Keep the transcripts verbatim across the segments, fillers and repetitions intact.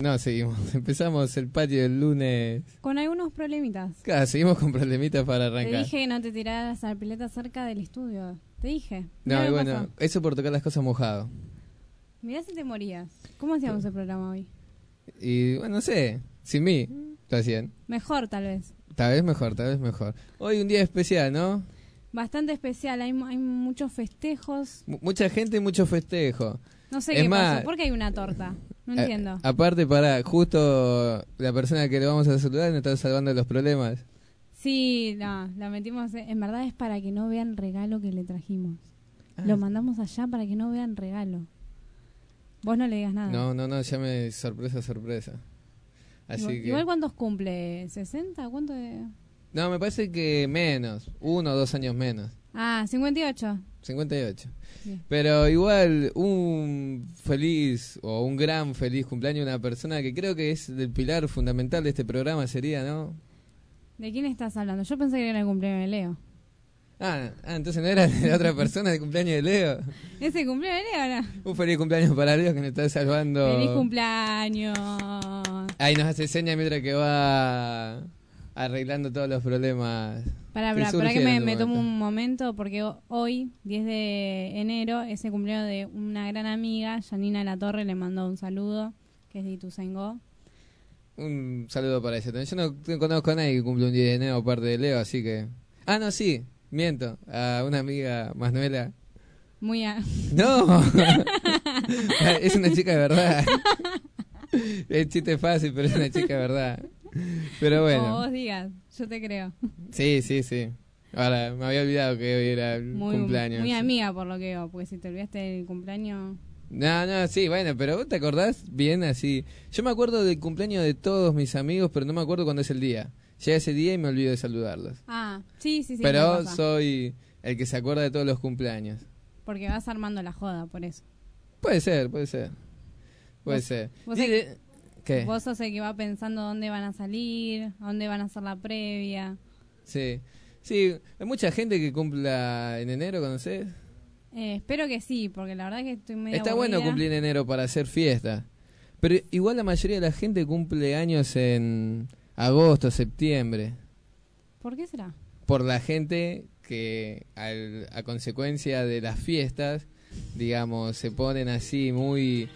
No, seguimos. Empezamos el patio del lunes. Con algunos problemitas. Claro, seguimos con problemitas para arrancar. Te dije que no te tiraras a la pileta cerca del estudio. Te dije. No, Mirá y lo que bueno, pasó. eso por tocar las cosas mojado. Mirá si te morías. ¿Cómo hacíamos el programa hoy? Y bueno, no sé, sin mí lo hacían. Mejor, tal vez. Tal vez mejor, tal vez mejor. Hoy un día especial, ¿no? Bastante especial. Hay, hay muchos festejos. M- mucha gente y mucho festejo. No sé Es qué más, pasó. ¿Por qué hay una torta? No A- entiendo. aparte, para justo la persona que le vamos a saludar nos está salvando los problemas. Sí, no, la metimos. En verdad es para que no vean regalo que le trajimos. Ah. Lo mandamos allá para que no vean regalo. Vos no le digas nada. No, no, no, llame sorpresa, sorpresa. Así igual, que... igual, ¿cuántos cumple? ¿sesenta? ¿Cuánto de...? No, me parece que menos, uno o dos años menos. Ah, cincuenta y ocho. cincuenta y ocho. Bien. Pero igual, un feliz o un gran feliz cumpleaños a una persona que creo que es el pilar fundamental de este programa sería, ¿no? ¿De quién estás hablando? Yo pensé que era el cumpleaños de Leo. Ah, ah, entonces no era de otra persona de cumpleaños de Leo. ¿Ese cumpleaños de Leo ahora? Un feliz cumpleaños para Leo que nos está salvando. ¡Feliz cumpleaños! Ahí nos hace seña mientras que va arreglando todos los problemas. Para, que para, para que me, surgieron me de tomo momento. un momento, porque ho- hoy, diez de enero, es el cumpleaños de una gran amiga, Janina Latorre, le mandó un saludo, que es de Ituzaingó. Un saludo para ella. Yo no, no conozco a nadie que cumple un diez de enero aparte de Leo, así que... Ah, no, sí, miento. A una amiga, Manuela. Muy a... ¡No! Es una chica de verdad. El chiste es fácil, pero es una chica de verdad. Pero Como bueno. vos digas, yo te creo. Sí, sí, sí. Ahora, me había olvidado que hoy era el Muy, cumpleaños. muy amiga por lo que veo, porque si te olvidaste del cumpleaños... No, no, sí, bueno, pero ¿vos te acordás bien así? Yo me acuerdo del cumpleaños de todos mis amigos, pero no me acuerdo cuándo es el día. Llega ese día y me olvido de saludarlos. Ah, sí, sí, sí. me pero pasa. soy el que se acuerda de todos los cumpleaños. Porque vas armando la joda, por eso. Puede ser, puede ser. Puede Vos- ser. vos Dile- sé- ¿Qué? Vos sos el que va pensando dónde van a salir, dónde van a hacer la previa. Sí. Sí, hay mucha gente que cumpla en enero, ¿conocés? Eh, espero que sí, porque la verdad que estoy medio Está aburrida. bueno cumplir en enero para hacer fiesta. Pero igual la mayoría de la gente cumple años en agosto, septiembre. ¿Por qué será? Por la gente que al- a consecuencia de las fiestas, digamos, se ponen así muy...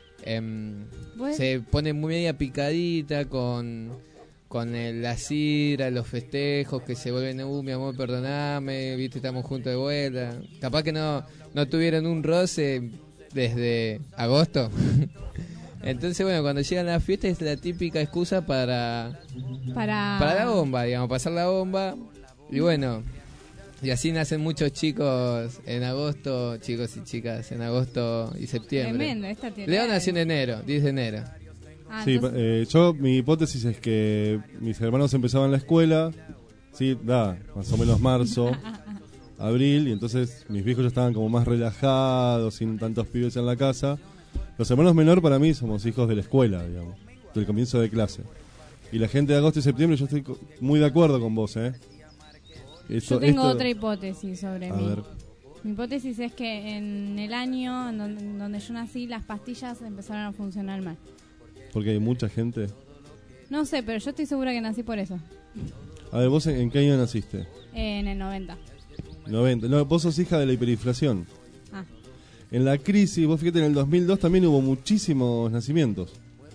em, ¿Vos? se ponen muy media picadita con, con el, la sidra, los festejos, que se vuelven, uh, mi amor, perdoname, viste, estamos juntos de vuelta. Capaz que no, no tuvieron un roce desde agosto. Entonces, bueno, cuando llegan las fiestas es la típica excusa para, Para... para la bomba, digamos, pasar la bomba. Y bueno, y así nacen muchos chicos en agosto, chicos y chicas, en agosto y septiembre. Tremendo, esta teoría. Leo nació en enero, diez de enero. Ah, Sí, entonces- eh, yo, mi hipótesis es que mis hermanos empezaban la escuela, sí, da, más o menos marzo, abril, y entonces mis viejos ya estaban como más relajados, sin tantos pibes en la casa. Los hermanos menor para mí somos hijos de la escuela, digamos, del comienzo de clase. Y la gente de agosto y septiembre, yo estoy co- muy de acuerdo con vos, ¿eh? Esto- Yo tengo esto- otra hipótesis sobre A mí. ver, Mi hipótesis es que en el año en donde, en donde yo nací, las pastillas empezaron a funcionar mal. porque hay mucha gente. No sé, pero yo estoy segura que nací por eso. A ver, ¿vos en, en qué año naciste? En el noventa. noventa. No, vos sos hija de la hiperinflación. Ah, En la crisis, vos fíjate, en el dos mil dos también hubo muchísimos nacimientos.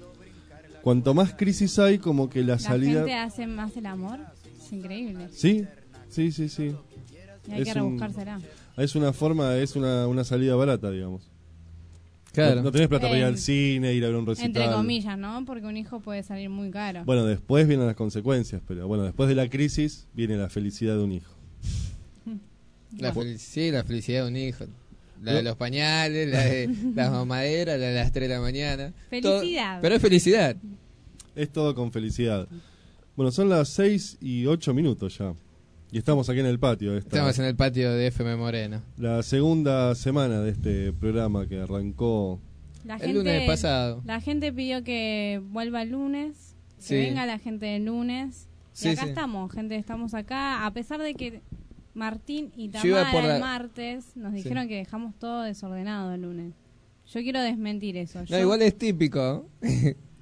Cuanto más crisis hay, como que la, la salida... gente hace más el amor. Es increíble. Sí, sí, sí, sí. Y hay Es que un- rebuscársela. Es una forma, es una, una salida barata, digamos. Claro. No, no tenés plata para ir Eh, al cine, ir a ver un recital. Entre comillas, ¿no? Porque un hijo puede salir muy caro. Bueno, después vienen las consecuencias, pero bueno, después de la crisis viene la felicidad de un hijo. La Bueno. felic- sí, la felicidad de un hijo. La ¿No? de los pañales, la de las mamaderas, la de las tres de la mañana. Felicidad. Todo- pero es felicidad. Es todo con felicidad. Bueno, son las seis y ocho minutos ya. Y estamos aquí en el patio. Esta, Estamos en el patio de F M Moreno. La segunda semana de este programa que arrancó. La El lunes pasado. La gente pidió que vuelva el lunes, que Sí. venga la gente del lunes. Y Sí, acá sí. estamos, gente, estamos acá. A pesar de que Martín y Yo iba Tamara por la- el martes nos Sí. dijeron que dejamos todo desordenado el lunes. Yo quiero desmentir eso. No, Yo- igual es típico.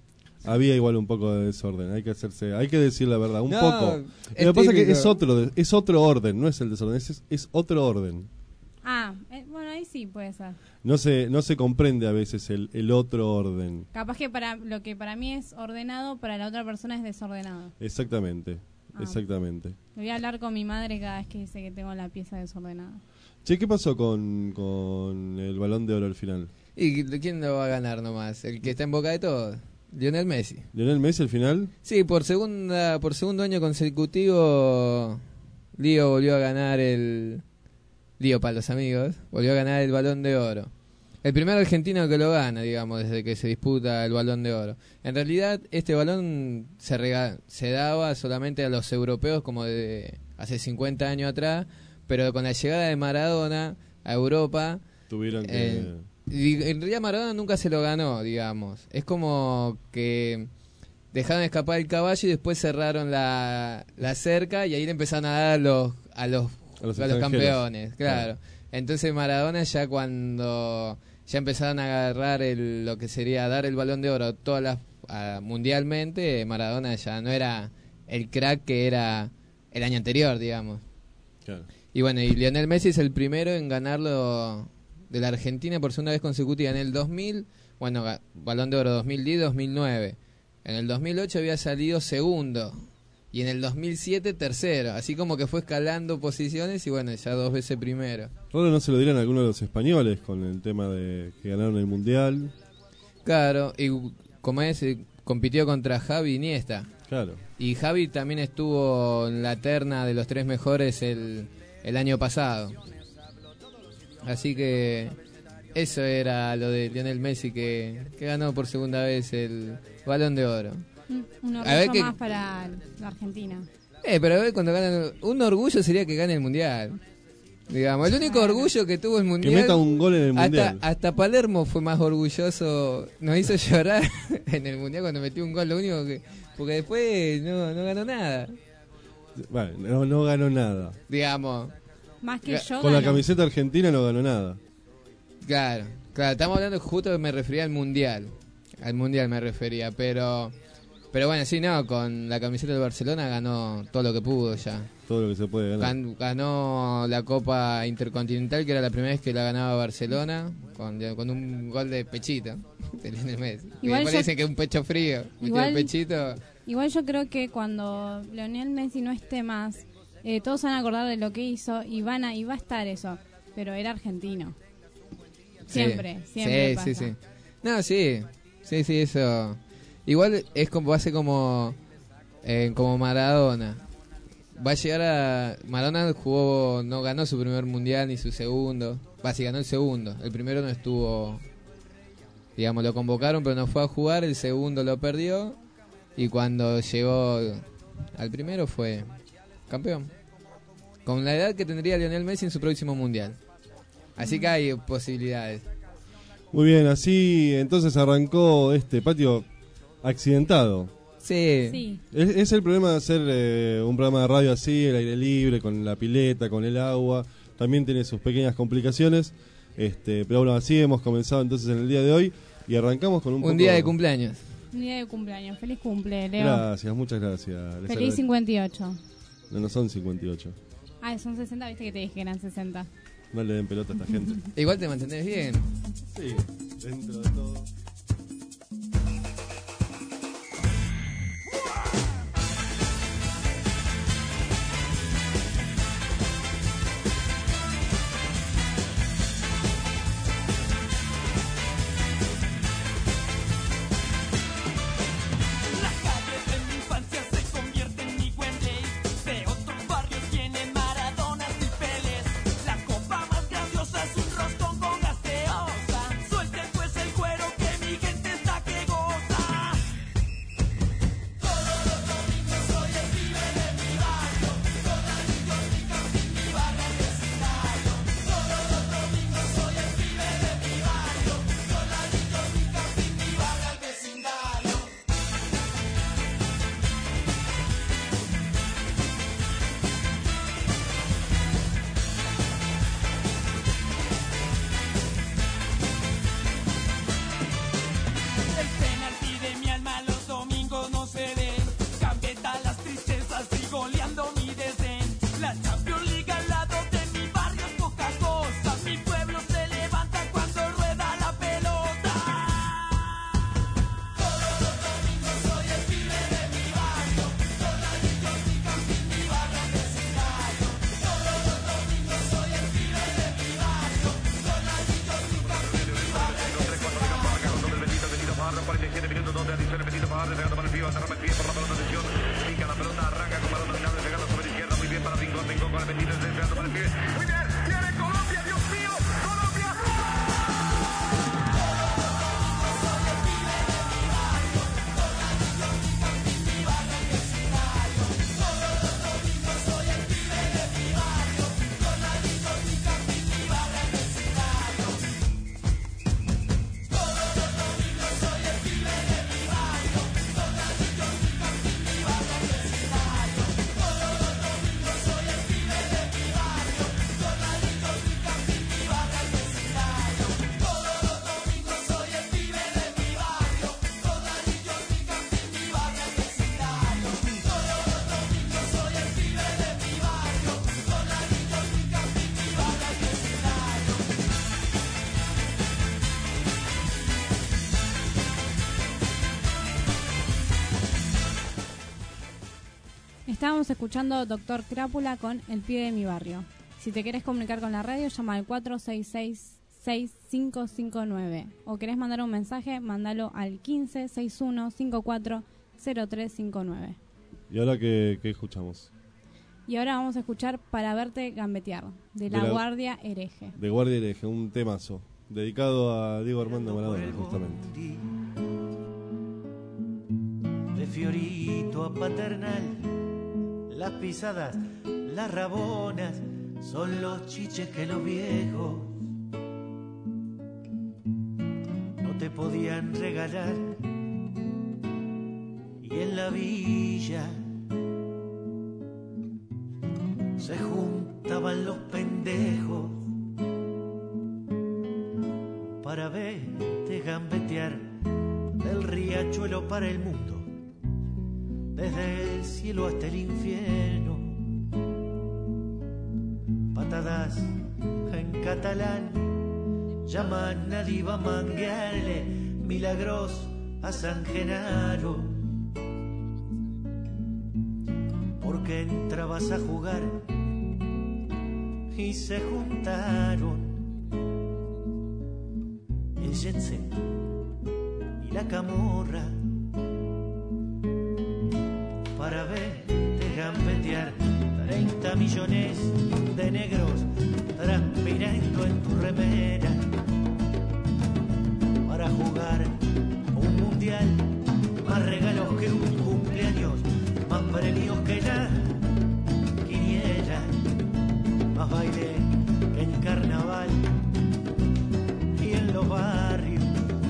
había igual un poco de desorden. Hay que hacerse, hay que decir la verdad, un No, poco. es Lo que pasa es que típico. es otro, es otro orden, no es el desorden, es, es otro orden. Ah, eh, bueno, ahí sí puede ser. No se, no se comprende a veces el, el otro orden. Capaz que para lo que para mí es ordenado, para la otra persona es desordenado. Exactamente, Ah. exactamente. Voy a hablar con mi madre cada vez que dice que tengo la pieza desordenada. Che, ¿qué pasó con, con el Balón de Oro al final? ¿Y quién lo va a ganar nomás? El que está en boca de todos. Lionel Messi. ¿Lionel Messi al final? Sí, por segunda por segundo año consecutivo, Lío volvió a ganar el... Lío para los amigos, volvió a ganar el Balón de Oro. El primer argentino que lo gana, digamos, desde que se disputa el Balón de Oro. En realidad, este balón se, rega- se daba solamente a los europeos como de hace cincuenta años atrás, pero con la llegada de Maradona a Europa... Tuvieron que... Eh, y en realidad Maradona nunca se lo ganó, digamos. Es como que dejaron escapar el caballo y después cerraron la, la cerca y ahí le empezaron a dar a los, a los, A los a los extranjeros. campeones, claro. Claro. Entonces Maradona ya cuando ya empezaron a agarrar el, lo que sería dar el Balón de Oro todas las, a- mundialmente, Maradona ya no era el crack que era el año anterior, digamos. Claro. Y bueno, y Lionel Messi es el primero en ganarlo de la Argentina por segunda vez consecutiva. En el dos mil, bueno, ga- Balón de Oro dos mil diez, dos mil nueve. En el dos mil ocho había salido segundo. Y en el dos mil siete tercero. Así como que fue escalando posiciones y bueno, ya dos veces primero. Raro no se lo dieran a algunos de los españoles con el tema de que ganaron el Mundial. Claro, y como es, eh, compitió contra Javi Iniesta. Claro. Y Javi también estuvo en la terna de los tres mejores el, el año pasado. Así que eso era lo de Lionel Messi que, que ganó por segunda vez el Balón de Oro. Un A ver orgullo qué- más para la Argentina. Eh, pero a ver cuando ganan... Un orgullo sería que gane el Mundial. Digamos, el único orgullo que tuvo el Que Mundial... meta un gol en el hasta, Mundial. hasta Palermo fue más orgulloso, nos hizo llorar en el Mundial cuando metió un gol, lo único que... Porque después no, no ganó nada, Vale, no, no ganó nada. digamos. Más que yo Con la ganó. camiseta argentina no ganó nada. Claro, claro, estamos hablando justo que me refería al Mundial. Al Mundial me refería, pero... Pero bueno, sí, no, con la camiseta del Barcelona ganó todo lo que pudo ya. Todo lo que se puede ganar. Gan- ganó la Copa Intercontinental, que era la primera vez que la ganaba Barcelona, con, con un gol de pechito de Lionel Messi. Y Igual después yo- dicen que es un pecho frío. Metió Igual- el pechito. Igual yo creo que cuando Lionel Messi no esté más, eh, todos se van a acordar de lo que hizo y van a y va a estar eso. Pero era argentino. Siempre, Sí. siempre Sí, pasa. sí, sí. No, sí. Sí, sí, eso. Igual es como, va a ser como, eh, como Maradona. Va a llegar a... Maradona jugó, no ganó su primer mundial ni su segundo. Va, sí ganó el segundo. El primero no estuvo... Digamos, lo convocaron pero no fue a jugar. El segundo lo perdió. Y cuando llegó al primero fue campeón. Con la edad que tendría Lionel Messi en su próximo mundial. Así que hay posibilidades. Muy bien, así entonces arrancó este patio accidentado. Sí. Sí. Es, es el problema de hacer eh, un programa de radio así, el aire libre, con la pileta, con el agua. También tiene sus pequeñas complicaciones. Este, pero bueno, así hemos comenzado entonces en el día de hoy y arrancamos con un, Un poco... día de cumpleaños. Un día de cumpleaños. Feliz cumple, Leo. Gracias, muchas gracias. Les Feliz agradezco. cincuenta y ocho. No, no son cincuenta y ocho. Ah, son sesenta, viste que te dije que eran sesenta. No le den pelota a esta gente. Igual te mantenés bien. Sí, dentro de todo. Las calles de mi infancia se convierten en mi Wembley. De otros barrios tienen Maradonas y Peles. La copa más grandiosa es un roscón con gaseosa. Suelten pues el cuero que mi Narváez despegando para el pibe, se rompe el pie por la pelota, atención, pica la pelota, arranca con balón dominado, despegando sobre la izquierda, muy bien para Rincón, Rincón con el veintitrés, despegando para el pibe, muy bien, viene Colombia, Dios mío, Colombia. Estábamos escuchando Doctor Crápula con El Pibe de mi Barrio. Si te querés comunicar con la radio, llama al cuatro seis seis, seis cinco cinco nueve. O querés mandar un mensaje, mandalo al quince sesenta y uno cincuenta y cuatro cero tres cincuenta y nueve. ¿Y ahora qué, qué escuchamos? Y ahora vamos a escuchar Para Verte Gambetear, de La, De la- Guardia Hereje. De Guardia Hereje, un temazo. Dedicado a Diego Armando Maradona, justamente. De Fiorito a Paternal, las pisadas, las rabonas, son los chiches que los viejos no te podían regalar. Y en la villa se juntaban los pendejos para verte gambetear del riachuelo para el mundo, desde el cielo hasta el infierno. Patadas en catalán llaman a Diva manguearle milagros a San Genaro, porque entrabas a jugar y se juntaron el jet set y la camorra para verte gambetear. Treinta millones de negros transpirando en tu remera para jugar un mundial. Más regalos que un cumpleaños, más premios que la quiniela, más baile que en carnaval y en los barrios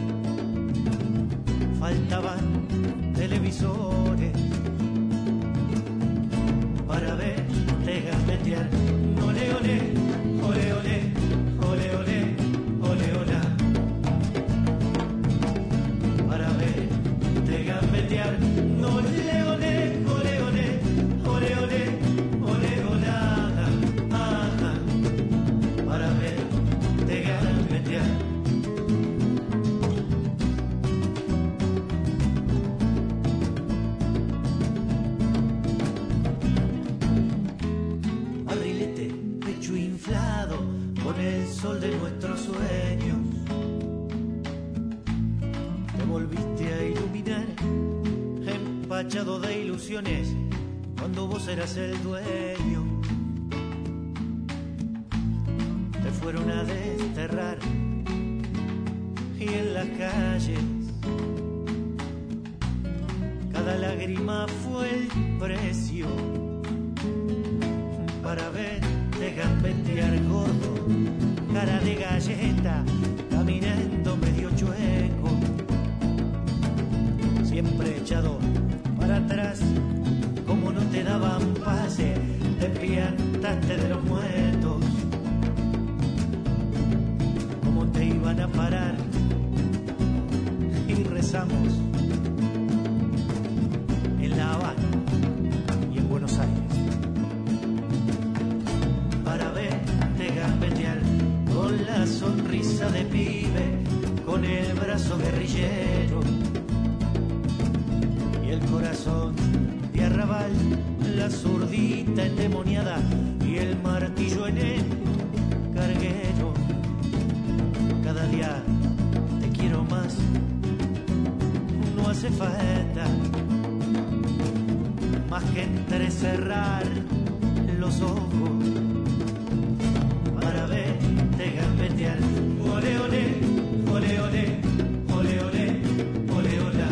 faltaban televisores para verte gambetear. Ole, ole, ole, ole, ole, ole, ole, ole, para verte gambetear. Ole, ole, ole, ole, ole, ole, ole, ole, ajá, para verte gambetear. Con el sol de nuestros sueños te volviste a iluminar, empachado de ilusiones cuando vos eras el dueño. Te fueron a desterrar y en las calles cada lágrima fue el precio para verte gambetear, gordo, cara de galleta, caminando medio chueco, siempre echado para atrás, como no te daban pase, te piantaste de los muertos, como te iban a parar, y rezamos en La Habana y en Buenos Aires para verte gambetear, con la sonrisa de pibe, con el brazo guerrillero y el corazón de arrabal, la zurdita endemoniada y el martillo en el carguero. Cada día te quiero más, no no hace falta más que entrecerrar los ojos para verte gambetear. Ole, ole, ole, ole, ole, ole, ole, ola.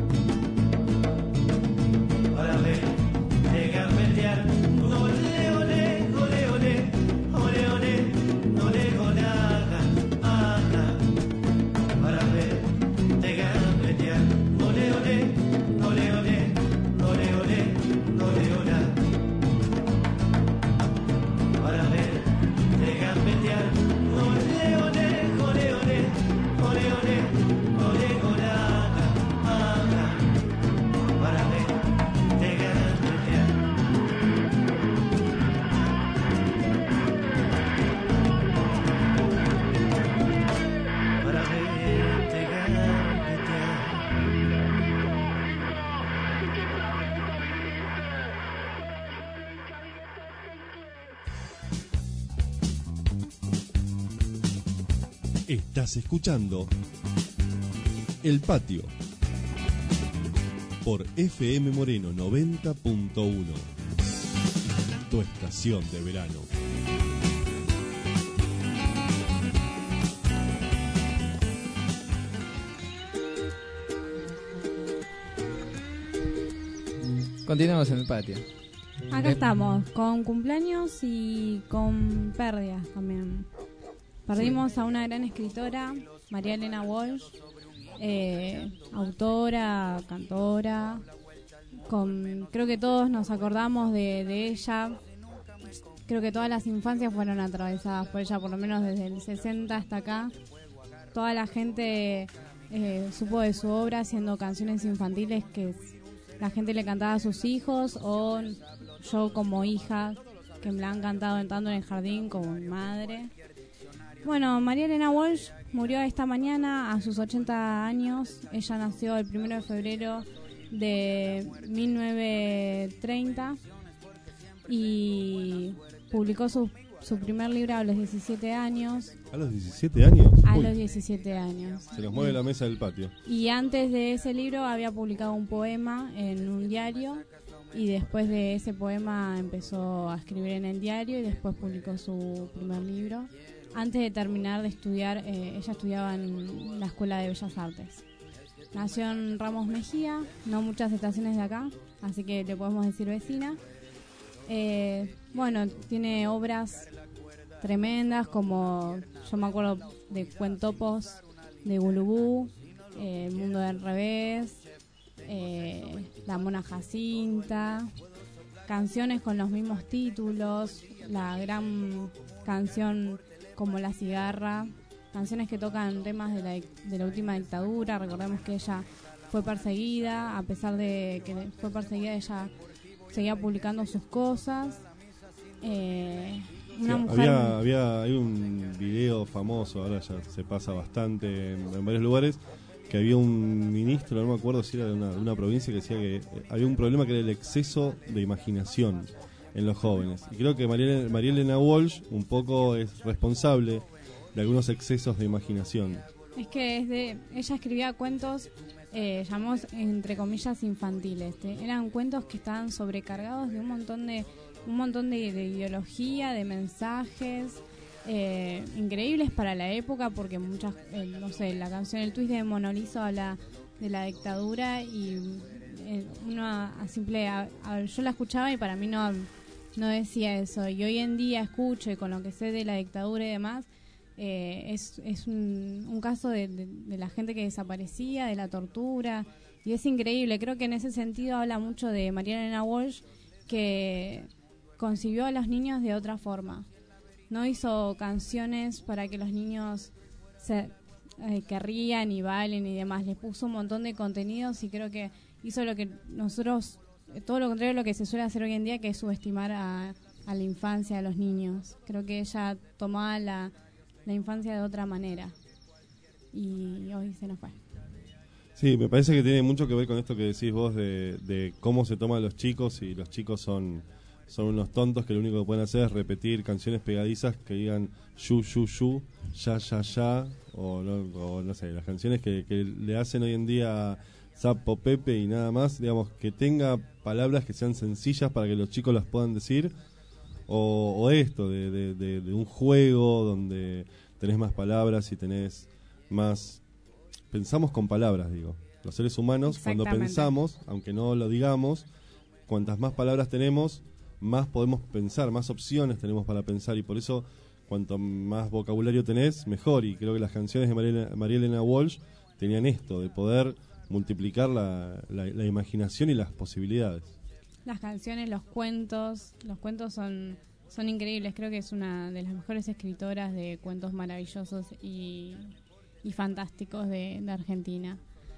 Para verte gambetear. Ole, ole, ole, ole, ole, ole, ole, olaga, aga. Para verte gambetear. Ole, ole, ole, ole, ole, ole, ole, ola. Para verte gambetear. Ole, ole, ole, ole, ole, ole, ole, olaga, aga. Para verte gambetear. Para verte gambetear. Estás escuchando El Patio por F M Moreno noventa punto uno, tu estación de verano. Continuamos en el patio. Acá estamos, con cumpleaños y con pérdidas también. Perdimos a una gran escritora, María Elena Walsh, eh, autora, cantora. Con, creo que todos nos acordamos de, de ella. Creo que todas las infancias fueron atravesadas por ella, por lo menos desde el sesenta hasta acá. Toda la gente eh, supo de su obra haciendo canciones infantiles que la gente le cantaba a sus hijos, o yo como hija, que me la han cantado entrando en el jardín como mi madre. Bueno, María Elena Walsh murió esta mañana a sus ochenta años. Ella nació el primero de febrero de mil novecientos treinta y publicó su, su primer libro a los diecisiete años. ¿A los diecisiete años? A Uy, los diecisiete años. se nos mueve la mesa del patio. Y antes de ese libro había publicado un poema en un diario, y después de ese poema empezó a escribir en el diario y después publicó su primer libro. Antes de terminar de estudiar, eh, ella estudiaba en la Escuela de Bellas Artes. Nació en Ramos Mejía, no muchas estaciones de acá, así que le podemos decir vecina. Eh, bueno, tiene obras tremendas, como yo me acuerdo de Cuentopos de Gulubú, eh, El Mundo del Revés, eh, La Mona Jacinta, canciones con los mismos títulos, la gran canción como La Cigarra, canciones que tocan temas de la, de la última dictadura. Recordemos que ella fue perseguida, a pesar de que fue perseguida, ella seguía publicando sus cosas. Eh, una Sí, mujer... había, había, hay un video famoso, ahora ya se pasa bastante en, en varios lugares, que había un ministro, no me acuerdo si era de una, de una provincia, que decía que eh, había un problema que era el exceso de imaginación en los jóvenes. Y creo que María, María Elena Walsh un poco es responsable de algunos excesos de imaginación. Es que es de, ella escribía cuentos, eh, llamamos entre comillas infantiles. ¿sí? Eran cuentos que estaban sobrecargados de un montón de un montón de, de ideología, de mensajes eh, increíbles para la época, porque muchas, eh, no sé, la canción El Twist de Monolizo habla de la dictadura y eh, uno a, a simple, a, a, yo la escuchaba y para mí no no decía eso. Y hoy en día escucho, y con lo que sé de la dictadura y demás, Eh, es, es un, un caso de, de, de la gente que desaparecía, de la tortura, y es increíble. Creo que en ese sentido habla mucho de María Elena Walsh, que concibió a los niños de otra forma. No hizo canciones para que los niños se eh, que rían y bailen y demás. Les puso un montón de contenidos, y creo que hizo lo que nosotros, todo lo contrario de lo que se suele hacer hoy en día, que es subestimar a, a la infancia, a los niños. Creo que ella tomaba la la infancia de otra manera y hoy se nos fue. Sí, me parece que tiene mucho que ver con esto que decís vos de, de cómo se toman los chicos, y los chicos son son unos tontos que lo único que pueden hacer es repetir canciones pegadizas que digan yu, yu, yu, ya, ya, ya, o no, o no sé, las canciones que, que le hacen hoy en día Sapo, Pepe y nada más, digamos, que tenga palabras que sean sencillas para que los chicos las puedan decir, o, o esto, de, de, de, de un juego donde tenés más palabras y tenés más... Pensamos con palabras, digo. Los seres humanos, cuando pensamos, aunque no lo digamos, cuantas más palabras tenemos, más podemos pensar, más opciones tenemos para pensar, y por eso cuanto más vocabulario tenés, mejor. Y creo que las canciones de María, María Elena Walsh tenían esto, de poder multiplicar la, la, la imaginación y las posibilidades. Las canciones, los cuentos, los cuentos son, son increíbles. Creo que es una de las mejores escritoras de cuentos maravillosos y, y fantásticos de, de Argentina.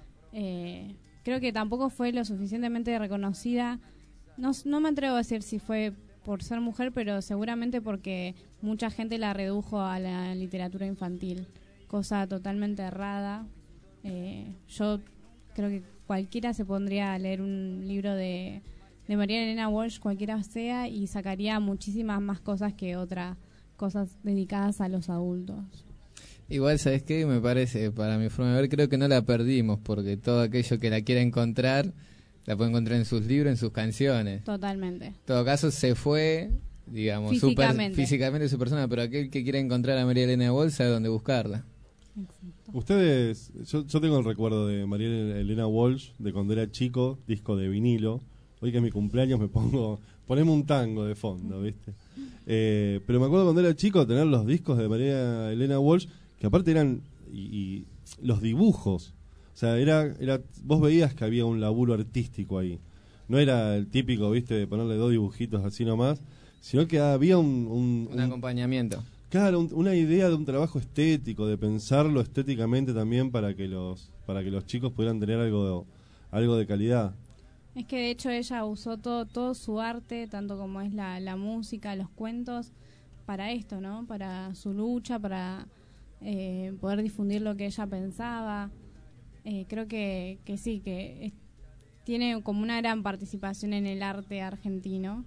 Eh, creo que tampoco fue lo suficientemente reconocida. No, no me atrevo a decir si fue por ser mujer, pero seguramente porque mucha gente la redujo a la literatura infantil, cosa totalmente errada. Eh, yo creo que cualquiera se pondría a leer un libro de, de María Elena Walsh, cualquiera sea, y sacaría muchísimas más cosas que otras cosas dedicadas a los adultos. Igual, ¿sabes qué? Me parece, para mi forma de ver, creo que no la perdimos, porque todo aquello que la quiera encontrar, la puede encontrar en sus libros, en sus canciones. Totalmente. En todo caso, se fue, digamos, Físicamente. Super, físicamente su persona, pero aquel que quiera encontrar a María Elena Walsh sabe dónde buscarla. Exacto. Ustedes, yo, yo tengo el recuerdo de María Elena Walsh, de cuando era chico, disco de vinilo. Hoy que es mi cumpleaños me pongo, poneme un tango de fondo, ¿viste? Eh, pero me acuerdo cuando era chico tener los discos de María Elena Walsh, que aparte eran y, y los dibujos, o sea, era, era vos veías que había un laburo artístico ahí. No era el típico, ¿viste?, de ponerle dos dibujitos así nomás, sino que había un... Un, un acompañamiento. Claro, un, una idea de un trabajo estético, de pensarlo estéticamente también para que los para que los chicos pudieran tener algo de, algo de calidad. Es que de hecho ella usó todo todo su arte, tanto como es la, la música, los cuentos, para esto, ¿no? Para su lucha, para eh, poder difundir lo que ella pensaba. Eh, creo que, que sí, que es, tiene como una gran participación en el arte argentino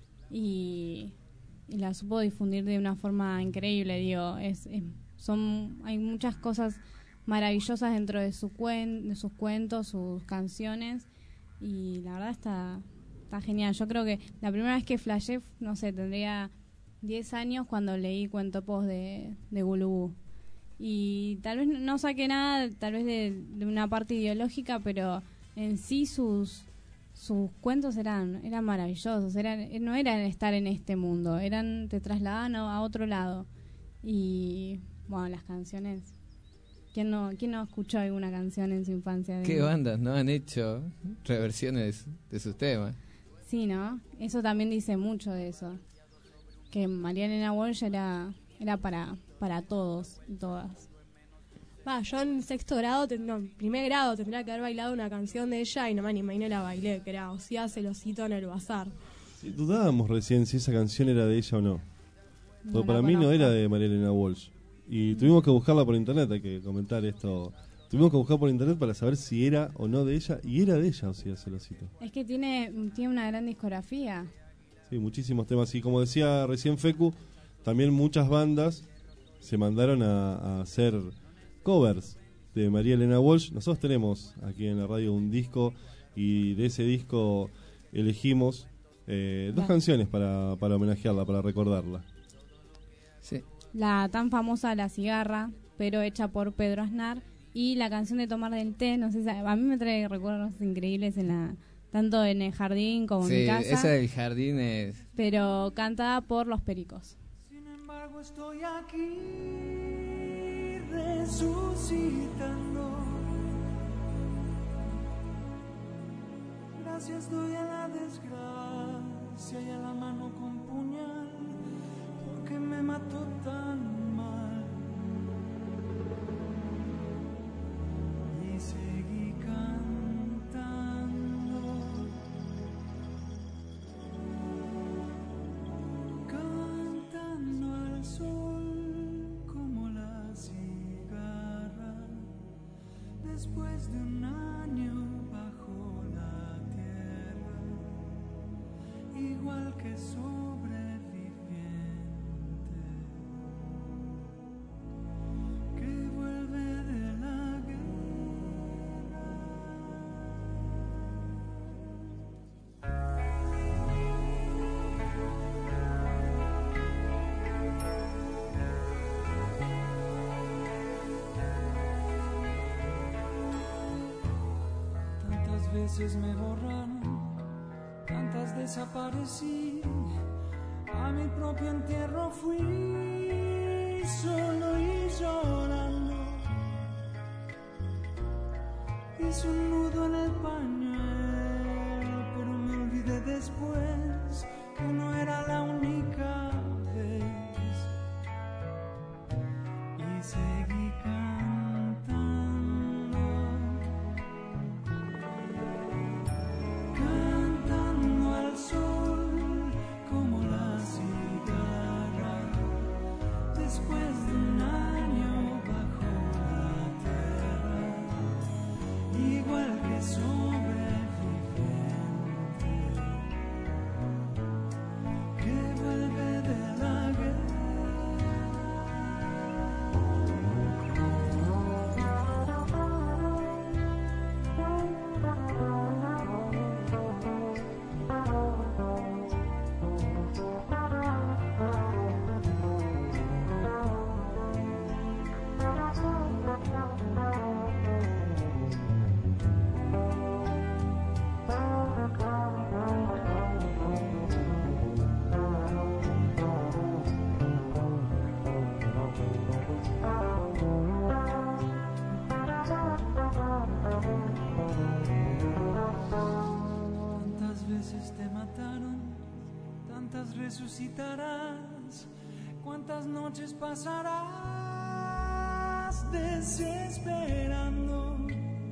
y, y la supo difundir de una forma increíble. Digo, es, es son hay muchas cosas maravillosas dentro de su cuen, de sus cuentos, sus canciones, y la verdad está está genial. Yo creo que la primera vez que flashé, no sé, tendría diez años cuando leí Cuentopos de, de Gulubú. Y tal vez no saqué nada, tal vez de, de una parte ideológica, pero en sí sus sus cuentos eran eran maravillosos, eran no eran estar en este mundo, eran te trasladaban a otro lado. Y bueno, las canciones, ¿quién no quién no escuchó alguna canción en su infancia? De... ¿Qué bandas no han hecho reversiones de sus temas? Sí, ¿no? Eso también dice mucho de eso, que María Elena Walsh era era para para todos y todas. Va, yo en sexto grado, ten- no, en primer grado tendría que haber bailado una canción de ella y no me animé y no la bailé, que era Osía Celosito en el bazar. Sí, dudábamos recién si esa canción era de ella o no. Porque No para la mí no conozco. era de María Elena Walsh. Y tuvimos que buscarla por internet, hay que comentar esto. Tuvimos que buscar por internet para saber si era o no de ella. Y era de ella, Osía Celosito. Es que tiene tiene una gran discografía. Sí, muchísimos temas. Y como decía recién Fecu, también muchas bandas se mandaron a, a hacer covers de María Elena Walsh. Nosotros tenemos aquí en la radio un disco y de ese disco elegimos eh, dos Claro. canciones para, para homenajearla, para recordarla. Sí. La tan famosa La Cigarra, pero hecha por Pedro Aznar, y la canción de Tomar del Té, no sé, si- a mí me trae recuerdos increíbles en la tanto en el jardín como en Sí, mi casa, esa del jardín es... pero cantada por Los Pericos. Sin embargo estoy aquí resucitando. Gracias doy a la desgracia y a la mano con puñal, porque me mató tan mal. Y seguí cantando, cantando al sol como la cigarra, después de un año bajo la tierra, igual que sobreviviente que vuelve de la guerra. veces me borraron, tantas desaparecí. A mi propio entierro fui solo y llorando. Hice un nudo en el pañuelo, pero me olvidé después que no era la única vez. Y seguí cantando, cantando al sol como la cigarra. Después de un año bajo la tierra, igual que sobreviviente que vuelve de la resucitarás, cuántas noches pasarás desesperando,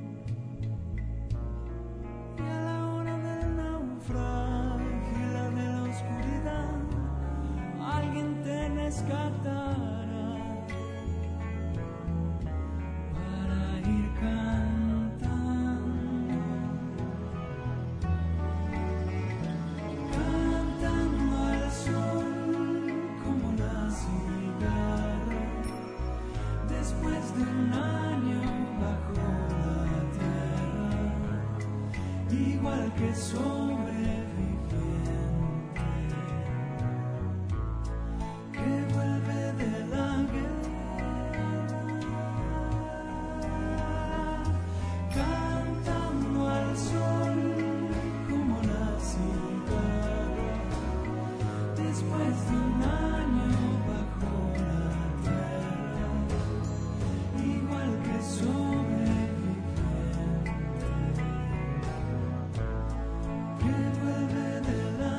y a la hora del naufragio y la de la oscuridad alguien te rescatará para ir cantando, cantando al sol como la cigarra. Después de un año bajo la tierra, igual que sobreviviente que vuelve de la guerra, cantando al sol como la cigarra. Después de un año bajo la tierra, igual que sobreviviente que vuelve de la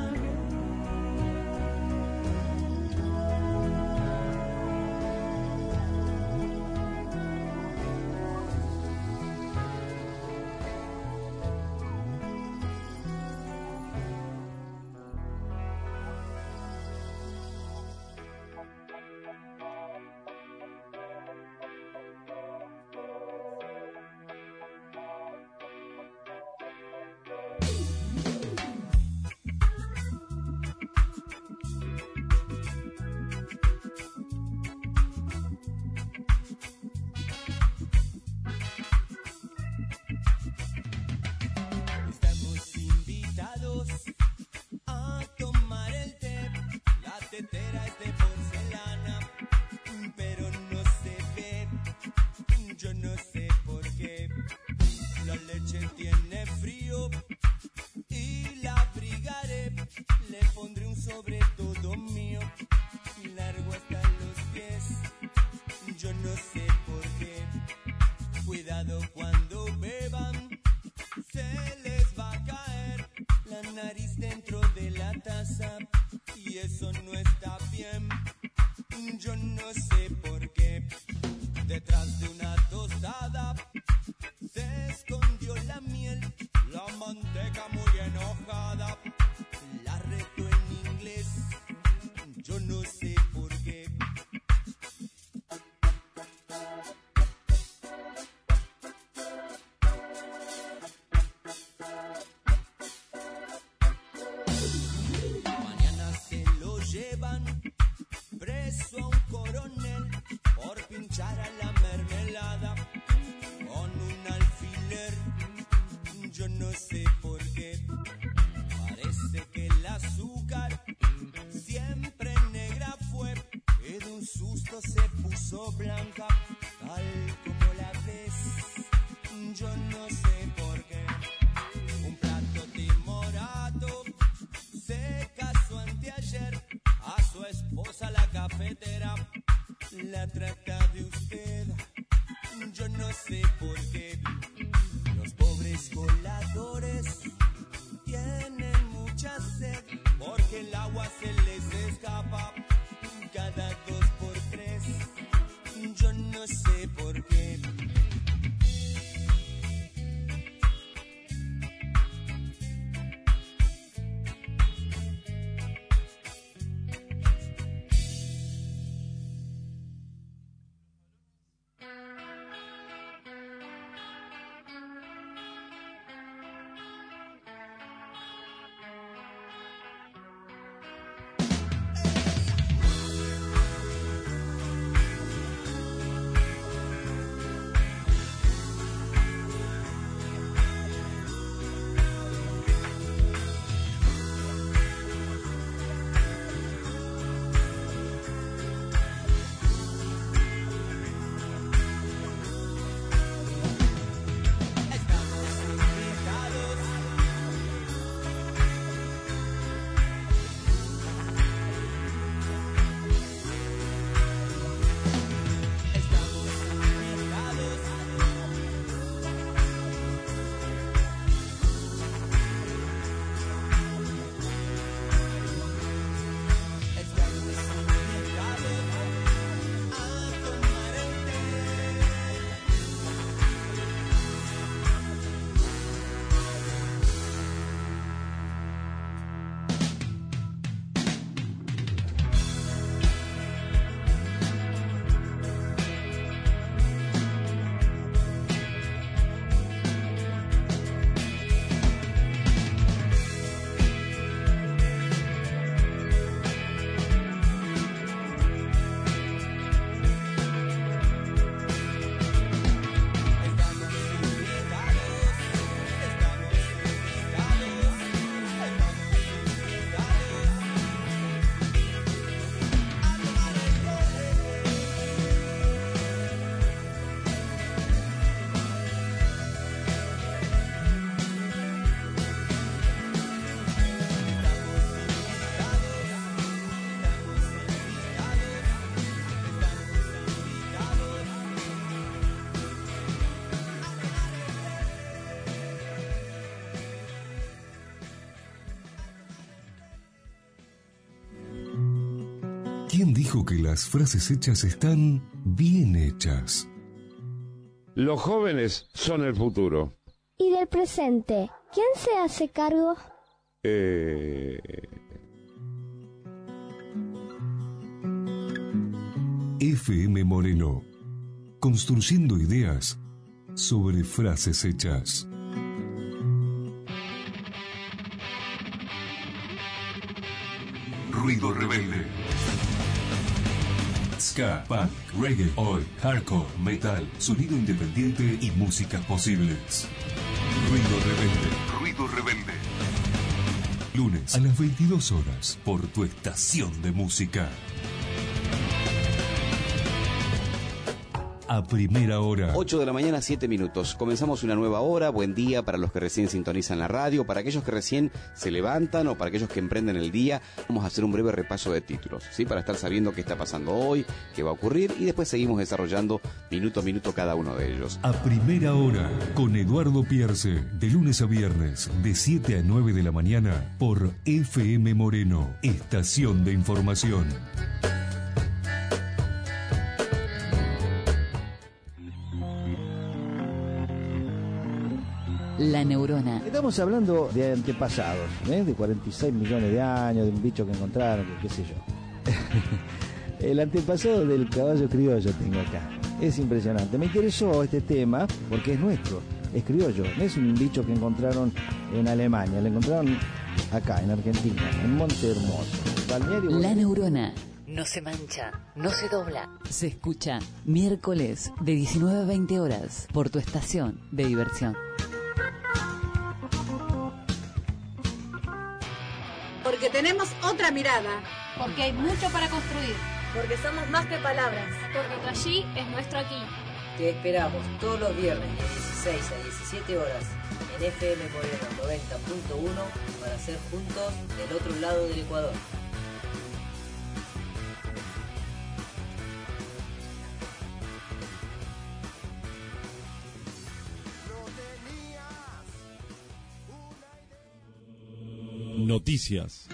Estamos invitados a tomar el té. La tetera es de porcelana, pero no se ve. Yo no sé por qué. La leche tiene frío y la abrigaré. Le pondré un sobre todo mío, largo hasta los pies. Yo no sé por qué. Cuidado cuando beban, se les va a caer la nariz dentro de la taza y eso no está bien. Yo no sé por qué. Detrás de una tostada se escondió la miel, la manteca muy enojada la retó en inglés. Yo no sé por qué. Mañana se lo llevan preso a un coronel por pinchar a la mermelada con un alfiler. Yo no sé por qué. Parece que el azúcar siempre negra fue y de un susto se puso blanca, tal como la ves. Yo no sé por qué. ¿Quién dijo que las frases hechas están bien hechas? Los jóvenes son el futuro. ¿Y del presente? ¿Quién se hace cargo? Eh... F M Moreno. Construyendo ideas sobre frases hechas. Ruido rebelde. Ska, punk, reggae, oi, hardcore, metal, sonido independiente y músicas posibles. Ruido rebelde. Ruido rebelde. Lunes a las veintidós horas por tu estación de música. A primera hora. ocho de la mañana, siete minutos. Comenzamos una nueva hora. Buen día para los que recién sintonizan la radio, para aquellos que recién se levantan o para aquellos que emprenden el día. Vamos a hacer un breve repaso de títulos, ¿sí? Para estar sabiendo qué está pasando hoy, qué va a ocurrir, y después seguimos desarrollando minuto a minuto cada uno de ellos. A primera hora, con Eduardo Pierce, de lunes a viernes, de siete a nueve de la mañana, por F M Moreno, estación de información. La neurona. Estamos hablando de antepasados, ¿eh? De cuarenta y seis millones de años, de un bicho que encontraron, que qué sé yo. El antepasado del caballo criollo tengo acá. Es impresionante. Me interesó este tema porque es nuestro, es criollo. No es un bicho que encontraron en Alemania, lo encontraron acá, en Argentina, en Monte Hermoso. Balneario. La neurona. No se mancha, no se dobla. Se escucha miércoles de diecinueve a veinte horas por tu estación de diversión. Porque tenemos otra mirada. Porque hay mucho para construir. Porque somos más que palabras. Porque tu allí es nuestro aquí. Te esperamos todos los viernes de dieciséis a diecisiete horas en F M Moreno noventa punto uno para ser juntos del otro lado del Ecuador. Noticias.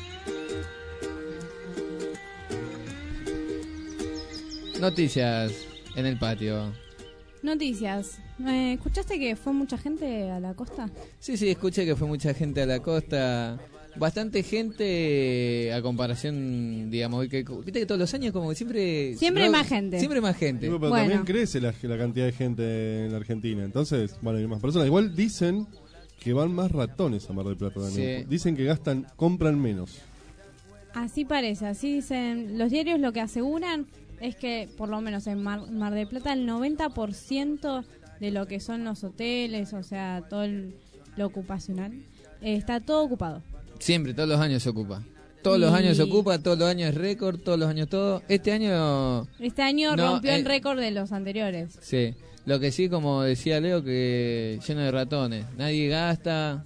Noticias en el patio. Noticias. Eh, ¿Escuchaste que fue mucha gente a la costa? Sí, sí, escuché que fue mucha gente a la costa. Bastante gente a comparación, digamos, que viste que todos los años como que siempre... Siempre no, más gente. Siempre más gente. Sí, pero bueno. También crece la, la cantidad de gente en la Argentina. Entonces, bueno, hay más personas. Igual dicen que van más ratones a Mar del Plata también. Sí. Dicen que gastan, compran menos. Así parece, así dicen. Los diarios lo que aseguran es que, por lo menos en Mar, Mar del Plata, el noventa por ciento de lo que son los hoteles, o sea, todo el, lo ocupacional, eh, está todo ocupado. Siempre, todos los años se ocupa. Todos y... los años se ocupa, todos los años es récord, todos los años todo. Este año... Este año no, rompió eh... el récord de los anteriores. Sí. Lo que sí, como decía Leo, que lleno de ratones. Nadie gasta.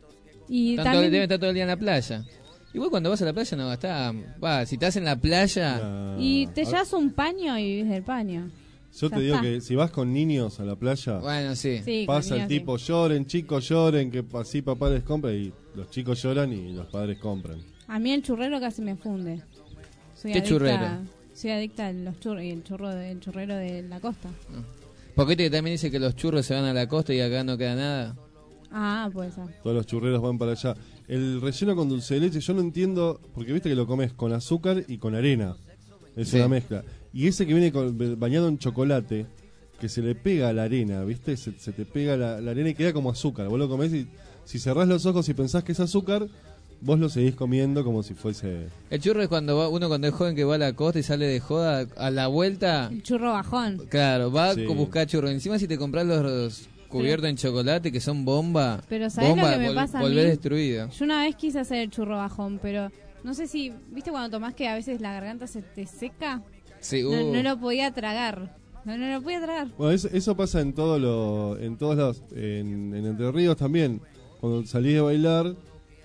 Y Tanto también... debe estar todo el día en la playa. Igual cuando vas a la playa no gastás. Va, si estás en la playa... No. Y te llevas un paño y vivís del paño. Yo ya te digo está. que si vas con niños a la playa... Bueno, sí. sí pasa el tipo, sí. lloren, chicos lloren, que así papá les compra. Y los chicos lloran y los padres compran. A mí el churrero casi me funde. Soy ¿Qué adicta, churrero? Soy adicta a los churros y el churro de, el churrero de la costa. Porque viste que también dice que los churros se van a la costa y acá no queda nada. Ah, puede ser. Todos los churreros van para allá. El relleno con dulce de leche, yo no entiendo, porque viste que lo comes con azúcar y con arena. Es Sí. una mezcla. Y ese que viene con, bañado en chocolate, que se le pega a la arena, ¿viste? Se, se te pega la, la arena y queda como azúcar. Vos lo comés y si cerrás los ojos y pensás que es azúcar, vos lo seguís comiendo como si fuese... El churro es cuando va, uno cuando es joven que va a la costa y sale de joda, a la vuelta... El churro bajón. Claro, va Sí. a buscar churro. Encima si te compras los, los cubiertos en chocolate que son bomba, Pero ¿sabés bomba, lo que me vol- pasa a volvés mí? destruido. Yo una vez quise hacer el churro bajón, pero no sé si... ¿Viste cuando tomás que a veces la garganta se te seca? Sí, No, uh. no lo podía tragar. No, no lo podía tragar. Bueno, eso, eso pasa en todo lo, en todos lados. En, en Entre Ríos también. Cuando salís de bailar,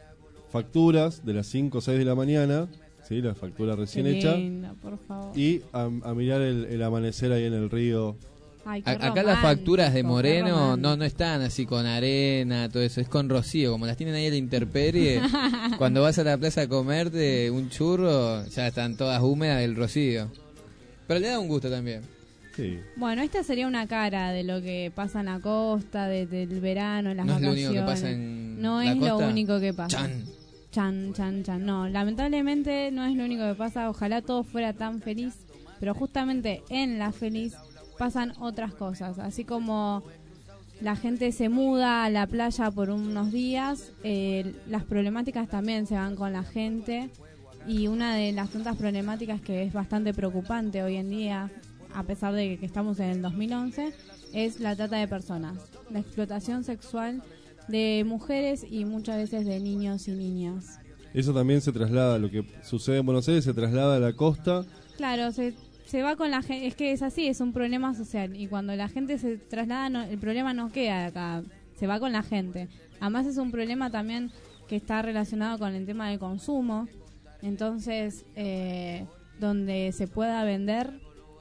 facturas de las cinco o seis de la mañana, ¿sí? La factura recién Qué hecha. lindo, por favor. Y a, a mirar el, el amanecer ahí en el río, Ay, qué A- acá las facturas de romántico, qué Moreno romántico. no no están así con arena, todo eso, es con rocío, como las tienen ahí a la intemperie. Cuando vas a la plaza a comerte un churro, ya están todas húmedas del rocío. Pero le da un gusto también. Sí. Bueno, esta sería una cara de lo que pasa en la costa, de- del verano, en las No es lo vacaciones. único que pasa en No la es costa. lo único que pasa. Chan. Chan, chan, chan. No, lamentablemente no es lo único que pasa. Ojalá todo fuera tan feliz. Pero justamente en la feliz pasan otras cosas. Así como la gente se muda a la playa por unos días, eh, las problemáticas también se van con la gente. Y una de las tantas problemáticas que es bastante preocupante hoy en día, a pesar de que estamos en el dos mil once, es la trata de personas, la explotación sexual de mujeres y muchas veces de niños y niñas. Eso también se traslada, lo que sucede en Buenos Aires se traslada a la costa. Claro, se, se va con la gente, es que es así, es un problema social y cuando la gente se traslada, no, el problema no queda acá, se va con la gente. Además es un problema también que está relacionado con el tema del consumo, entonces eh, donde se pueda vender,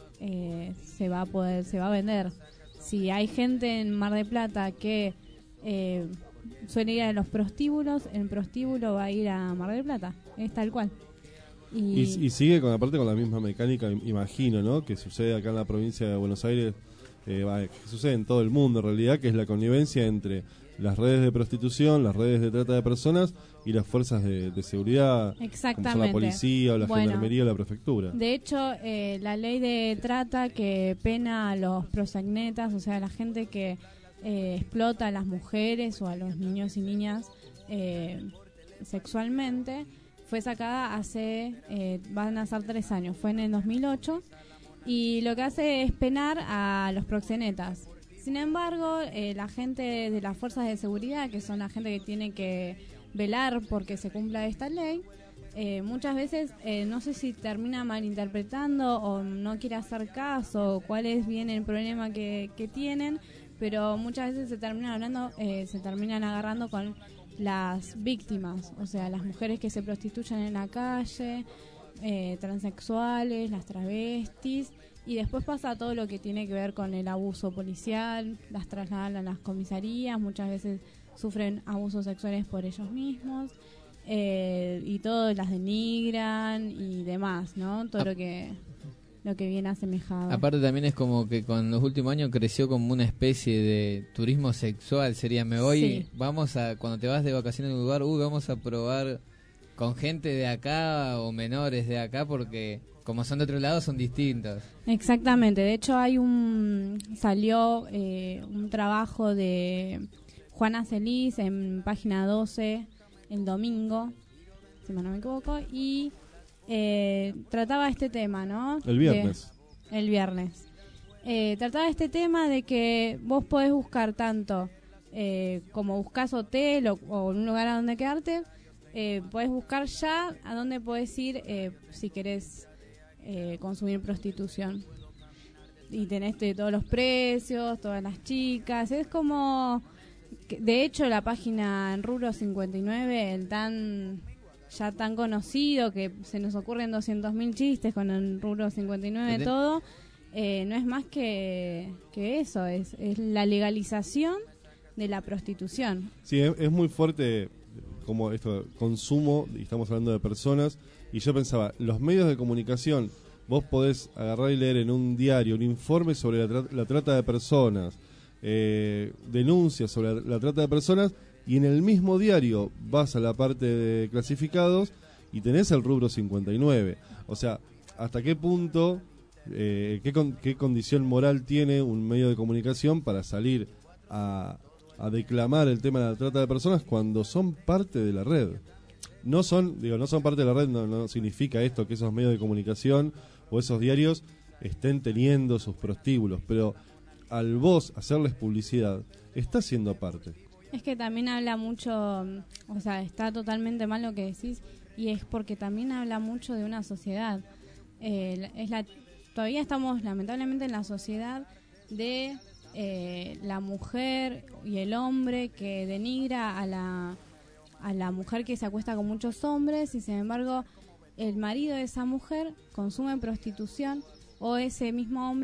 eh, se va a poder, se va a vender. Si hay gente en Mar del Plata que eh, suele ir a los prostíbulos, el prostíbulo va a ir a Mar del Plata, es tal cual. Y, y sigue con aparte con la misma mecánica, im- imagino, ¿no? Que sucede acá en la provincia de Buenos Aires, eh, va, que sucede en todo el mundo en realidad, que es la connivencia entre las redes de prostitución, las redes de trata de personas y las fuerzas de, de seguridad, como son Exactamente. la policía o la Bueno, gendarmería o la prefectura. De hecho, eh, la ley de trata que pena a los proxenetas, o sea, a la gente que eh, explota a las mujeres o a los niños y niñas eh, sexualmente, fue sacada hace, eh, van a ser tres años, fue en el dos mil ocho, y lo que hace es penar a los proxenetas. Sin embargo, eh, la gente de las fuerzas de seguridad, que son la gente que tiene que velar porque se cumpla esta ley, eh, muchas veces eh, no sé si termina malinterpretando o no quiere hacer caso, o cuál es bien el problema que, que tienen, pero muchas veces se terminan hablando, eh, se terminan agarrando con las víctimas, o sea, las mujeres que se prostituyen en la calle, eh, transexuales, las travestis, y después pasa todo lo que tiene que ver con el abuso policial, las trasladan a las comisarías, muchas veces sufren abusos sexuales por ellos mismos, eh, y todo las denigran y demás, ¿no? Todo lo que lo que viene asemejado. Aparte también es como que con los últimos años creció como una especie de turismo sexual, sería me voy, Sí. vamos a, cuando te vas de vacaciones a un lugar, uy, vamos a probar con gente de acá o menores de acá porque como son de otro lado son distintos. Exactamente, de hecho hay un salió eh, un trabajo de Juana Celis en página doce el domingo, si no me equivoco, y eh, trataba este tema, ¿no? El viernes. De- el viernes. Eh, trataba este tema de que vos podés buscar tanto eh, como buscas hotel o, o un lugar a donde quedarte, eh, podés buscar ya a dónde podés ir eh, si querés eh, consumir prostitución. Y tenés de todos los precios, todas las chicas, es como... que- de hecho, la página en Rubro cincuenta y nueve, el tan ya tan conocido que se nos ocurren doscientos mil chistes con el Rubro cincuenta y nueve, Enten- todo, eh, no es más que, que eso, es, es la legalización de la prostitución. Sí, es, es muy fuerte como esto, consumo, y estamos hablando de personas, y yo pensaba, los medios de comunicación, vos podés agarrar y leer en un diario un informe sobre la, tra- la trata de personas, eh, denuncias sobre la, la trata de personas, y en el mismo diario vas a la parte de clasificados y tenés el rubro cincuenta y nueve. O sea, ¿hasta qué punto, eh, qué, con- qué condición moral tiene un medio de comunicación para salir a, a declamar el tema de la trata de personas cuando son parte de la red? No son, digo, no son parte de la red, no, no significa esto que esos medios de comunicación o esos diarios estén teniendo sus prostíbulos, pero al vos hacerles publicidad, está siendo parte. Es que también habla mucho, mm, o sea, está totalmente mal lo que decís, y es porque también habla mucho de una sociedad. Eh, la- es la, todavía estamos lamentablemente en la sociedad de eh, la mujer y el hombre que denigra a la, a la mujer que se acuesta con muchos hombres, y sin embargo el marido de esa mujer consume prostitución, o ese mismo hombre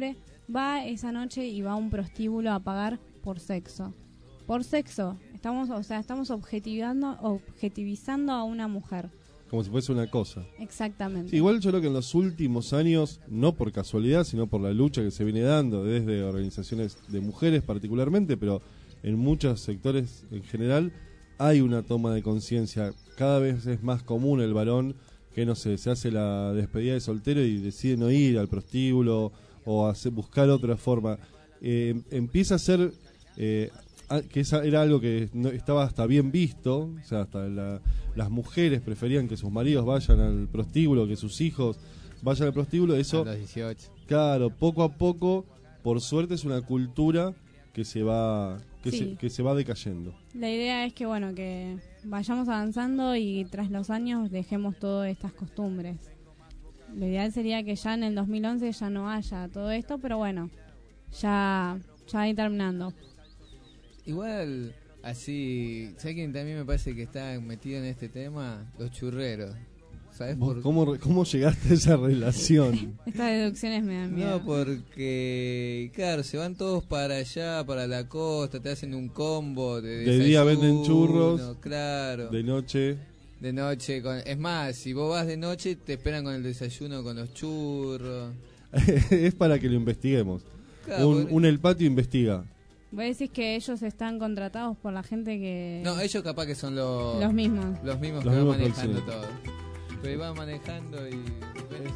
va esa noche y va a un prostíbulo a pagar por sexo. Por sexo, estamos, o sea, estamos objetivando, objetivizando a una mujer. Como si fuese una cosa. Exactamente. Sí, igual yo creo que en los últimos años, no por casualidad, sino por la lucha que se viene dando desde organizaciones de mujeres particularmente, pero en muchos sectores en general, hay una toma de conciencia. Cada vez es más común el varón que, no sé, se hace la despedida de soltero y decide no ir al prostíbulo o hacer, buscar otra forma. Eh, empieza a ser... Eh, que esa era algo que no, estaba hasta bien visto, o sea, hasta la, las mujeres preferían que sus maridos vayan al prostíbulo, que sus hijos vayan al prostíbulo, eso, a los dieciocho. Claro, poco a poco, por suerte es una cultura que se va que, sí. se, que se va decayendo. La idea es que, bueno, que vayamos avanzando y tras los años dejemos todas estas costumbres. Lo ideal sería que ya en el dos mil once ya no haya todo esto, pero bueno, ya, ya va a ir terminando. Igual, así, ¿sabes quién también me parece que está metido en este tema? Los churreros. ¿Sabes por ¿Cómo, ¿Cómo llegaste a esa relación? Estas deducciones me dan miedo. No, porque, claro, se van todos para allá, para la costa, te hacen un combo de De día venden churros, claro. De noche... De noche, con, es más, si vos vas de noche, te esperan con el desayuno, con los churros. Es para que lo investiguemos. Claro, un, porque... un El Patio investiga. Vos decís que ellos están contratados por la gente que... No, ellos capaz que son los... Los mismos. Los mismos los que mismos van manejando sí. todo. Pero van manejando y... ¿ves?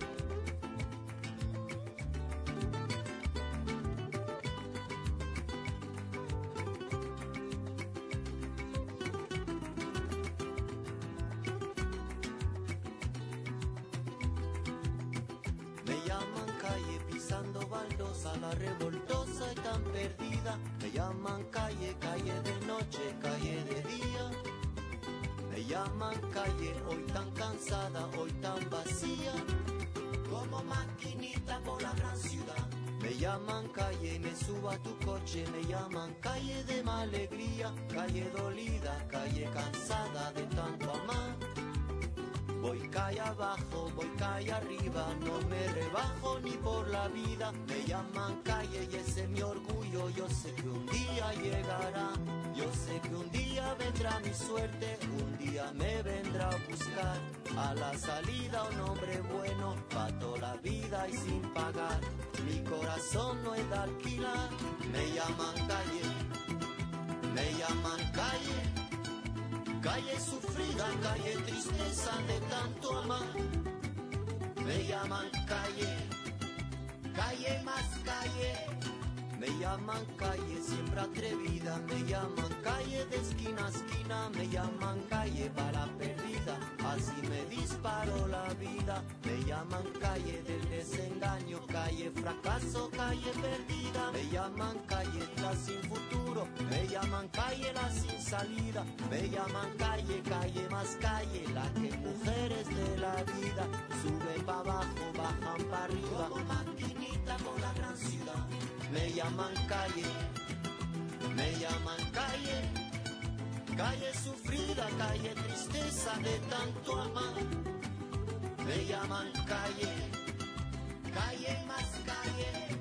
Me llaman calle pisando baldosa, la revoltosa y tan perdida. Me llaman calle, calle de noche, calle de día. Me llaman calle, hoy tan cansada, hoy tan vacía. Como maquinita por la gran ciudad. Me llaman calle, me subo a tu coche. Me llaman calle de mala alegría. Calle dolida, calle cansada de tanto amar. Voy calle abajo, voy calle arriba, no me rebajo ni por la vida. Me llaman calle y ese es mi orgullo, yo sé que un día llegará. Yo sé que un día vendrá mi suerte, un día me vendrá a buscar. A la salida un hombre bueno, pa' toda la vida y sin pagar. Mi corazón no es de alquilar. Me llaman calle, me llaman calle. Calle sufrida, calle tristeza de tanto amar. Me llaman calle, calle más calle. Me llaman calle siempre atrevida. Me llaman calle de esquina a esquina. Me llaman calle para perdida. Así me disparó la vida. Me llaman calle del desengaño. Calle fracaso, calle perdida. Me llaman calle la sin futuro. Me llaman calle la sin salida. Me llaman calle, calle más calle. La que mujeres de la vida suben para abajo, bajan para arriba. Como maquinita por la gran ciudad. Me llaman calle, me llaman calle. Calle sufrida, calle tristeza de tanto amar. Me llaman calle, calle más calle.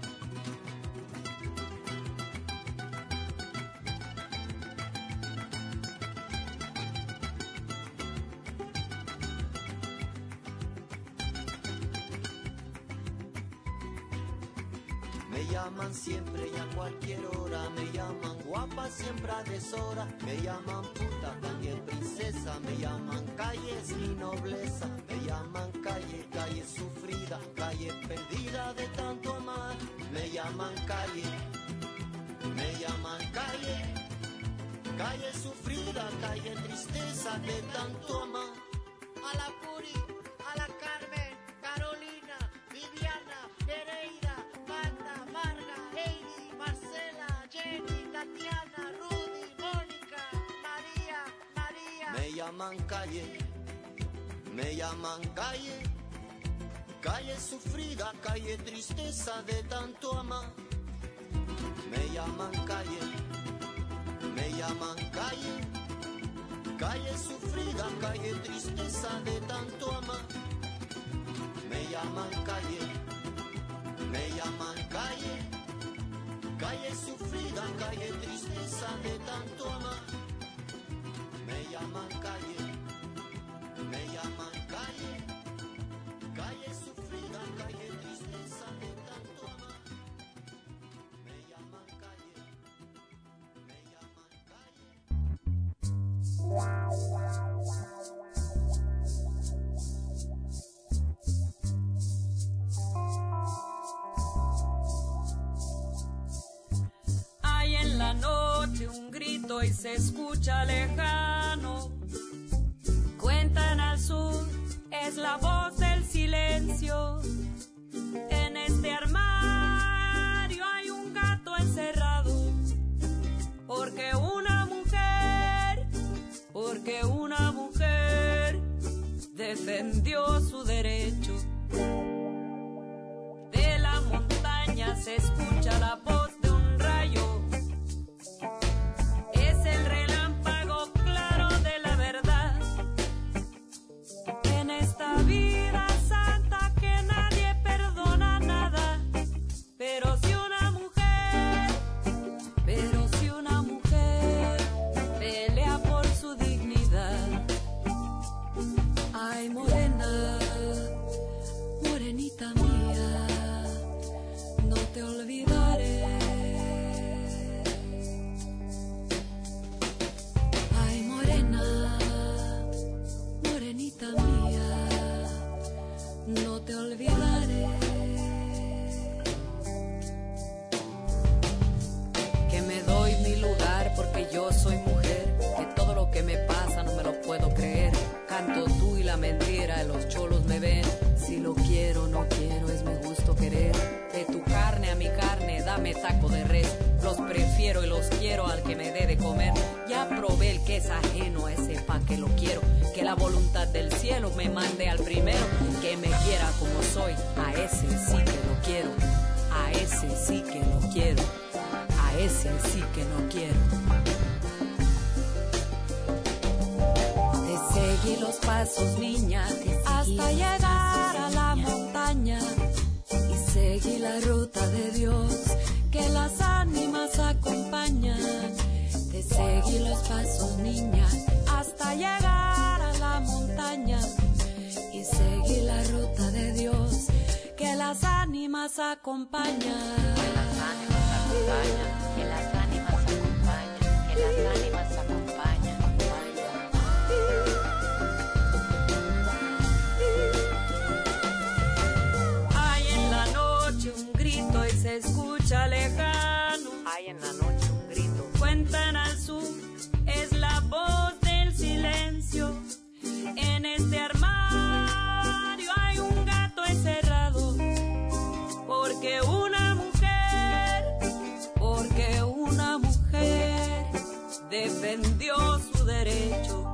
Me llaman siempre y a cualquier hora. Me llaman guapa siempre a deshora. Me llaman puta, también princesa. Me llaman calle es mi nobleza. Me llaman calle, calle sufrida. Calle perdida de tanto amar. Me llaman calle, me llaman calle. Calle sufrida, calle tristeza de tanto amar. A la Puri, a la Carmen, Carolina, Viviana, Nereida, Marta, Marga, Heidi, Marcela, Jenny, Tatiana, Rudy, Mónica, María, María. Me llaman calle, me llaman calle. Calle sufrida, calle tristeza de tanto amar. Me llaman calle, me llaman calle. Calle sufrida, calle tristeza de tanto amar. Me llaman calle, Me llaman calle, calle sufrida, calle tristeza de tanto amar. Me llaman calle, me llaman calle, calle sufrida, calle tristeza de tanto amar. Me llaman calle, me llaman Hay en la noche un grito y se escucha lejano. Cuentan al sur, es la voz del silencio. En este armario hay un gato encerrado. Porque una mujer, porque una mujer defendió su derecho. De la montaña se escucha la voz de un rayo. Es el relámpago claro de la verdad. En esta vida santa que nadie perdona nada. Pero si una mujer, pero si una mujer pelea por su dignidad. Ay, morena, morenita mía, no te olvidaré. Ay, morena, morenita mía, no te olvidaré. Que me doy mi lugar porque yo soy mujer, que todo lo que me pasa no me lo puedo creer. Canto tú y la mentira, los cholos me ven. Si lo quiero, no quiero, es mi gusto querer. De tu carne a mi carne, dame taco de res. Los prefiero y los quiero al que me dé de comer. Ya probé el que es ajeno a ese pa' que lo quiero. Que la voluntad del cielo me mande al primero. Que me quiera como soy, a ese sí que lo quiero. A ese sí que lo quiero. A ese sí que lo quiero. Te seguí los pasos, niña, hasta llegar a la montaña. Y seguí la ruta de Dios, que las ánimas acompañan. Te seguí los pasos, niña, hasta llegar a la montaña. Y seguí la ruta de Dios, que las ánimas acompañan. Que las ánimas acompañan, que las ánimas acompañan, que las ánimas acompañan. Hay en la noche un grito y se escucha lejano. Hay en la noche un grito. Cuentan al sur, es la voz del silencio. En este armario hay un gato encerrado. Porque una mujer, porque una mujer defendió su derecho.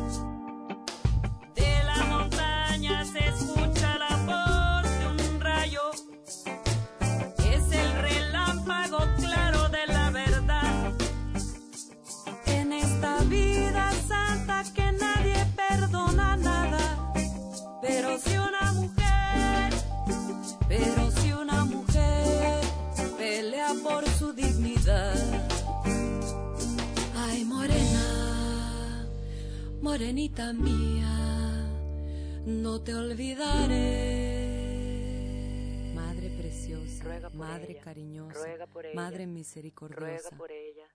De la montaña se escucha la voz de un rayo. Es el relámpago claro de la verdad. En esta vida santa que nadie perdona nada. Pero si una mujer, pero si una mujer pelea por su dignidad. Ay, morena, morenita mía, no te olvidaré. Madre preciosa, ruega por madre ella, cariñosa, ruega por ella, madre misericordiosa, ruega por ella.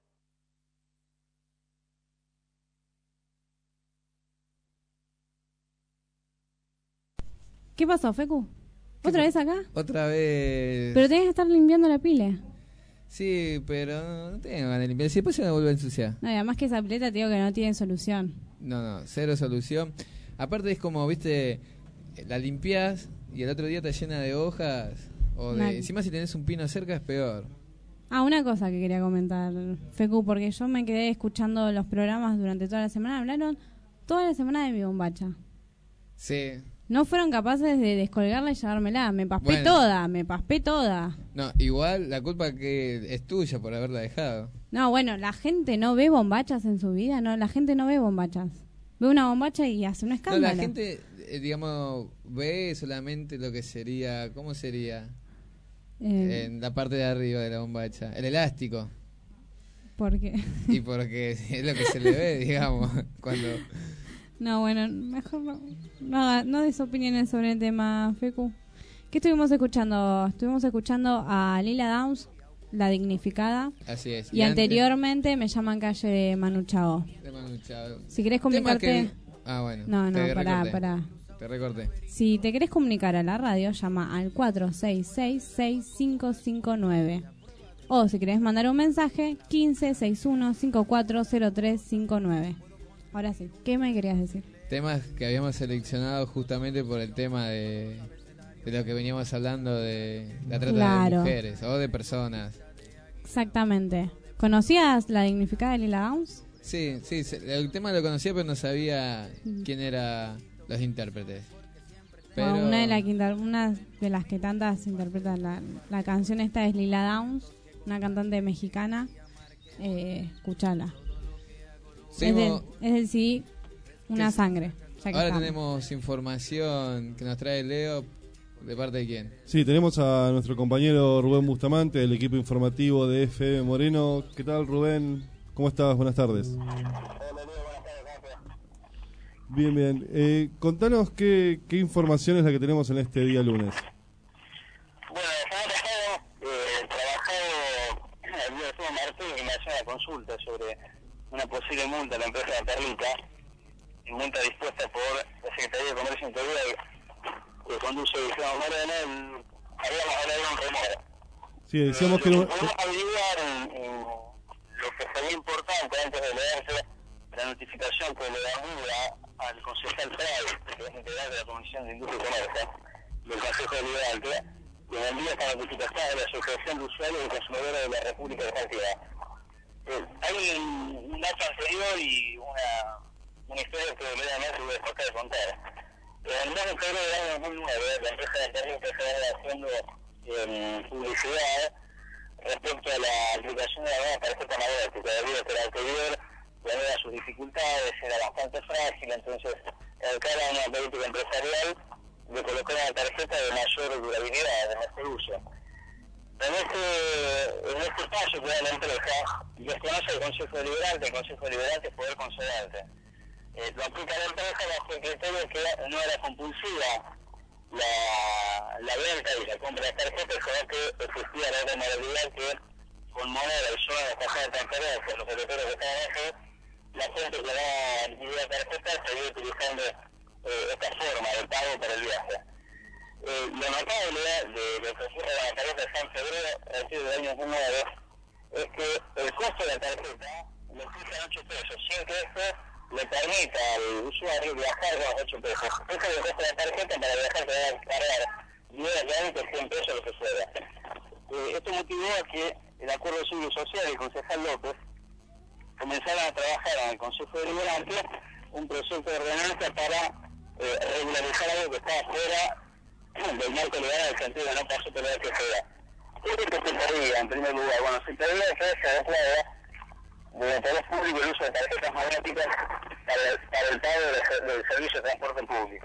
¿Qué pasó, Fecu? ¿Otra vez acá? Otra vez. Pero tenés que estar limpiando la pila. Sí, pero no tengo ganas de limpiar. Si después se me vuelve a ensuciar. No, y además que esa pileta te digo que no tiene solución. No, no, cero solución. Aparte es como, viste, la limpias y el otro día te llena de hojas. O de, Una- encima si tenés un pino cerca es peor. Ah, una cosa que quería comentar, Fecu, porque yo me quedé escuchando los programas durante toda la semana. Hablaron toda la semana de mi bombacha. Sí. No fueron capaces de descolgarla y llevármela. Me paspé Bueno. toda, me paspé toda. No, igual la culpa que es tuya por haberla dejado. No, bueno, la gente no ve bombachas en su vida, no, la gente no ve bombachas. Ve una bombacha y hace un No, escándalo. la gente, eh, digamos, ve solamente lo que sería, ¿cómo sería? Eh, en la parte de arriba de la bombacha. El elástico. ¿Por qué? Y porque es lo que se le ve, digamos, cuando... No, bueno, mejor no, no, no des opiniones sobre el tema, Fecu. ¿Qué estuvimos escuchando? Estuvimos escuchando a Lila Downs, La Dignificada. Así es. Y, y anteriormente Me Llaman Calle de Manu Chao. De Manu Chao. Si querés comunicarte... Que... Ah, bueno. No, no, pará, recorté. pará. Te recorté. Si te querés comunicar a la radio, llama al cuatro seis seis, seis cinco cinco nueve. O si querés mandar un mensaje, quince sesenta y uno cincuenta y cuatro cero tres cincuenta y nueve. Ahora sí, ¿qué me querías decir? Temas que habíamos seleccionado justamente por el tema de, de lo que veníamos hablando de la trata Claro. de mujeres o de personas. Exactamente. ¿Conocías La Dignificada de Lila Downs? Sí, sí, el tema lo conocía pero no sabía quién eran los intérpretes. Pero... Bueno, una, de la que inter- una de las que tantas interpretan la, la canción esta es Lila Downs, una cantante mexicana. Eh, escuchala. Es del, es del C D Una ¿Qué? Sangre. Ya que Ahora estamos. tenemos información que nos trae Leo. ¿De parte de quién? Sí, tenemos a nuestro compañero Rubén Bustamante del equipo informativo de F M Moreno. ¿Qué tal, Rubén? ¿Cómo estás? Buenas tardes. Bien, bien. Eh, contanos qué, qué información es la que tenemos en este día lunes. Bueno, la semana pasada eh, trabajado el día de martes y me hacía una consulta sobre una posible multa a la empresa de Perlita, multa dispuesta por la Secretaría de Comercio Interior que conduce Gustavo Moreno. El, habíamos hablado de un remora. Sí, decíamos que... Lo No, que podemos averiguar en, en lo que sería importante antes de leerse la notificación que le da al concejal Prado, que es integrante de la Comisión de Industria y Comercio del Consejo Deliberante, que envía esta notificación de la Asociación de Usuarios y Consumidores de la República Argentina. Eh, hay un, un dato anterior y una, una historia que brevemente voy a dejar de contar. En el mes de febrero del año dos mil nueve, la empresa de Internet se estaba haciendo eh, publicidad respecto a la aplicación de la nueva tarjeta magnética, debido a que la anterior tenía sus dificultades, era bastante frágil, entonces era una política empresarial de colocar una tarjeta de mayor durabilidad, de mejor uso. En este, en este paso que da la empresa, desconoce el Consejo Deliberante, el Consejo Deliberante es poder concedente. Eh, lo aplica la empresa bajo el criterio que no era compulsiva la, la venta y la compra de tarjetas, sino que existía la modalidad que con moneda y solo las cajas de transferencia, los secretarios que estaban aquí, la gente que no adquiría tarjetas seguía utilizando eh, esta forma de pago para el viaje. Eh, lo notable de lo que ocurre en la tarjeta de San Febrero, a partir del año dos mil nueve, es que el costo de la tarjeta lo fijan ocho pesos, sin que esto le permita al usuario viajar con ocho pesos. Ese es el costo de la tarjeta para viajar, que va a cargar diariamente cien pesos lo que fuera. Eh, esto motivó a que el Acuerdo de Seguro Social y el concejal López comenzaron a trabajar en el Consejo Deliberante un proyecto de ordenanza para eh, regularizar algo que estaba fuera del marco legal en el sentido de no pasar por la F C A. ¿Qué es lo que se pedía en primer lugar? Bueno, se pedía que se adecuara de interés público el uso de tarjetas magnéticas para el, para el pago del, del servicio de transporte público.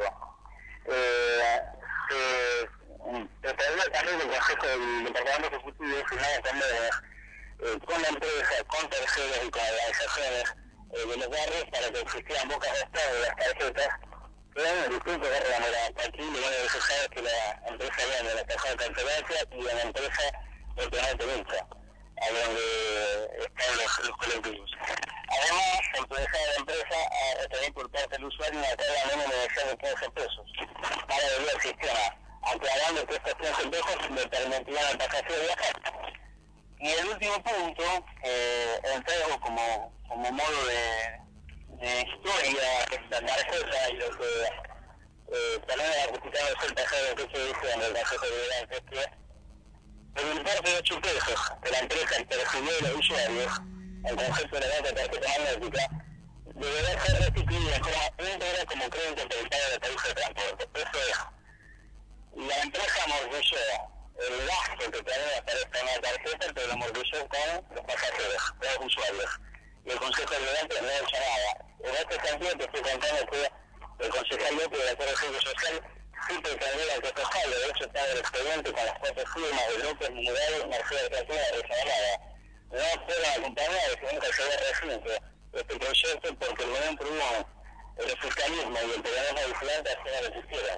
Eh, se, se pedía también el Consejo del Departamento Ejecutivo de Finanzas también eh, con la empresa, con terceros y con organizaciones eh, de los barrios para que existieran bocas de estado de las tarjetas. Pero distinto de la manera tranquila y bueno, eso sabe que la empresa vende la caja de transferencia y la empresa el penal de lucha, a donde están los, los colectivos. Además, se autorizaba a la empresa a retener por parte del usuario una carga mínima de quince pesos para volver al sistema, aclarando que estos quince pesos le permitían al pasajero viajar. Y el último punto, eh, entrego como, como modo de de historia esta tarjeta y lo que eh, también ha criticado el pasado que se dice en el Consejo Deliberante es que el importe de ocho pesos que la empresa percibió de los usuarios, el concepto de la venta de tarjeta magnética, deberá ser restituido como íntegra como crédito por el pago de tarifa de transporte. Eso es, la empresa amortizó el gasto que tenía para esta nueva tarjeta, pero lo amortizó con los pasajeros, con los usuarios. Y el Consejo Deliberante no ha hecho nada. En este sentido te estoy contando que el concejal López del Acuerdo de Seguro Social sí pretendía que tocarlo. De hecho, está el expediente con las cuatro firmas de López, Murales, Mercedes Castillo y Sagrada. No fueron acompañados, sino que se ve recinto este proyecto porque el momento uno, el fiscalismo y el periodismo vigilante hacían lo que quisieran.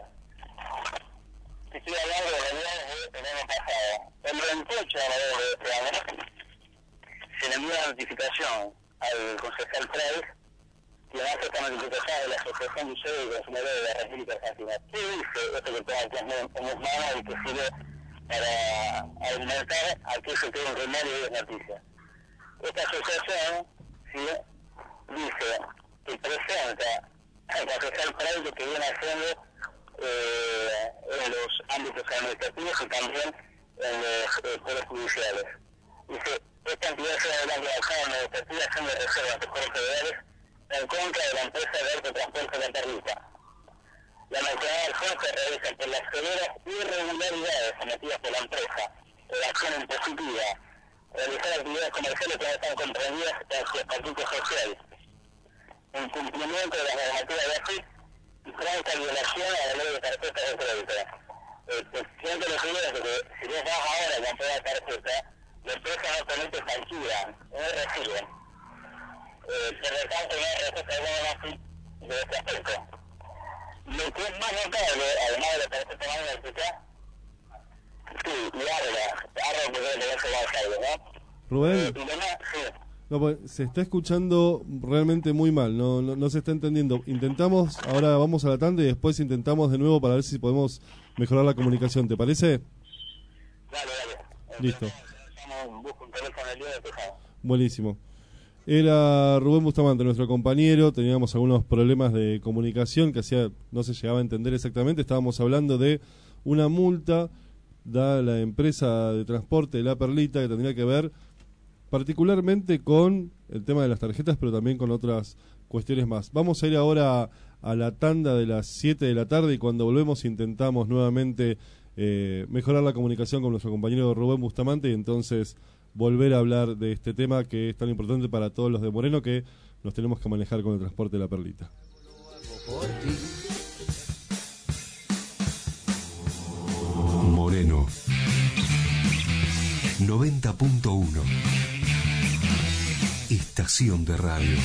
Estoy hablando de reuniones del año pasado. El veintiocho de enero de este año se le envió una notificación al concejal Preis, quien hace esta notificación de la Asociación Museo y Consumidores de la República Argentina. ¿Qué dice esto que tengo aquí en mis manos y que sirve para alimentar aquello que es un remedio y es noticia? Esta asociación ¿sí? dice que presenta al concejal Preis lo que viene haciendo eh, en los ámbitos administrativos y también en los eh, poderes judiciales. Dice, esta entidad se adelante de acción administrativa haciendo reservas de jueces federales en contra de la empresa de autotransporte de la Perlita. La mencionada alcance realiza por las severas irregularidades cometidas por la empresa, la acción impositiva, realizar actividades comerciales que no están comprendidas en su estatuto social, incumplimiento de las normativas de AFIP y franca violación a la ley de tarjetas de crédito. El presidente de los seguros que si vos vas ahora a comprar la tarjeta, la empresa no permite factura, no recibe. Eh, por lo tanto, no hay respuesta alguna de AFIP de este aspecto. Lo que es más notable, además de la tarjeta magnética, sí, larga, larga que debe tenerse más algo, ¿no? Rubén, Eh, y demás, sí. no, pues, se está escuchando realmente muy mal, no, no, no se está entendiendo. Intentamos, ahora vamos a la tanda y después intentamos de nuevo para ver si podemos mejorar la comunicación, ¿te parece? Dale, dale. Listo. Estamos, busco un teléfono del día de Tejado. Buenísimo. Era Rubén Bustamante, nuestro compañero. Teníamos algunos problemas de comunicación que hacía no se llegaba a entender exactamente. Estábamos hablando de una multa da la empresa de transporte La Perlita que tendría que ver particularmente con el tema de las tarjetas, pero también con otras cuestiones más. Vamos a ir ahora a, a la tanda de las siete de la tarde y cuando volvemos intentamos nuevamente eh, mejorar la comunicación con nuestro compañero Rubén Bustamante y entonces volver a hablar de este tema que es tan importante para todos los de Moreno que nos tenemos que manejar con el transporte de La Perlita. Moreno noventa punto uno. Estación de radio.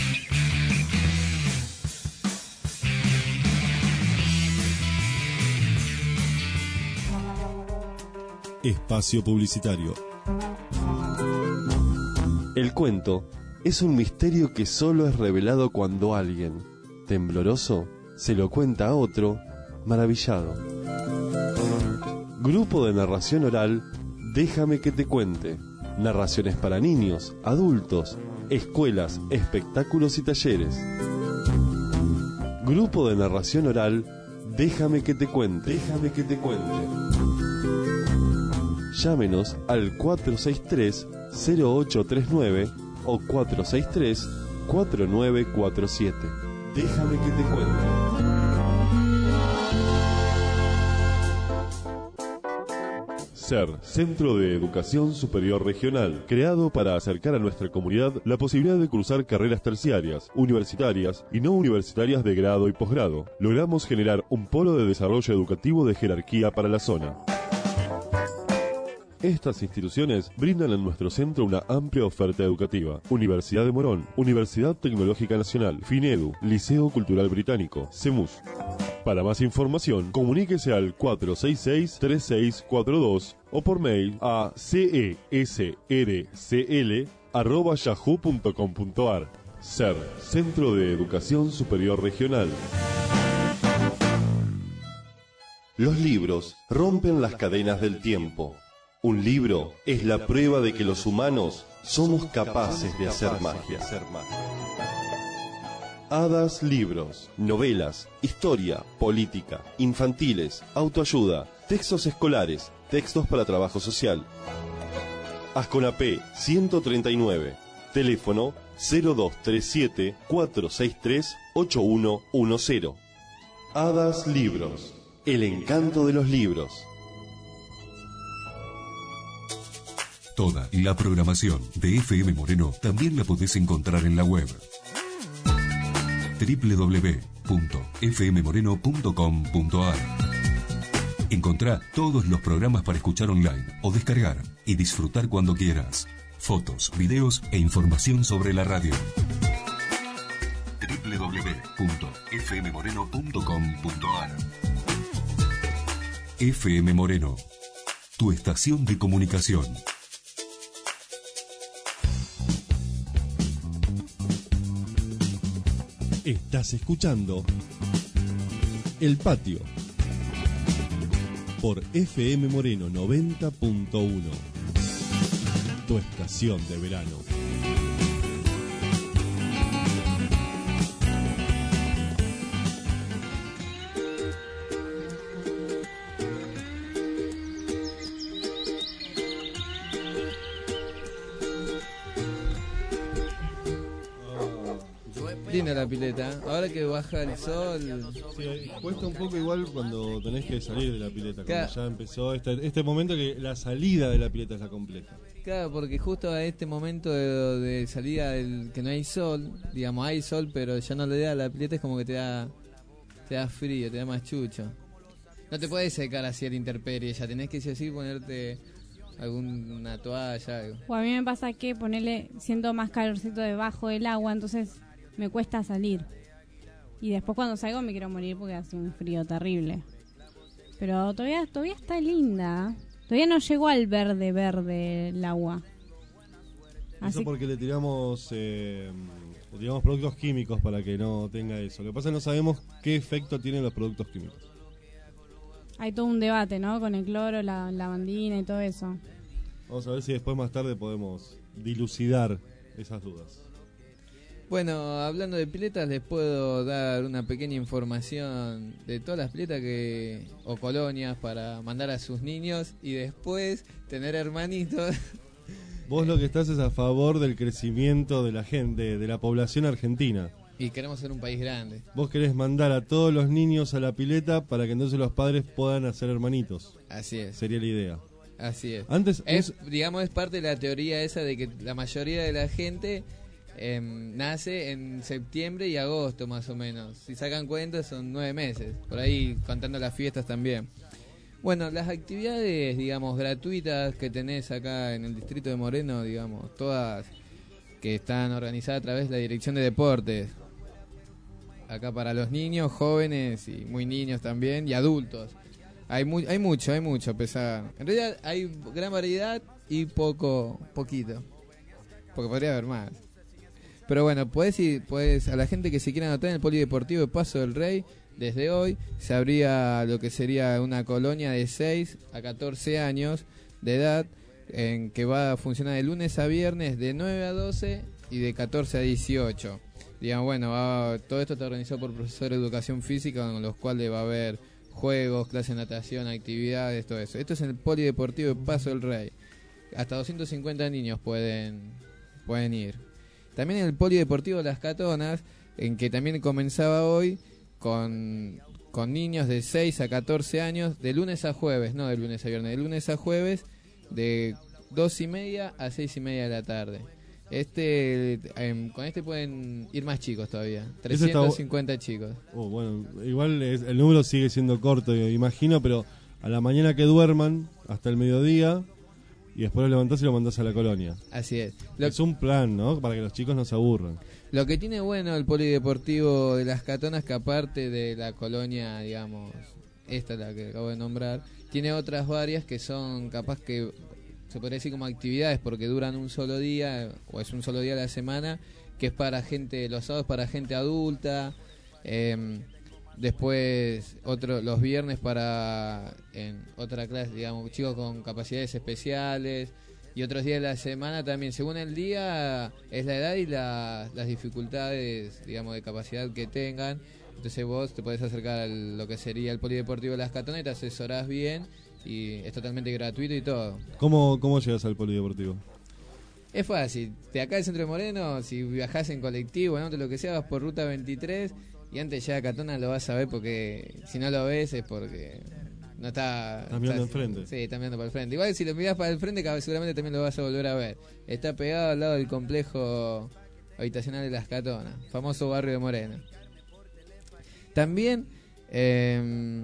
Espacio publicitario. El cuento es un misterio que solo es revelado cuando alguien, tembloroso, se lo cuenta a otro, maravillado. Grupo de narración oral, Déjame que te cuente. Narraciones para niños, adultos, escuelas, espectáculos y talleres. Grupo de narración oral, Déjame que te cuente. Déjame que te cuente. Llámenos al cuatro seis tres, cero ocho tres nueve o cuatro seis tres, cuatro nueve cuatro siete. Déjame que te cuente. SER, Centro de Educación Superior Regional, creado para acercar a nuestra comunidad la posibilidad de cursar carreras terciarias, universitarias y no universitarias de grado y posgrado. Logramos generar un polo de desarrollo educativo de jerarquía para la zona. Estas instituciones brindan en nuestro centro una amplia oferta educativa. Universidad de Morón, Universidad Tecnológica Nacional, FINEDU, Liceo Cultural Británico, CEMUS. Para más información, comuníquese al cuatro seis seis, tres seis cuatro dos o por mail a cesrcl arroba yahoo punto com punto ar. SER, Centro de Educación Superior Regional. Los libros rompen las cadenas del tiempo. Un libro es la prueba de que los humanos somos capaces de hacer magia. Hadas Libros, novelas, historia, política, infantiles, autoayuda, textos escolares, textos para trabajo social. Asconapé ciento treinta y nueve, teléfono cero dos tres siete, cuatro seis tres, ocho uno uno cero. Hadas Libros, el encanto de los libros. Toda la programación de F M Moreno también la podés encontrar en la web doble u doble u doble u punto f m moreno punto com punto ar. Encontrá todos los programas para escuchar online o descargar y disfrutar cuando quieras. Fotos, videos e información sobre la radio. doble u doble u doble u punto f m moreno punto com punto a r F M Moreno, tu estación de comunicación. Estás escuchando El Patio por F M Moreno noventa punto uno, tu estación de verano. Linda la pileta, ahora que baja el sol. Sí, cuesta un poco igual cuando tenés que salir de la pileta, Claro. cuando ya empezó este, este momento que la salida de la pileta es la compleja. Claro, porque justo a este momento de, de salida del, que no hay sol, digamos, hay sol, pero ya no le da a la pileta, es como que te da te da frío, te da más chucho. No te puedes secar así a la intemperie, ya tenés que sí o sí ponerte alguna toalla, algo. O a mí me pasa que ponerle, siento más calorcito debajo del agua, entonces me cuesta salir. Y después cuando salgo me quiero morir porque hace un frío terrible. Pero todavía todavía está linda. Todavía no llegó al verde verde el agua. Eso Así porque le tiramos eh, le tiramos productos químicos para que no tenga eso. Lo que pasa es que no sabemos qué efecto tienen los productos químicos. hay todo un debate, ¿no? Con el cloro, la lavandina y todo eso. Vamos a ver si después más tarde podemos dilucidar esas dudas. Bueno, hablando de piletas, les puedo dar una pequeña información de todas las piletas que o colonias para mandar a sus niños y después tener hermanitos. Vos lo que estás es a favor del crecimiento de la gente, de la población argentina. Y queremos ser un país grande. Vos querés mandar a todos los niños a la pileta para que entonces los padres puedan hacer hermanitos. Así es. Sería la idea. Así es. Antes es, digamos, es parte de la teoría esa de que la mayoría de la gente eh, nace en septiembre y agosto más o menos. Si sacan cuenta son nueve meses, por ahí contando las fiestas también. Bueno, las actividades, digamos, gratuitas que tenés acá en el distrito de Moreno, digamos, todas que están organizadas a través de la Dirección de Deportes. Acá para los niños, jóvenes y muy niños también, y adultos. Hay mu hay mucho, hay mucho, a pesar. En realidad hay gran variedad y poco, poquito. Porque podría haber más. Pero bueno, puedes ir, puedes, a la gente que se quiera anotar en el Polideportivo de Paso del Rey, desde hoy se abría lo que sería una colonia de seis a catorce años de edad, en que va a funcionar de lunes a viernes de nueve a doce y de catorce a dieciocho. Digamos, bueno, va, todo esto está organizado por profesores de educación física, con los cuales va a haber juegos, clases de natación, actividades, todo eso. Esto es en el Polideportivo de Paso del Rey. Hasta doscientos cincuenta niños pueden, pueden ir. También en el Polideportivo de Las Catonas, en que también comenzaba hoy con, con niños de seis a catorce años, de lunes a jueves, no de lunes a viernes, de lunes a jueves, de dos y media a seis y media de la tarde. Este, eh, con este pueden ir más chicos todavía, trescientos cincuenta chicos. Oh, bueno, igual es, el número sigue siendo corto, imagino, pero a la mañana que duerman hasta el mediodía y después lo levantás y lo mandás a la colonia. Así es. Lo es un plan, ¿no? Para que los chicos no se aburran. Lo que tiene bueno el Polideportivo de Las Catonas, que aparte de la colonia, digamos, esta la que acabo de nombrar, tiene otras varias que son capaz que se podría decir como actividades porque duran un solo día o es un solo día a la semana, que es para gente, los sábados para gente adulta, eh, después otro los viernes para en otra clase, digamos, chicos con capacidades especiales, y otros días de la semana también, según el día es la edad y la, las dificultades, digamos, de capacidad que tengan. Entonces vos te podés acercar a lo que sería el Polideportivo de Las Catonas y te asesorás bien y es totalmente gratuito y todo. ¿Cómo, cómo llegas al Polideportivo? Es fácil, de acá del Centro de Moreno, si viajás en colectivo, ¿no? De lo que sea, vas por Ruta veintitrés y antes ya a Catonas lo vas a ver, porque si no lo ves es porque no está... Estás mirando enfrente. Sí, está mirando para el frente. Igual si lo mirás para el frente, seguramente también lo vas a volver a ver. Está pegado al lado del complejo habitacional de Las Catonas, famoso barrio de Moreno. También, eh,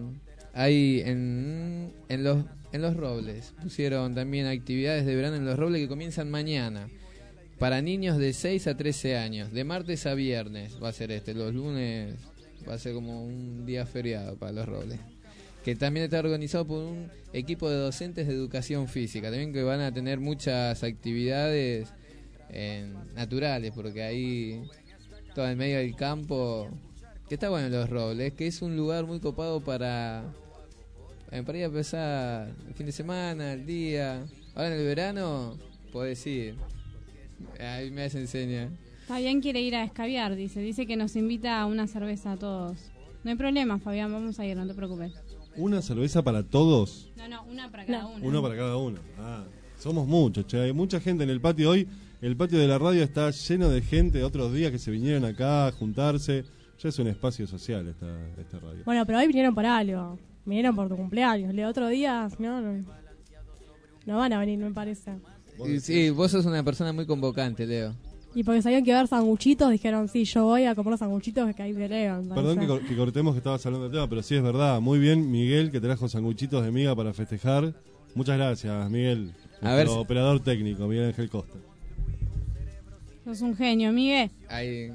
hay en, en los en los Robles pusieron también actividades de verano en los Robles que comienzan mañana para niños de seis a trece años, de martes a viernes va a ser este, los lunes va a ser como un día feriado para los Robles, que también está organizado por un equipo de docentes de educación física, también que van a tener muchas actividades eh, naturales, porque ahí todo en medio del campo, que está bueno los Robles, que es un lugar muy copado para, para ir a pasar el fin de semana, el día. Ahora en el verano podés ir, ahí me hace enseña. Fabián quiere ir a escabiar, dice, dice que nos invita a una cerveza a todos. No hay problema, Fabián, vamos a ir, no te preocupes. ¿Una cerveza para todos? No, no, una para cada no. uno. Uno para cada uno. Ah, somos muchos, che. Hay mucha gente en el patio hoy. El patio de la radio está lleno de gente de otros días que se vinieron acá a juntarse. Ya es un espacio social esta, esta radio. Bueno, pero hoy vinieron por algo. Vinieron por tu cumpleaños. El otro día, no, no, no van a venir, me parece. Sí, sí, vos sos una persona muy convocante, Leo. Y porque sabían que iba a haber sanguchitos, dijeron, sí, yo voy a comprar sanguchitos que ahí de Leo. Perdón que, cor- que cortemos que estabas hablando del tema, pero sí es verdad. Muy bien, Miguel, que trajo sanguchitos de miga para festejar. Muchas gracias, Miguel. A ver, nuestro operador técnico, Miguel Ángel Costa. Sos un genio, Miguel. Ahí.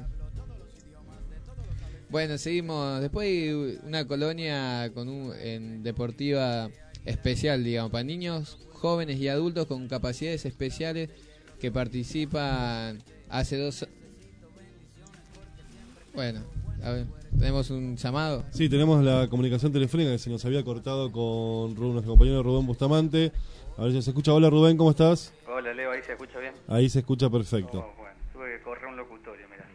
Bueno, seguimos. Después hay una colonia con un, en deportiva especial, digamos, para niños, jóvenes y adultos con capacidades especiales que participan hace dos... Bueno, a ver, ¿tenemos un llamado? Sí, tenemos la comunicación telefónica que se nos había cortado con Ru- nuestro compañero Rubén Bustamante. A ver si se escucha. Hola Rubén, ¿cómo estás? Hola Leo, ¿ahí se escucha bien? Ahí se escucha perfecto. Oh, bueno, tuve que correr un locutorio, mirá.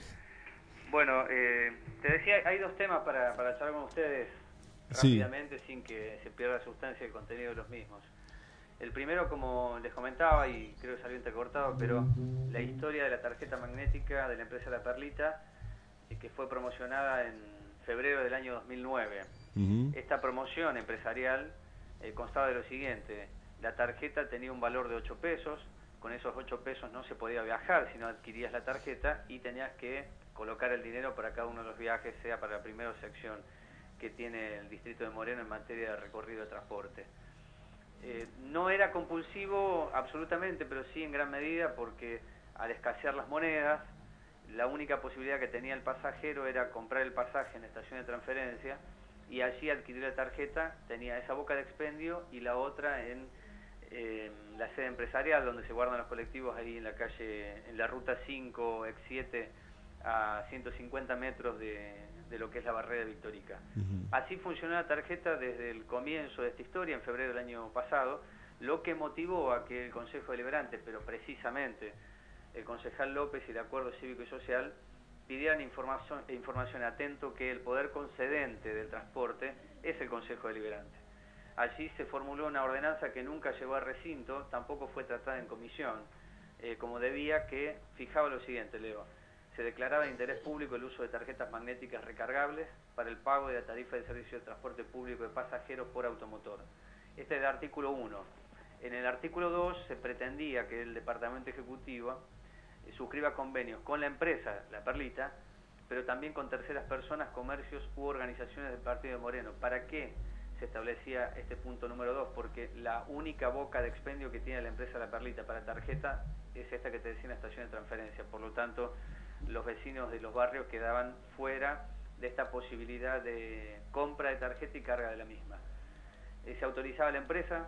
Bueno, eh, te decía, hay dos temas para, para charlar con ustedes Sí. rápidamente sin que se pierda la sustancia y el contenido de los mismos. El primero, como les comentaba, y creo que salió entrecortado, pero la historia de la tarjeta magnética de la empresa La Perlita, eh, que fue promocionada en febrero del año dos mil nueve. Uh-huh. Esta promoción empresarial eh, constaba de lo siguiente: la tarjeta tenía un valor de ocho pesos, con esos ocho pesos no se podía viajar si no adquirías la tarjeta, y tenías que colocar el dinero para cada uno de los viajes, sea para la primera sección que tiene el distrito de Moreno en materia de recorrido de transporte. Eh, no era compulsivo absolutamente, pero sí en gran medida, porque al escasear las monedas, la única posibilidad que tenía el pasajero era comprar el pasaje en la estación de transferencia y allí adquirir la tarjeta. Tenía esa boca de expendio y la otra en eh, la sede empresarial, donde se guardan los colectivos, ahí en la calle, en la ruta cinco, ex siete, a ciento cincuenta metros de, de lo que es la barrera de Victorica. Uh-huh. Así funcionó la tarjeta desde el comienzo de esta historia, en febrero del año pasado, lo que motivó a que el Consejo Deliberante, pero precisamente el concejal López y el Acuerdo Cívico y Social, pidieran información, información atento que el poder concedente del transporte es el Consejo Deliberante. Allí se formuló una ordenanza que nunca llegó a recinto, tampoco fue tratada en comisión, eh, como debía, que fijaba lo siguiente, Leo: se declaraba de interés público el uso de tarjetas magnéticas recargables para el pago de la tarifa de servicio de transporte público de pasajeros por automotor. Este es el artículo uno. En el artículo dos se pretendía que el Departamento Ejecutivo eh, suscriba convenios con la empresa La Perlita, pero también con terceras personas, comercios u organizaciones del Partido de Moreno. ¿Para qué se establecía este punto número dos? Porque la única boca de expendio que tiene la empresa La Perlita para tarjeta es esta que te decía en la estación de transferencia. Por lo tanto, los vecinos de los barrios quedaban fuera de esta posibilidad de compra de tarjeta y carga de la misma. Eh, se autorizaba a la empresa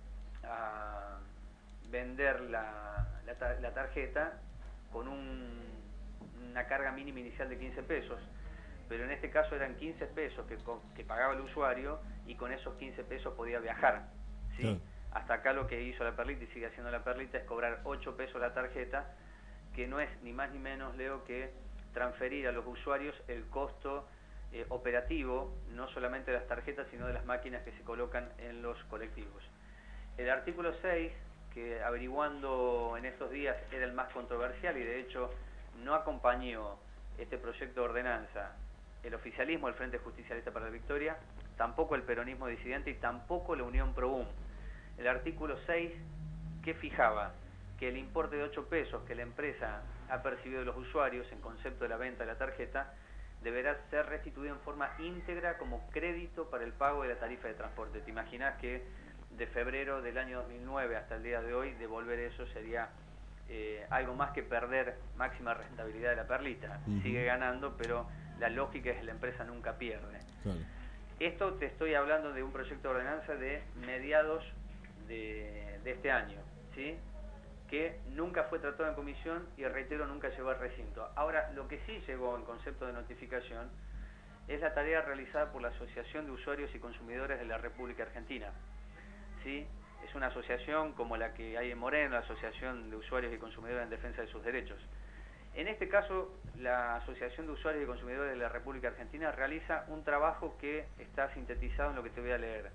a vender la, la, tar la tarjeta con un, una carga mínima inicial de quince pesos, pero en este caso eran quince pesos que, que pagaba el usuario, y con esos quince pesos podía viajar, ¿sí? Sí. Hasta acá lo que hizo La Perlita y sigue haciendo La Perlita es cobrar ocho pesos la tarjeta, que no es ni más ni menos, Leo, que transferir a los usuarios el costo eh, operativo, no solamente de las tarjetas, sino de las máquinas que se colocan en los colectivos. El artículo seis, que averiguando en estos días era el más controversial, y de hecho no acompañó este proyecto de ordenanza el oficialismo, el Frente Justicialista para la Victoria, tampoco el peronismo disidente y tampoco la Unión Pro-Um. El artículo seis, que fijaba que el importe de ocho pesos que la empresa ha percibido de los usuarios en concepto de la venta de la tarjeta deberá ser restituido en forma íntegra como crédito para el pago de la tarifa de transporte. ¿Te imaginas que de febrero del año dos mil nueve hasta el día de hoy devolver eso sería eh, algo más que perder máxima rentabilidad de la perlita? Uh-huh. Sigue ganando, pero la lógica es que la empresa nunca pierde. Claro. Esto te estoy hablando de un proyecto de ordenanza de mediados de, de este año, ¿sí? Que nunca fue tratado en comisión y, reitero, nunca llegó al recinto. Ahora, lo que sí llegó en concepto de notificación es la tarea realizada por la Asociación de Usuarios y Consumidores de la República Argentina. ¿Sí? Es una asociación como la que hay en Moreno, la Asociación de Usuarios y Consumidores en Defensa de sus Derechos. En este caso, la Asociación de Usuarios y Consumidores de la República Argentina realiza un trabajo que está sintetizado en lo que te voy a leer,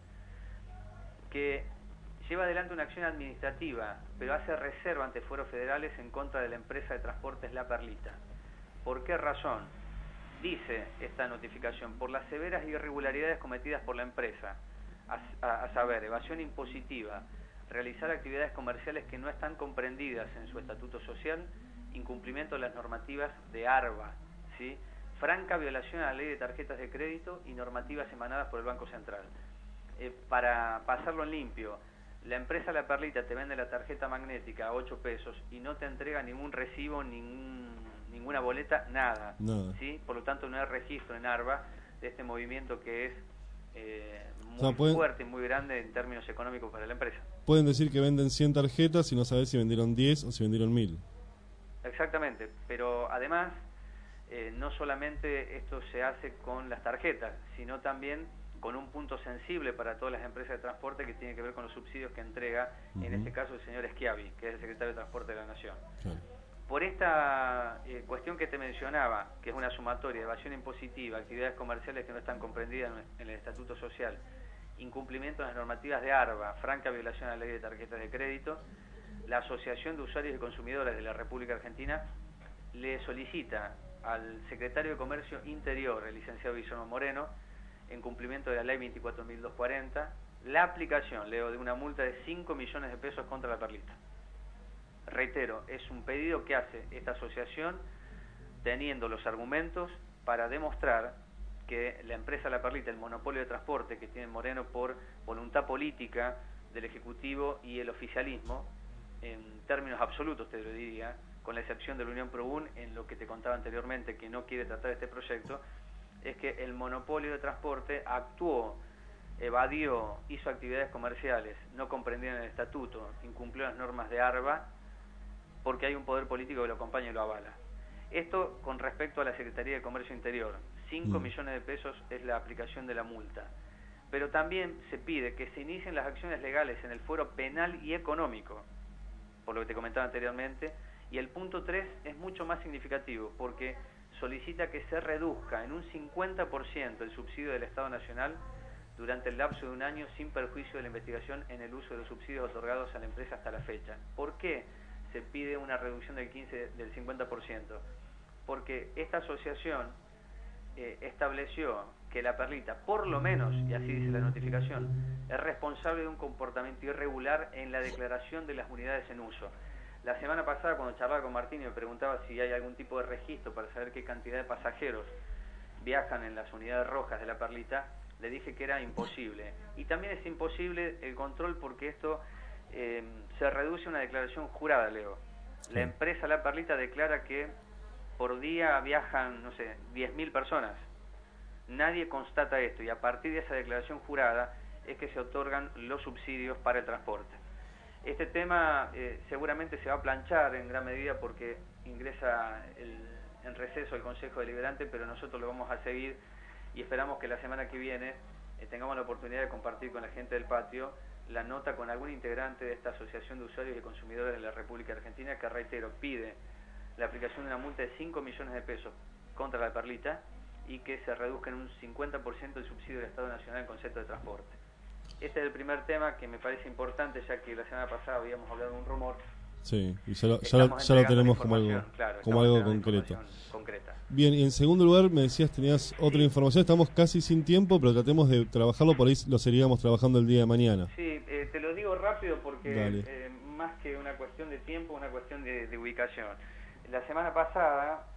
que lleva adelante una acción administrativa, pero hace reserva ante fueros federales en contra de la empresa de transportes La Perlita. ¿Por qué razón? Dice esta notificación, por las severas irregularidades cometidas por la empresa, a, a, a saber, evasión impositiva, realizar actividades comerciales que no están comprendidas en su estatuto social, incumplimiento de las normativas de ARBA, ¿sí? Franca violación a la ley de tarjetas de crédito y normativas emanadas por el Banco Central. Eh, para pasarlo en limpio, la empresa La Perlita te vende la tarjeta magnética a ocho pesos y no te entrega ningún recibo, ningún, ninguna boleta, nada, nada. ¿Sí? Por lo tanto no hay registro en ARBA de este movimiento que es eh, muy, o sea, pueden, fuerte y muy grande en términos económicos para la empresa. Pueden decir que venden cien tarjetas y no saber si vendieron diez o si vendieron mil. Exactamente, pero además eh, no solamente esto se hace con las tarjetas, sino también con un punto sensible para todas las empresas de transporte que tiene que ver con los subsidios que entrega, uh-huh. en este caso el señor Schiavi, que es el secretario de Transporte de la Nación. Claro. Por esta eh, cuestión que te mencionaba, que es una sumatoria, evasión impositiva, actividades comerciales que no están comprendidas en el Estatuto Social, incumplimiento de las normativas de ARBA, franca violación a la ley de tarjetas de crédito, la Asociación de Usuarios y Consumidores de la República Argentina le solicita al secretario de Comercio Interior, el licenciado Guillermo Moreno, en cumplimiento de la ley veinticuatro mil doscientos cuarenta, la aplicación, Leo, de una multa de cinco millones de pesos contra La Perlita. Reitero, es un pedido que hace esta asociación teniendo los argumentos para demostrar que la empresa La Perlita, el monopolio de transporte que tiene Moreno por voluntad política del Ejecutivo y el oficialismo, en términos absolutos te lo diría, con la excepción de la Unión Proun, en lo que te contaba anteriormente, que no quiere tratar este proyecto, es que el monopolio de transporte actuó, evadió, hizo actividades comerciales, no comprendían el estatuto, incumplió las normas de ARBA, porque hay un poder político que lo acompaña y lo avala. Esto con respecto a la Secretaría de Comercio Interior, cinco millones de pesos es la aplicación de la multa. Pero también se pide que se inicien las acciones legales en el fuero penal y económico, por lo que te comentaba anteriormente, y el punto tres es mucho más significativo, porque solicita que se reduzca en un cincuenta por ciento el subsidio del Estado Nacional durante el lapso de un año sin perjuicio de la investigación en el uso de los subsidios otorgados a la empresa hasta la fecha. ¿Por qué se pide una reducción del quince, del cincuenta por ciento? Porque esta asociación eh, estableció que La Perlita, por lo menos, y así dice la notificación, es responsable de un comportamiento irregular en la declaración de las unidades en uso. La semana pasada, cuando charlaba con Martín y me preguntaba si hay algún tipo de registro para saber qué cantidad de pasajeros viajan en las unidades rojas de La Perlita, le dije que era imposible. Y también es imposible el control porque esto eh, se reduce a una declaración jurada, Leo. La empresa La Perlita declara que por día viajan, no sé, diez mil personas. Nadie constata esto y a partir de esa declaración jurada es que se otorgan los subsidios para el transporte. Este tema eh, seguramente se va a planchar en gran medida porque ingresa el, en receso el Consejo Deliberante, pero nosotros lo vamos a seguir y esperamos que la semana que viene eh, tengamos la oportunidad de compartir con la gente del patio la nota con algún integrante de esta Asociación de Usuarios y Consumidores de la República Argentina que, reitero, pide la aplicación de una multa de cinco millones de pesos contra La Perlita y que se reduzca en un cincuenta por ciento el subsidio del Estado Nacional en concepto de transporte. Este es el primer tema que me parece importante, ya que la semana pasada habíamos hablado de un rumor. Sí, y ya lo, ya lo, ya lo tenemos como algo, claro, como algo concreto. Concreta. Bien, y en segundo lugar me decías tenías otra sí. información, estamos casi sin tiempo, pero tratemos de trabajarlo, por ahí lo seguiríamos trabajando el día de mañana. Sí, eh, te lo digo rápido porque eh, más que una cuestión de tiempo, una cuestión de, de ubicación. La semana pasada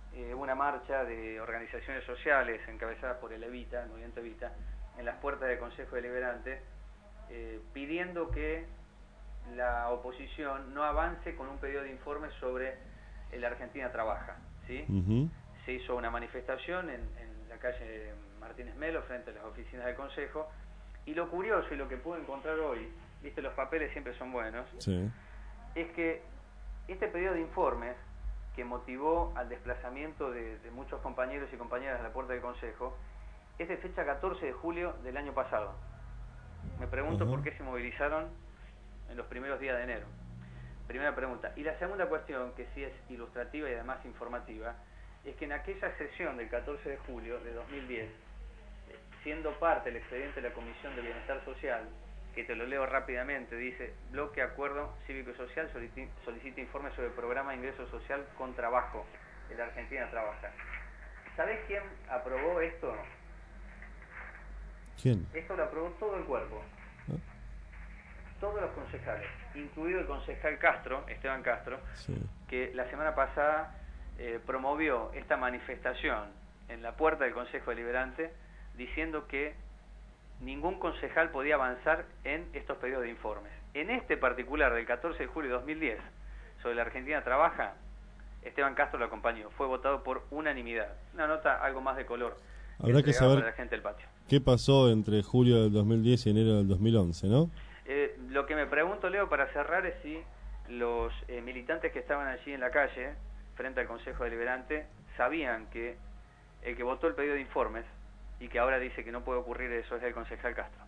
eh, una marcha de organizaciones sociales encabezada por el Evita, el movimiento Evita, en las puertas del Consejo Deliberante, eh, pidiendo que la oposición no avance con un pedido de informe sobre el Argentina Trabaja, ¿sí? Uh-huh. Se hizo una manifestación en, en la calle Martínez Melo, frente a las oficinas del Consejo, y lo curioso y lo que pude encontrar hoy, viste, los papeles siempre son buenos, Sí. es que este pedido de informes que motivó al desplazamiento de, de muchos compañeros y compañeras a la puerta del Consejo es de fecha catorce de julio del año pasado. Me pregunto Ajá. por qué se movilizaron en los primeros días de enero. Primera pregunta. Y la segunda cuestión, que sí es ilustrativa y además informativa, es que en aquella sesión del catorce de julio de dos mil diez, siendo parte del expediente de la Comisión de Bienestar Social, que te lo leo rápidamente, dice: bloque Acuerdo Cívico y Social solicita, solicita informe sobre el programa de ingreso social con trabajo de la Argentina Trabaja. ¿Sabés quién aprobó esto? ¿Quién? Esto lo aprobó todo el cuerpo. ¿Ah? Todos los concejales, incluido el concejal Castro, Esteban Castro, Sí. que la semana pasada eh, promovió esta manifestación en la puerta del Consejo Deliberante diciendo que ningún concejal podía avanzar en estos pedidos de informes. En este particular del catorce de julio de dos mil diez, sobre la Argentina Trabaja, Esteban Castro lo acompañó. Fue votado por unanimidad. Una nota algo más de color. Habrá que entregada saber para la gente del patio. qué pasó entre julio del dos mil diez y enero del dos mil once, ¿no? Eh, lo que me pregunto, Leo, para cerrar, es si los eh, militantes que estaban allí en la calle, frente al Consejo Deliberante, sabían que el que votó el pedido de informes y que ahora dice que no puede ocurrir eso es el concejal Castro.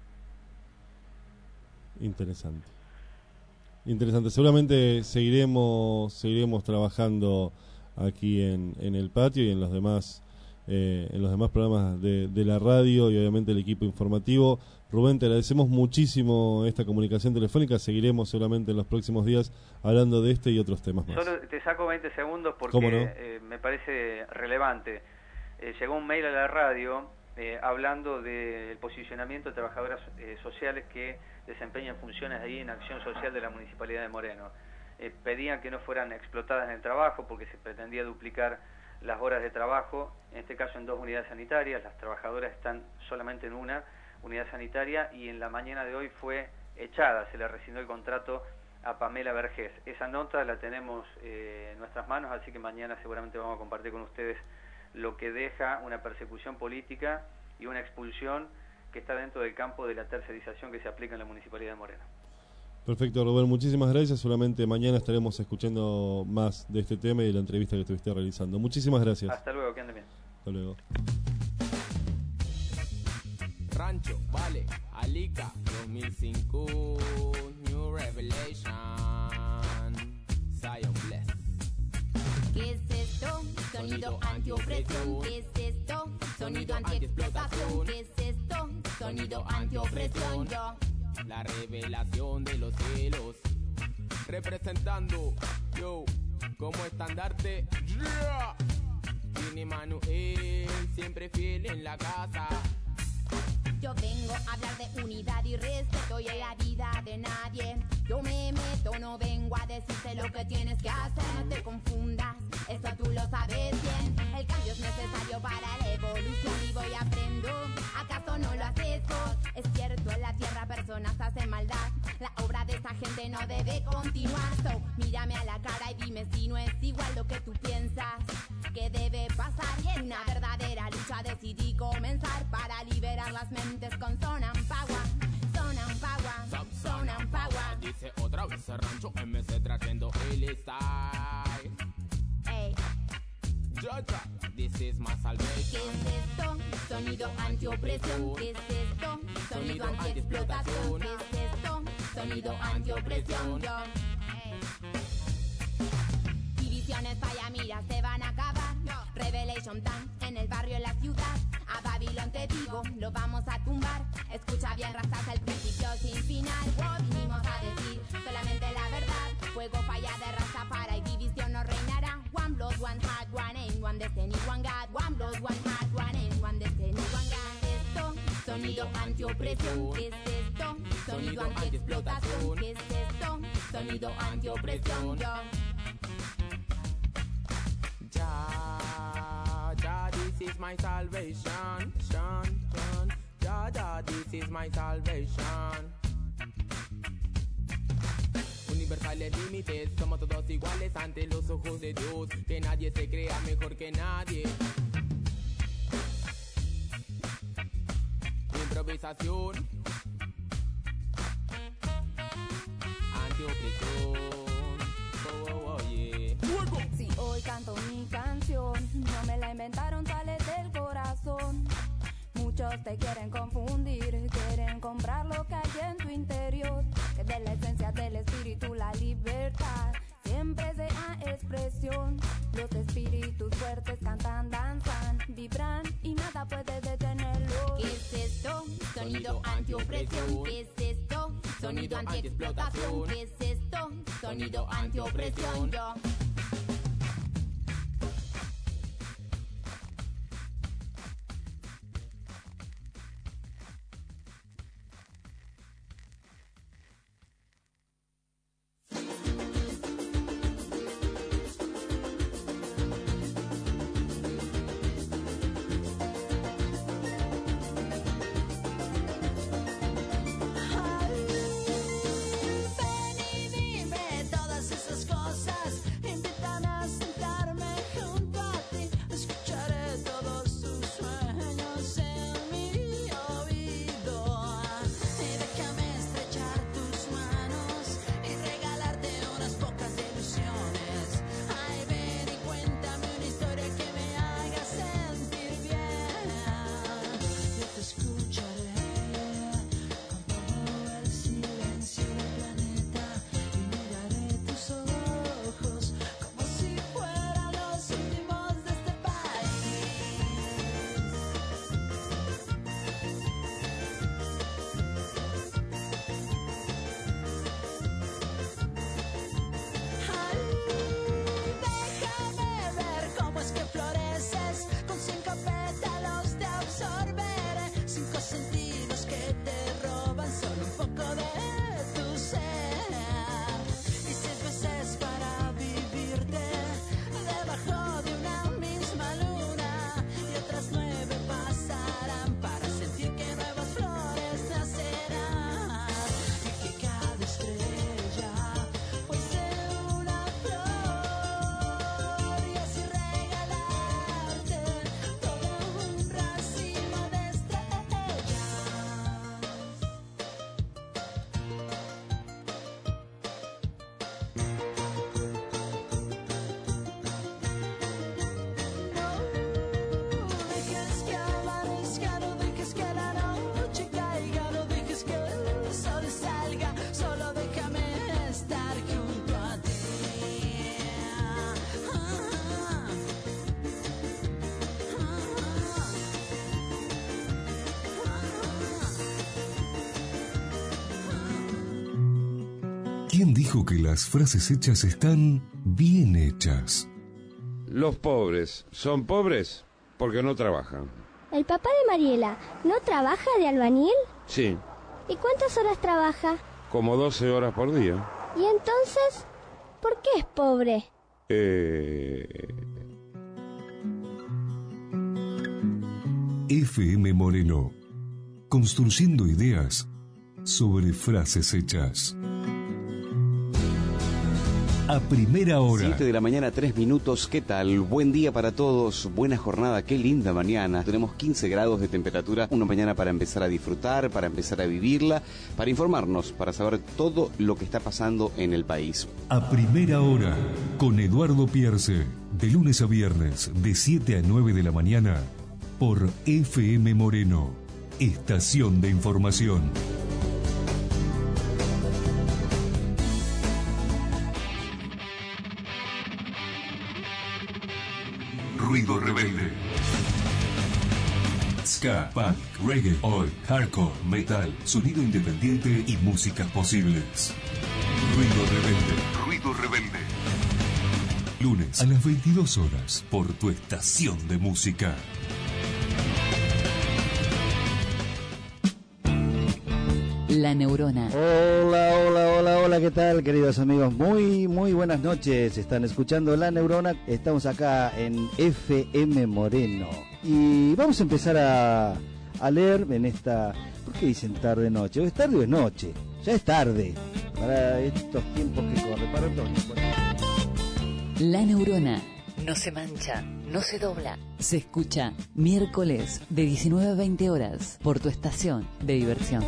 Interesante. Interesante. Seguramente seguiremos seguiremos trabajando aquí en, en el patio y en los demás eh, en los demás programas de, de la radio y obviamente el equipo informativo. Rubén, te agradecemos muchísimo esta comunicación telefónica. Seguiremos seguramente en los próximos días hablando de este y otros temas más. Solo te saco veinte segundos porque ¿Cómo no? eh, me parece relevante. Eh, llegó un mail a la radio eh, hablando del posicionamiento de trabajadoras eh, sociales que desempeñan funciones ahí en Acción Social de la Municipalidad de Moreno. Eh, pedían que no fueran explotadas en el trabajo porque se pretendía duplicar las horas de trabajo, en este caso en dos unidades sanitarias. Las trabajadoras están solamente en una unidad sanitaria y en la mañana de hoy fue echada, se le rescindió el contrato a Pamela Vergés. Esa nota la tenemos eh, en nuestras manos, así que mañana seguramente vamos a compartir con ustedes lo que deja una persecución política y una expulsión que está dentro del campo de la tercerización que se aplica en la Municipalidad de Moreno. Perfecto, Rubén, muchísimas gracias. Solamente mañana estaremos escuchando más de este tema y de la entrevista que estuviste realizando. Muchísimas gracias. Hasta luego, que anden bien. Hasta luego. Rancho, vale, Alica, dos mil cinco, New Revelation, Zion Bless. ¿Qué es esto? Sonido antiopresión. ¿Qué es esto? Sonido antiexplotación. ¿Qué es esto? Sonido antiopresión. Yo. La revelación de los cielos, representando, yo, como estandarte, yeah. Tiene Manuel, siempre fiel en la casa. Yo vengo a hablar de unidad y respeto y en la vida de nadie. Yo me meto, no vengo a decirte lo que tienes que hacer. No te confundas, esto tú lo sabes bien. El cambio es necesario para la evolución y voy aprendo. ¿Acaso no lo haces vos? Es cierto, en la tierra personas hacen maldad. La obra de esta gente no debe continuar. So, mírame a la cara y dime si no es igual lo que tú piensas que debe pasar. Y en una verdadera lucha decidí comenzar para liberar las mentes con Sonan Power. Sonan Power, Sonan Power. Dice otra vez el rancho M C trayendo el style. Ey. Georgia, this is my salvation. ¿Qué es esto? Sonido antiopresión. ¿Qué es esto? Sonido antiexplotación. ¿Qué es esto? Sonido antiopresión. Yo. Ey. Divisiones falla, mira, se van a acabar. Revelation Time en el barrio, en la ciudad. A Babilón te digo, lo vamos a tumbar. Escucha bien, razas, el principio sin final. Wow, vinimos a decir solamente la verdad. Fuego falla de raza para y división no reinará. One blood, one heart, one aim, one destiny, one God. One blood, one heart, one aim, one destiny, one God. Esto, sonido antiopresión. ¿Qué es esto? Sonido antiexplotación. ¿Qué es esto? Sonido antiopresión. Yo. Ya. is my salvation. Shun, shun. Ja, ja, this is my salvation. Universales límites, somos todos iguales ante los ojos de Dios. Que nadie se crea mejor que nadie. Improvisación, antiopresión. Oh, oh, oh, yeah. Si hoy canto mi canción, no me la inventaron, sale del corazón. Muchos te quieren confundir, quieren comprar lo que hay en tu interior. Que de la esencia del espíritu la libertad siempre sea expresión. Los espíritus fuertes cantan, danzan, vibran y nada puede detenerlo. ¿Qué es esto? Sonido antiopresión. ¿Qué es esto? Sonido antiexplotación. ¿Qué es esto? Sonido antiopresión. Yo. ¿Quién dijo que las frases hechas están bien hechas? Los pobres son pobres porque no trabajan. ¿El papá de Mariela no trabaja de albañil? Sí, ¿Y cuántas horas trabaja? como doce horas por día. ¿Y entonces por qué es pobre? Eh... F M Moreno, construyendo ideas sobre frases hechas. A primera hora. siete de la mañana, tres minutos. ¿Qué tal? Buen día para todos. Buena jornada. Qué linda mañana. Tenemos quince grados de temperatura. Una mañana para empezar a disfrutar, para empezar a vivirla, para informarnos, para saber todo lo que está pasando en el país. A primera hora, con Eduardo Pierce. De lunes a viernes, de siete a nueve de la mañana, por F M Moreno, estación de información. Ruido rebelde. Ska, punk, reggae, oi, hardcore, metal, sonido independiente y músicas posibles. Ruido rebelde. Ruido rebelde. Lunes a las veintidós horas por tu estación de música. La Neurona. Hola, hola, hola, hola, ¿qué tal, queridos amigos? Muy, muy buenas noches. Están escuchando La Neurona. Estamos acá en F M Moreno. Y vamos a empezar a, a leer en esta... ¿Por qué dicen tarde noche? ¿O es tarde o es noche? Ya es tarde para estos tiempos que corren, para todos. La neurona no se mancha, no se dobla. Se escucha miércoles de diecinueve a veinte horas por tu estación de diversión.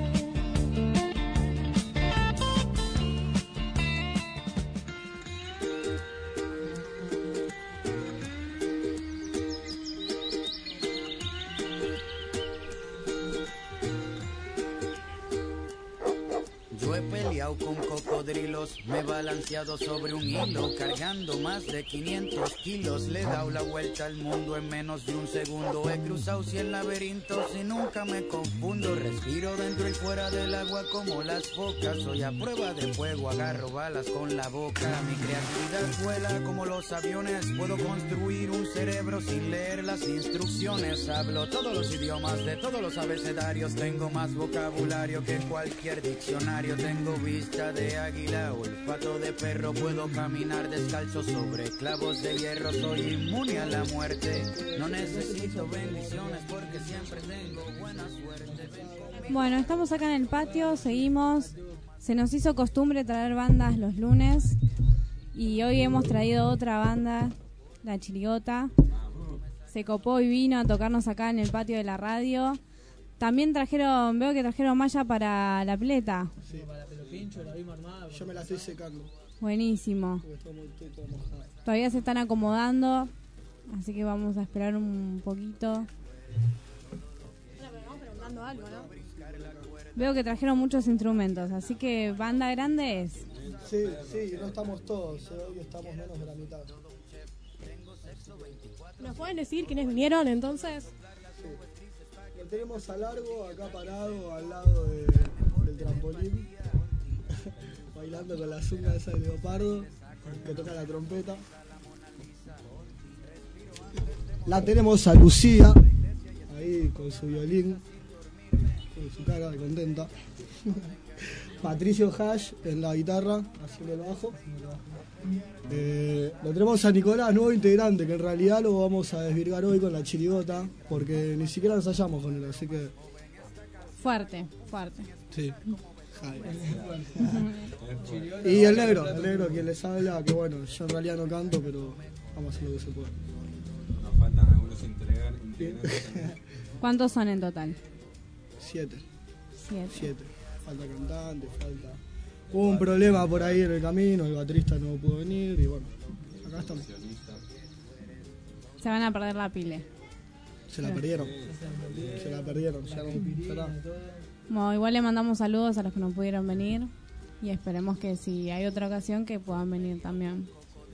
Con cocodrilos me he balanceado sobre un hilo, cargando más de quinientos kilos. Le he dado la vuelta al mundo en menos de un segundo. He cruzado cien laberintos y nunca me confundo. Respiro dentro y fuera del agua como las focas. Soy a prueba de fuego, agarro balas con la boca. Mi creatividad vuela como los aviones. Puedo construir un cerebro sin leer las instrucciones. Hablo todos los idiomas de todos los abecedarios. Tengo más vocabulario que cualquier diccionario. Tengo vista de águila, olfato de perro, puedo caminar descalzo sobre clavos de hierro, soy inmune a la muerte, no necesito bendiciones porque siempre tengo buena suerte. Bueno, estamos acá en el patio, seguimos, se nos hizo costumbre traer bandas los lunes y hoy hemos traído otra banda, La Chirigota, se copó y vino a tocarnos acá en el patio de la radio. También trajeron, veo que trajeron malla para la pileta. Sí, para la pelopincho, la misma armada. Yo me la estoy secando. Buenísimo. Todavía se están acomodando, así que vamos a esperar un poquito. Vamos preguntando algo, ¿no? Veo que trajeron muchos instrumentos, así que banda grande es. Sí, sí, no estamos todos, hoy estamos menos de la mitad. ¿Nos pueden decir quiénes vinieron entonces? Sí. Lo tenemos a Largo acá parado al lado de, del trampolín, bailando con la zunga esa de leopardo, que toca la trompeta. La tenemos a Lucía, ahí con su violín, con su cara de contenta. Patricio Hash en la guitarra, haciendo el bajo. Eh, lo tenemos a Nicolás, nuevo integrante, que en realidad lo vamos a desvirgar hoy con La Chirigota, porque ni siquiera ensayamos con él, así que... Fuerte, fuerte. Sí. Y el negro, el negro quien les habla, que bueno, yo en realidad no canto, pero vamos a hacer lo que se puede. Nos faltan algunos integrantes. ¿Cuántos son en total? Siete. Siete. Siete. Falta cantante, falta... Hubo un problema por ahí en el camino, el baterista no pudo venir y bueno, acá estamos. Se van a perder la pile. Se la perdieron. Se la perdieron. Ya no, ya bueno, igual le mandamos saludos a los que no pudieron venir y esperemos que si hay otra ocasión que puedan venir también.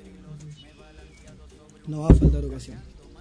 No va a faltar ocasión.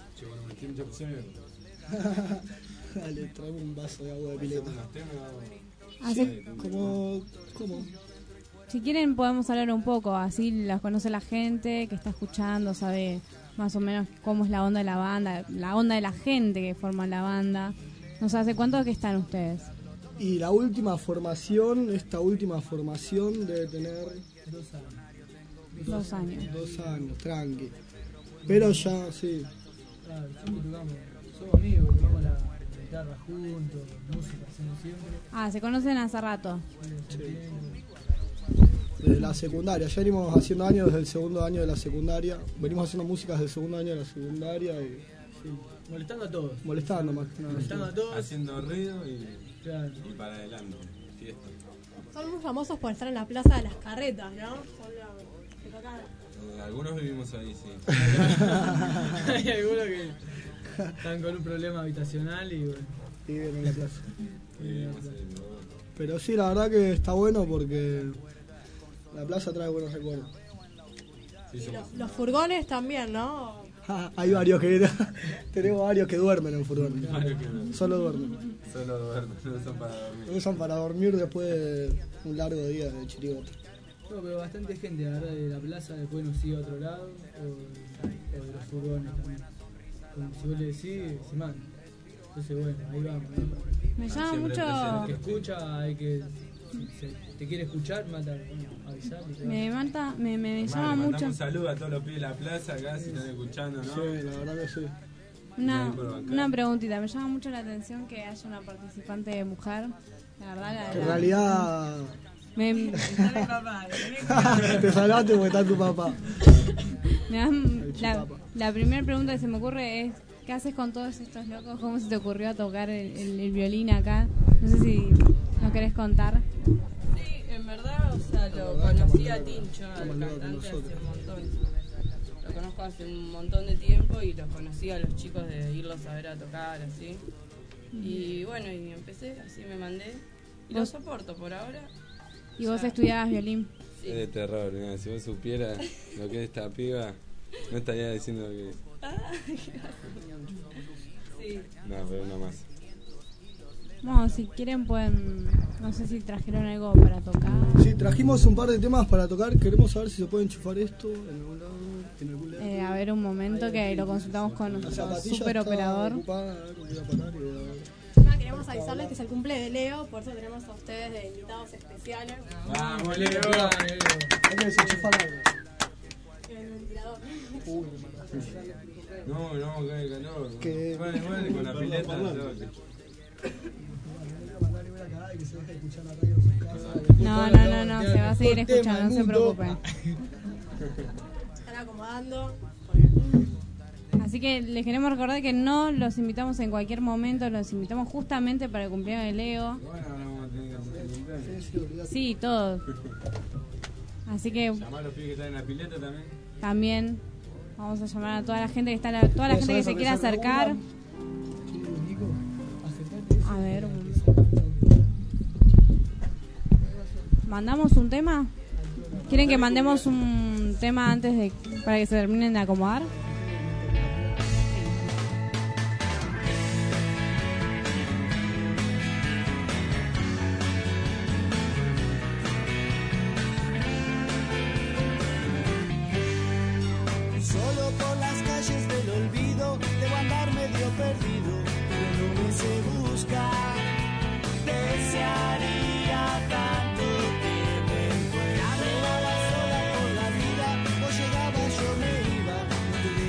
Dale, traeme un vaso de agua de pileta. Así, ¿Cómo? ¿Cómo? Si quieren podemos hablar un poco, así las conoce la gente que está escuchando, sabe más o menos cómo es la onda de la banda, la onda de la gente que forma la banda. No sé, ¿hace cuánto que están ustedes? Y la última formación, esta última formación debe tener... Dos años. Dos años. Dos años, tranqui. Pero ya, sí. Claro, siempre tocamos, somos amigos, tocamos la guitarra juntos, música hacemos siempre. Ah, ¿se conocen hace rato? Sí. Desde la secundaria, ya venimos haciendo años desde el segundo año de la secundaria, venimos haciendo música desde el segundo año de la secundaria y... Sí. Molestando a todos. Molestando más que nada. Molestando a todos. Haciendo ruido y, claro. y para adelante, fiesta. Son muy famosos por estar en la Plaza de las Carretas, ¿no? Son los que tocan. Eh, algunos vivimos ahí, sí. Hay algunos que están con un problema habitacional y bueno, viven en la plaza. Pero sí, la verdad que está bueno porque la plaza trae buenos recuerdos. Sí, y los, los furgones también, ¿no? Ah, hay varios que tenemos varios que duermen en furgones. Solo duermen. Solo duermen, no usan para dormir. Lo usan para dormir después de un largo día de chirigota. No, pero bastante gente, la verdad, de la plaza después nos sigue a otro lado, o, o de los furgones también. Como si vos le decís, se manda. Entonces bueno, ahí vamos. Ahí vamos. Me llama mucho... El que escucha, hay que... Si te quiere escuchar, mata, bueno, avisar. Me mata, me, me llama Vale, mucho. Un saludo a todos los pibes de la plaza acá, si están escuchando, ¿no? Sí, la verdad que sí. Una, una preguntita, me llama mucho la atención que haya una participante mujer. La verdad, la, En la- realidad. Me, Te salvaste porque está tu papá. me dan- la, la primera pregunta que se me ocurre es: ¿qué haces con todos estos locos? ¿Cómo se te ocurrió a tocar el, el- el violín acá? No sé si nos querés contar. Sí, en verdad, o sea, lo conocí a Tincho, al cantante, hace un montón. Lo conozco hace un montón de tiempo y los conocí a los chicos de irlos a ver a tocar, así. Y bueno, y empecé, así me mandé. Y lo ¿Vos? soporto por ahora. ¿Y vos estudiabas violín? Es de terror, mira, si vos supieras lo que es esta piba, no estaría diciendo lo que es. Sí. No, pero una más. Bueno, si quieren pueden, no sé si trajeron algo para tocar. Sí, trajimos un par de temas para tocar. Queremos saber si se puede enchufar esto en algún lado. En algún lado. Eh, a ver, un momento que lo consultamos con La nuestro zapatilla super está operador. ocupada, a ver, voy a parar y voy a ver. Nada, queremos avisarles que es el cumple de Leo, por eso tenemos a ustedes de invitados especiales. Vamos, Leo. Hay que desenchufar algo. El ventilador. Uy, me mataste. No, no, cae calor. Que- Bueno, igual con la Perdón, pileta. perdón. todo. No, no, no, no, se va a seguir escuchando, no se preocupen. Están acomodando. Así que les queremos recordar que no los invitamos en cualquier momento, los invitamos justamente para el cumpleaños de Leo. Bueno, ahora vamos a tener que hacer el cumpleaños. Sí, todos. Así que Llamar a los pibes que están en la pileta también. también vamos a llamar a toda la gente que está, la- toda la gente que se quiera acercar. A ver, un- ¿mandamos un tema? ¿Quieren que mandemos un tema antes de para que se terminen de acomodar? Solo por las calles del olvido debo andar medio perdido, pero no me sé buscar. Desearía tanto que me fuera sola por la vida, o llegaba yo me iba, no tuviera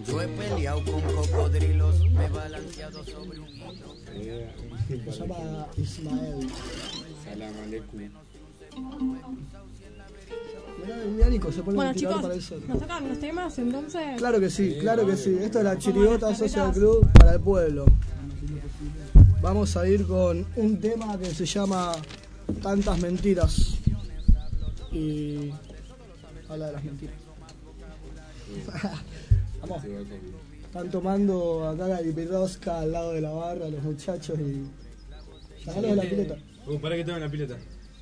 Yo he peleado con cocodrilos, me he balanceado sobre un hilo. Se llama Ismael. Salam aleikum. Mirá, mirá, Nico, se pone Bueno, un tirador chicos, para el sol. ¿nos tocan los temas entonces? Claro que sí, Sí, claro que vamos. sí. Esto es la Como Chirigota las Social carreras. Club para el pueblo. Vamos a ir con un tema que se llama Tantas Mentiras. Y habla de las mentiras. Vamos. Están tomando acá la lipirosca al lado de la barra los muchachos y... Sacalo de la pileta. Uh, pará que tengo en la pileta.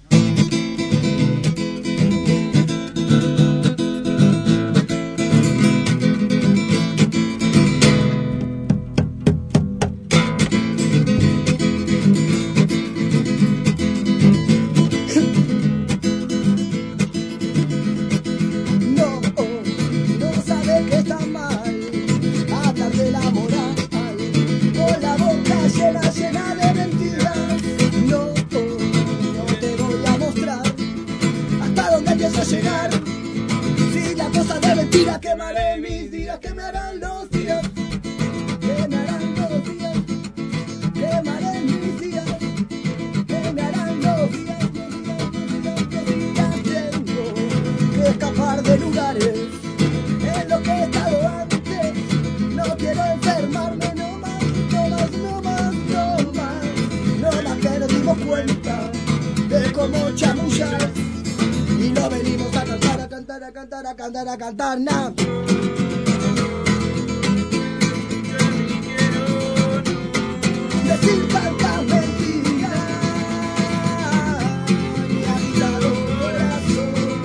No, no sabe que está mal hablar de la moral con la boca llena, llena de mentiras. No, no te voy a mostrar hasta dónde empiezo a llegar. Si la cosa de mentira quemaré mis días, que me harán los días, que me harán los días, quemaré mis días, que me harán los días, los días, los días, tengo que escapar de lugares en los que he estado antes. No quiero enfermarme, no más, no más, no más, no más. No más que nos dimos cuenta de cómo chamullar y no venimos a cantar, a cantar, a cantar, a cantar, a cantar, nada. Decir tantas mentiras me ha quitado el corazón.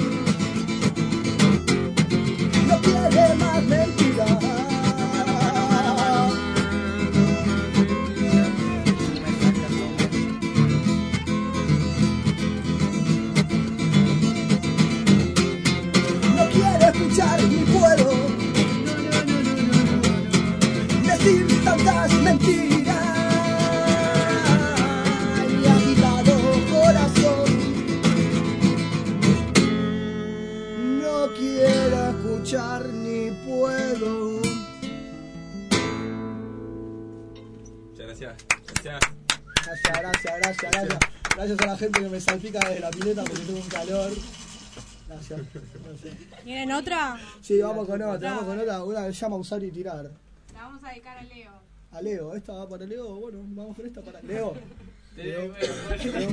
No quiere más mentiras. No quiere escuchar ni puedo decir tantas mentiras. Y ha quitado corazón. No quiero escuchar ni puedo. Muchas gracias. Gracias. Gracias, gracias, gracias, gracias. Gracias a la gente que me salpica desde la pileta porque tengo un calor. Gracias. Gracias. ¿Quieren otra? Sí, vamos con otra, vamos con otra. Una que se llama Usar y Tirar. La vamos a dedicar a Leo. A Leo, esta va para Leo. Bueno, vamos con esta para Leo. Leo. Leo.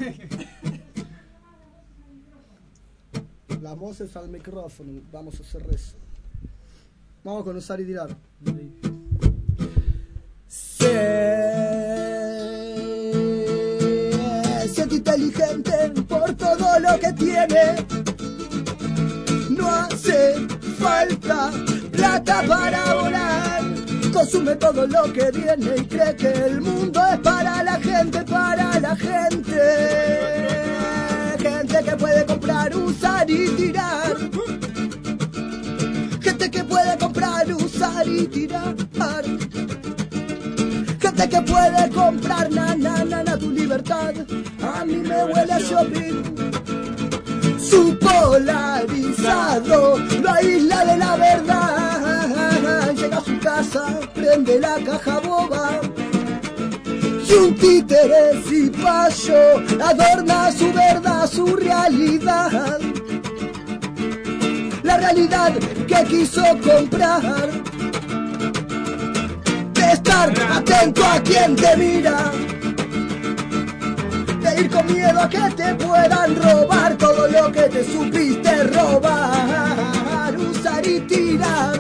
Las voces al micrófono. Vamos a hacer rezo. Vamos con Usar y Tirar. Se siente inteligente por todo lo que tiene. No hace falta plata para volar. Consume todo lo que viene y cree que el mundo es para la gente, para la gente. Gente que puede comprar, usar y tirar. Gente que puede comprar, usar y tirar. Gente que puede comprar, na, na, na, na, tu libertad. A mí me huele a shopping. Su polarizado lo aísla de la verdad. Llega a su casa, prende la caja boba. Y un títere cipayo adorna su verdad, su realidad. La realidad que quiso comprar. De estar atento a quien te mira. De ir con miedo a que te puedan robar todo lo que te supiste robar. Usar y tirar.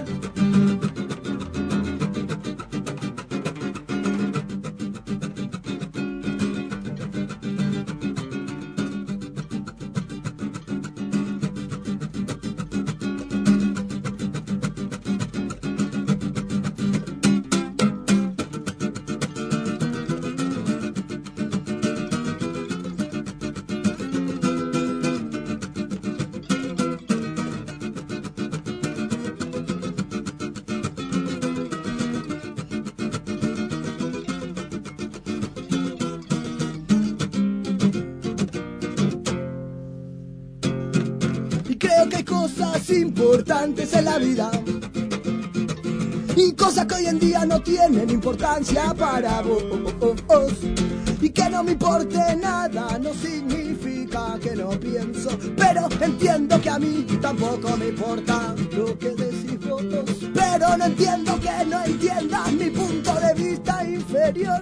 importantes en la vida y cosas que hoy en día no tienen importancia para vos. Y que no me importe nada no significa que no pienso, pero entiendo que a mí tampoco me importa lo que decís vos. Pero no entiendo que no entiendas mi punto de vista inferior.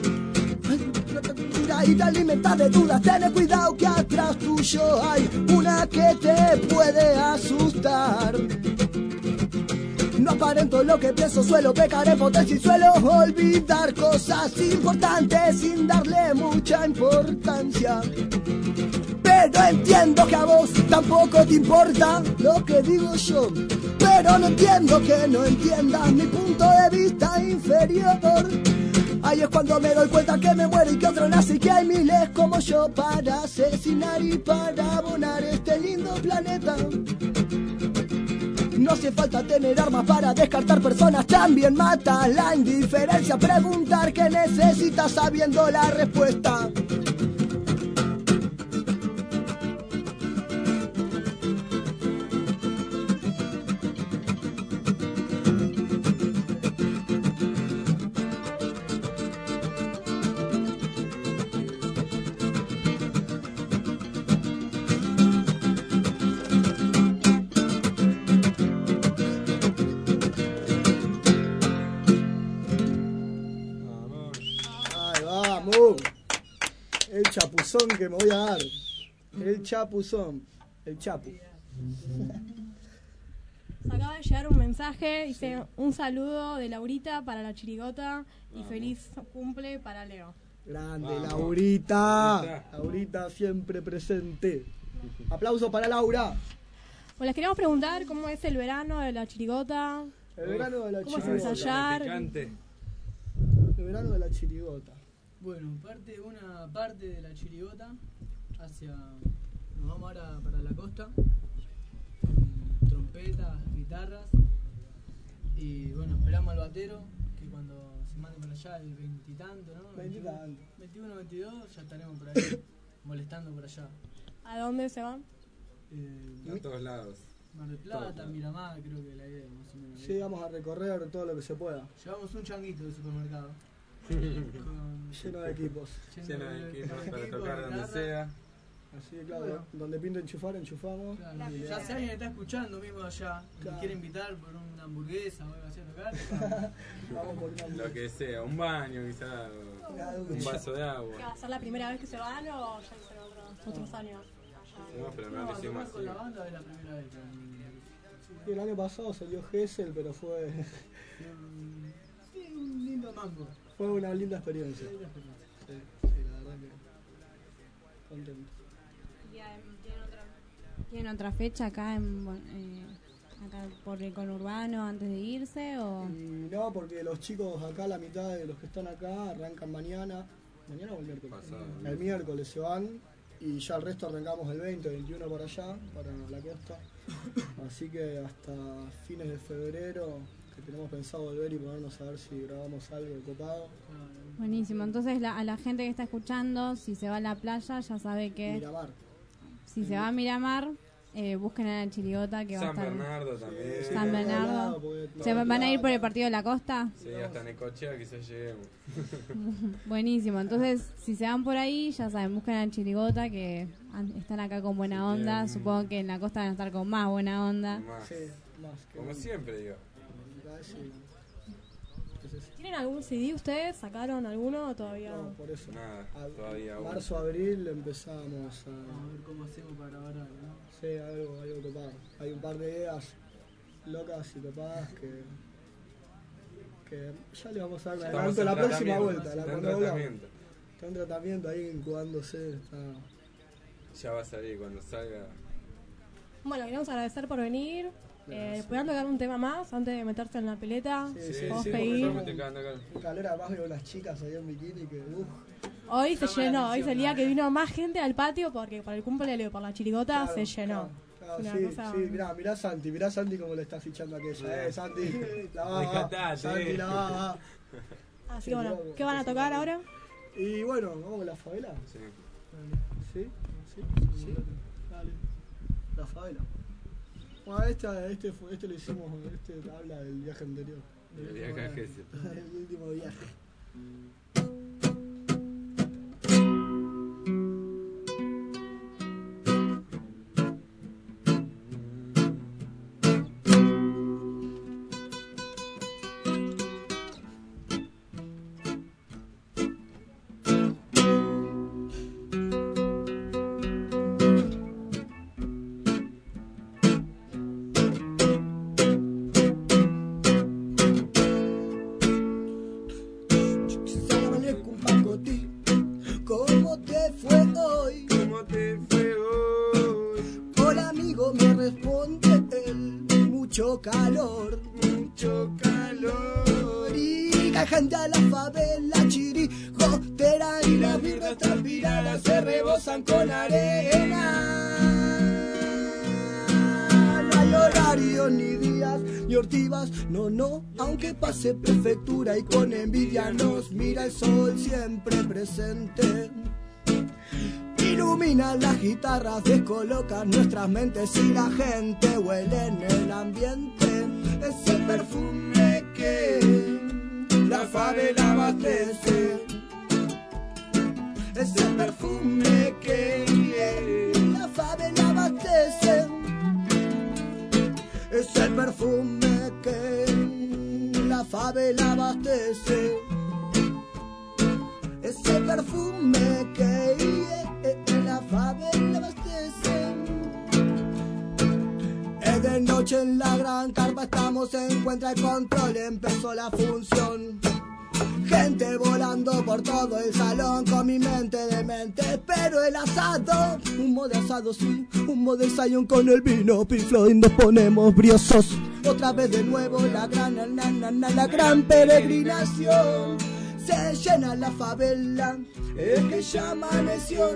Y te alimentas de dudas, ten cuidado que atrás tuyo hay una que te puede asustar. No aparento lo que pienso, suelo pecar en potencia y suelo olvidar cosas importantes sin darle mucha importancia. Pero entiendo que a vos tampoco te importa lo que digo yo. Pero no entiendo que no entiendas mi punto de vista inferior. Ahí es cuando me doy cuenta que me muero y que otro nace y que hay miles como yo para asesinar y para abonar este lindo planeta. No hace falta tener armas para descartar personas, también mata la indiferencia. Preguntar qué necesitas sabiendo la respuesta. El chapuzón que me voy a dar. El chapuzón. El chapu. Acaba de llegar un mensaje. Dice un saludo de Laurita para la chirigota y feliz cumple para Leo. Grande, Vamos. Laurita. Laurita siempre presente. Aplauso para Laura. Bueno, les queríamos preguntar cómo es el verano de la chirigota. El verano de la ¿Cómo es chirigota. ensayar? El verano de la chirigota. Bueno, parte, una parte de la chirigota hacia... Nos vamos ahora para la costa, con trompetas, guitarras, y bueno, esperamos al batero, que cuando se mande para allá el veintitanto, ¿no? Veintitanto. veintiuno, veintidós, ya estaremos por ahí, molestando por allá. ¿A dónde se van? Eh, A todos lados. Mar del Plata, Miramar, creo que la idea más o menos. Sí, vamos a recorrer todo lo que se pueda. Llevamos un changuito de supermercado. Con... Lleno de equipos. Lleno de equipos para tocar donde sea. Así que claro, Bueno. donde pinta enchufar, enchufamos. Claro, y ya si alguien está escuchando mismo allá Claro. y quiere invitar por una hamburguesa o algo así a tocar, vamos por una Lo que sea, un baño quizá, o Una un ducha. vaso de agua. ¿Va a ser la primera vez que se van o ya hicieron otros, otros años? No, pero no no, lo a hicimos tocar con así. la banda es la primera vez que Y el año pasado salió Gessel, pero fue sí, un lindo mambo. fue una linda experiencia. Linda experiencia. Sí, sí, la verdad que contento. ¿Tienen otra, ¿Tienen otra fecha acá en bueno, eh, acá por el conurbano antes de irse o Y no, porque los chicos acá, la mitad de los que están acá, arrancan mañana. ¿Mañana o el miércoles? Pasado. El miércoles se van y ya el resto arrancamos el veinte, veintiuno para allá, para la costa. Así que hasta fines de febrero que tenemos pensado volver y ponernos a ver si grabamos algo copado. buenísimo? Entonces la- a la gente que está escuchando, si se va a la playa ya sabe que Miramar. si se va a Miramar, eh, busquen a la chirigota que va a San estar Bernardo también. Sí, San Bernardo. ¿Se van a ir por el partido de la costa? Sí, hasta Necochea quizás lleguemos. Buenísimo, entonces si se van por ahí, ya saben, busquen a la chirigota que an- están acá con buena onda. quieren- Supongo que en la costa van a estar con más buena onda. Más. Sí, más que Como siempre, digo. Sí. Entonces, ¿Tienen algún C D ustedes? ¿Sacaron alguno o todavía? no, por eso. Nada, A- todavía aún. marzo, abril empezamos Vamos a a ver cómo hacemos para grabar algo, ¿no? sí, algo, algo copado. Hay un par de ideas locas y copadas que, que ya le vamos a dar un Estamos adelanto en la próxima tratamiento, vuelta. La está en cuando volvamos. tratamiento. Está en tratamiento ahí incubándose. Está... Ya va a salir cuando salga. Bueno, queremos agradecer por venir. Eh, ¿Podrían tocar un tema más antes de meterse en la pileta? Sí, sí, ¿Podemos sí, pedir? estamos tocando acá. Un calor además veo las chicas ahí en bikini que uff. Hoy se Llama la llenó, hoy es el atención, día ¿no? que vino más gente al patio porque por el cumple de Leo, por la chirigota, Claro, se llenó. claro, Una sí, cosa- sí, mirá, mirá Santi, mirá Santi como le está fichando aquella, eh, Santi. La va, va, Rescatate. Santi, la va, va. Así que bueno, ¿qué van a tocar ahora? Y bueno, vamos con la favela. Sí. ¿Sí? ¿Sí? ¿Sí? Dale. La favela. Bueno, esta, este, fue, este lo hicimos, este habla del viaje anterior. El viaje a Gesell. El último viaje. ¿Cómo te fue hoy? ¿Cómo te fue hoy? Hola amigo, me responde él. Mucho calor, mucho calor. Y la gente a la favela, chirigotera y las birras transpiradas se rebosan con arena. No hay horario ni días ni ortivas, no, no, aunque pase prefectura y con envidia nos mira el sol siempre presente. Ilumina las guitarras, descoloca nuestras mentes y la gente huele en el ambiente. Es el perfume que la favela abastece. Es el perfume que la favela abastece. Es el perfume que la favela abastece. Es el perfume que la favela abastece. Es de noche en la gran carpa, estamos en encuentra el control, empezó la función. Gente volando por todo el salón con mi mente de mente. Pero el asado, humo de asado sí, humo de Zion con el vino Pink Floyd nos ponemos briosos. Otra vez de nuevo la gran, na, na, na, la gran peregrinación. Se llena la favela, es que ya amaneció.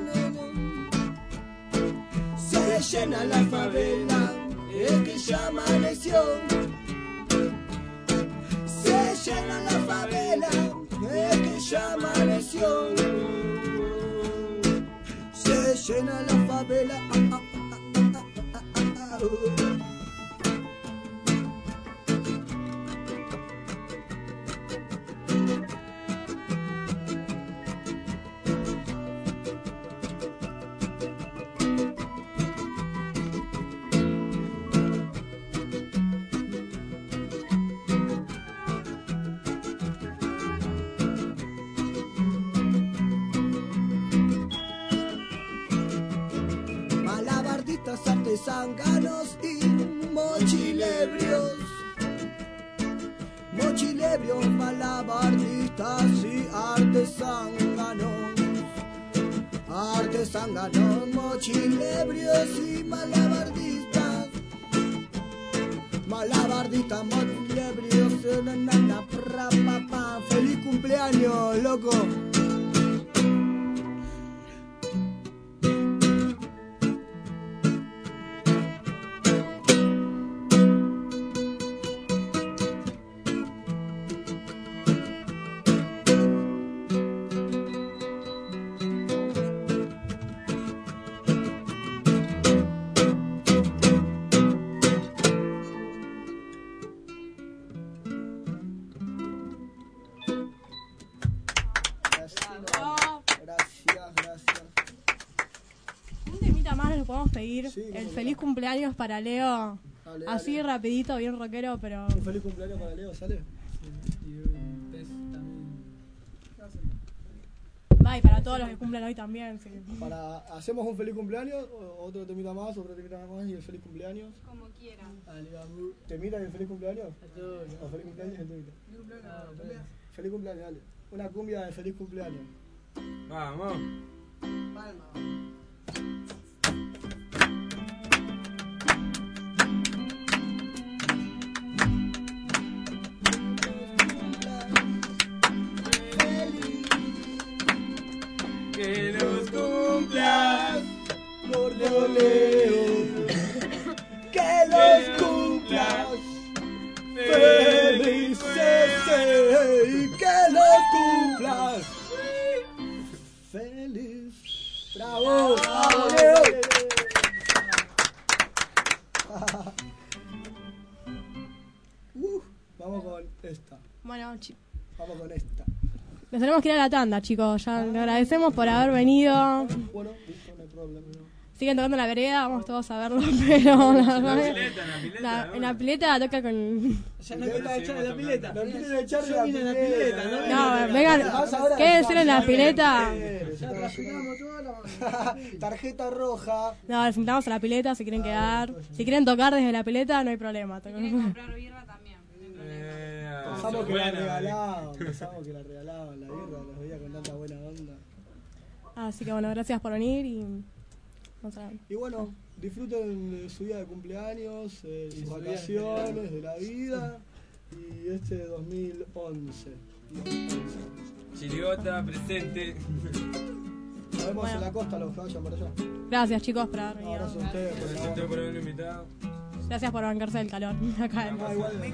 Se llena la favela, es que ya amaneció. Se llena la favela, es que ya amaneció. Se llena la favela. Ah, ah, ah, ah, ah, ah, ah. Artesanganos y mochilebrios, mochilebrios, malabardistas y artesanganos, artesanganos, mochilebrios y malabardistas, malabardistas, mochilebrios, na, na, na, pra, pa, pa. Feliz cumpleaños, loco. Sí, el feliz cumpleaños para Leo. Dale, así dale. Rapidito, bien rockero, pero... Un feliz cumpleaños para Leo, ¿sale? Sí. Y un pez también. Va, y para todos los que cumplen hoy también. Sí. Para, ¿hacemos un feliz cumpleaños? Otro temita más, otro temita más y el feliz cumpleaños. Como quieran. ¿Temita y el feliz cumpleaños? Todo, ¿O feliz cumpleaños y el temita? Ah, feliz cumpleaños, dale. Una cumbia de feliz cumpleaños. Vamos. Palma. Que los cumplas, gordo Leo. Que los cumplas felices. Que los cumplas feliz. Bravo, bravo Leo. Uh, vamos vamos con esta. Bueno, chi- Vamos con esta. nos tenemos que ir a la tanda, chicos. Ya le agradecemos por haber venido. Bueno, listo, no hay problema. Siguen tocando en la vereda, vamos todos a verlo, pero la En la verdad- pileta, en la pileta, la- ¿no? en la pileta toca con. Ya no está echar de la pileta. No quieren echar de Yo la vine a la pileta, pileta, ¿no? No, no, vengan, Vas ahora quédense en la al pileta. Ya traficamos toda la Tarjeta roja. No, les invitamos a la pileta si quieren quedar. Si quieren tocar desde la pileta, no hay problema. Pensamos que la regalaban, pensamos que la regalaban, la birra, los veía con tanta buena onda. Así que bueno, gracias por venir y. Vamos a ver. Y bueno, disfruten de su día de cumpleaños, eh, sus su vida en vacaciones, de la vida y este dos mil once. Chirigota, presente. Nos vemos Bueno. en la costa, los que vayan para allá. Gracias, chicos, por haber Un abrazo a venido. ustedes por Gracias a ustedes por haberme invitado. Gracias por bancarse del calor acá en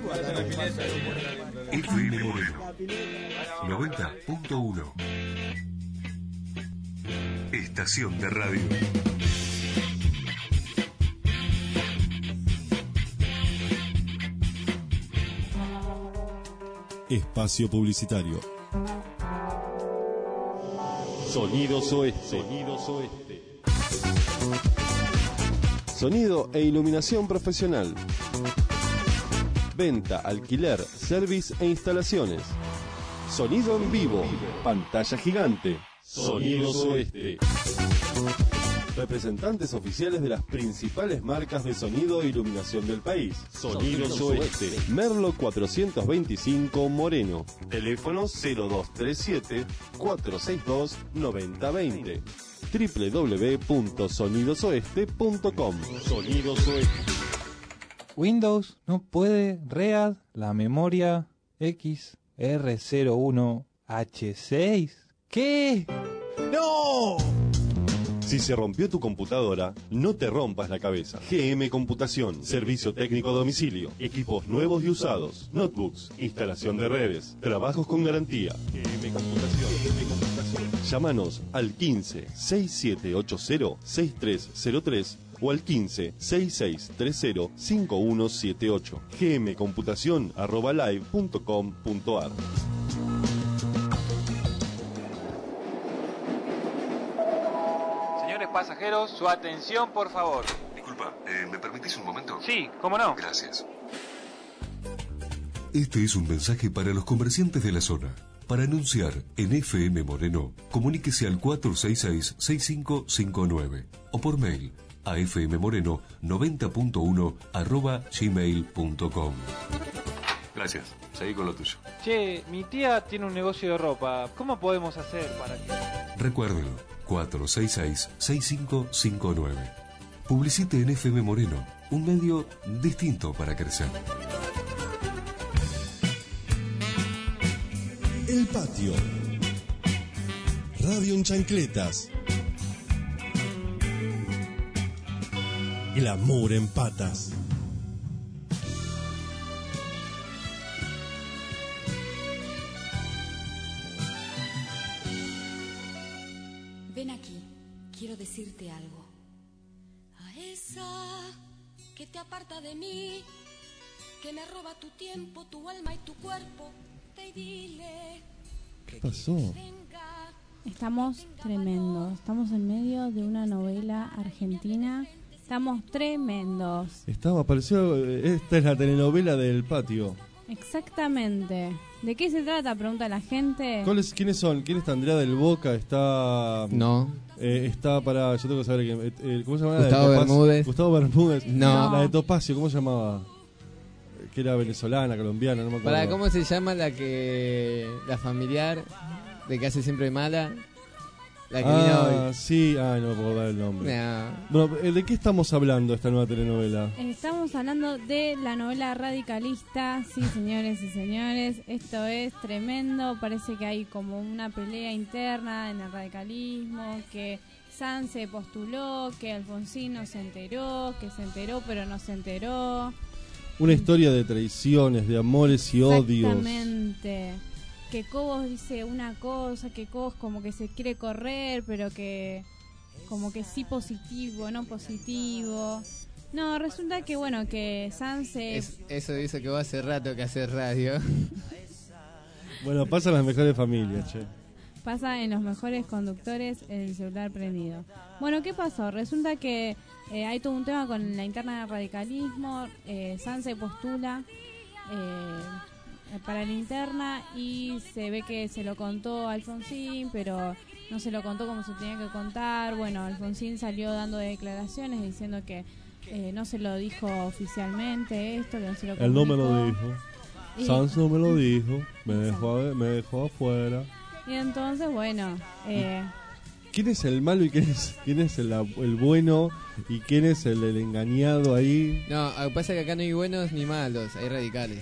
F M Moreno noventa punto uno. Estación de radio. Espacio publicitario. Sonidos Oeste. Sonidos Oeste. Sonido e iluminación profesional. Venta, alquiler, service e instalaciones. Sonido en vivo. Pantalla gigante. Sonidos Oeste. Representantes oficiales de las principales marcas de sonido e iluminación del país. Sonidos Oeste. Merlo cuatrocientos veinticinco Moreno. Teléfono cero dos tres siete, cuatro seis dos, nueve cero dos cero. doble u doble u doble u punto sonidos oeste punto com. Sonidos Oeste. Windows no puede read la memoria X R cero uno H seis. ¿Qué? ¡No! Si se rompió tu computadora, no te rompas la cabeza. G M Computación, servicio técnico a domicilio, equipos nuevos y usados, notebooks, instalación de redes, trabajos con garantía. G M Computación. G M Computación. Llámanos al quince, sesenta y siete ochenta, sesenta y tres cero tres o al quince, sesenta y seis treinta, cincuenta y uno setenta y ocho. gmcomputación arroba live punto com punto ar. Señores pasajeros, su atención, por favor. Disculpa, eh, ¿me permitís un momento? Sí, ¿cómo no? Gracias. Este es un mensaje para los comerciantes de la zona. Para anunciar en F M Moreno, comuníquese al cuatro seis seis, seis cinco cinco nueve o por mail a fmmoreno noventa punto uno arroba gmail punto com. Gracias. Seguí con lo tuyo. Che, mi tía tiene un negocio de ropa. ¿Cómo podemos hacer para que...? Recuérdelo, cuatro seis seis, seis cinco cinco nueve. Publicite en F M Moreno, un medio distinto para crecer. El Patio. Radio en chancletas. Glamour en patas. Ven aquí, quiero decirte algo. A esa que te aparta de mí, que me roba tu tiempo, tu alma y tu cuerpo, te dile. ¿Qué pasó? Estamos tremendos. Estamos en medio de una novela argentina. Estamos tremendos. Estaba, apareció, eh, esta es la telenovela del Patio. Exactamente. ¿De qué se trata? Pregunta la gente. ¿Cuáles, ¿Quiénes son? ¿Quién está? Andrea del Boca, está... No. Eh, está para... Yo tengo que saber que... Eh, ¿Cómo se llama? Gustavo Bermúdez. Gustavo Bermúdez. No. La de Topacio, ¿cómo se llamaba? Que era venezolana, colombiana, no me acuerdo. ¿Para cómo se llama la que... la familiar de que hace siempre mala? La que ah, vino hoy. sí. Ah, no me puedo dar el nombre. No. Bueno, ¿de qué estamos hablando esta nueva telenovela? Estamos hablando de la novela radicalista. Sí, señores y señores, esto es tremendo. Parece que hay como una pelea interna en el radicalismo, que Sanz se postuló, que Alfonsín no se enteró, que se enteró pero no se enteró. Una historia de traiciones, de amores y odios. Exactamente. Que Cobos dice una cosa, que Cobos como que se quiere correr, pero que como que sí positivo, no positivo. No, resulta que, bueno, que Sanz se... Es- eso dice que va hace rato que hace radio. Bueno, pasa en las mejores familias, che. pasa en los mejores conductores el celular prendido. Bueno, ¿qué pasó? Resulta que eh, hay todo un tema con la interna del radicalismo. eh, Sanz se postula eh, para la interna y se ve que se lo contó a Alfonsín, pero no se lo contó como se tenía que contar. Bueno, Alfonsín salió dando declaraciones diciendo que eh, no se lo dijo oficialmente esto, que no se lo Él no me lo comunicó. dijo. Y- Sanz no me lo dijo. Me dejó, me dejó afuera. Y entonces, bueno, eh, ¿Quién es el malo y quién es, quién es el, el bueno y quién es el, el engañado ahí? No, lo que pasa es que acá no hay buenos ni malos, hay radicales.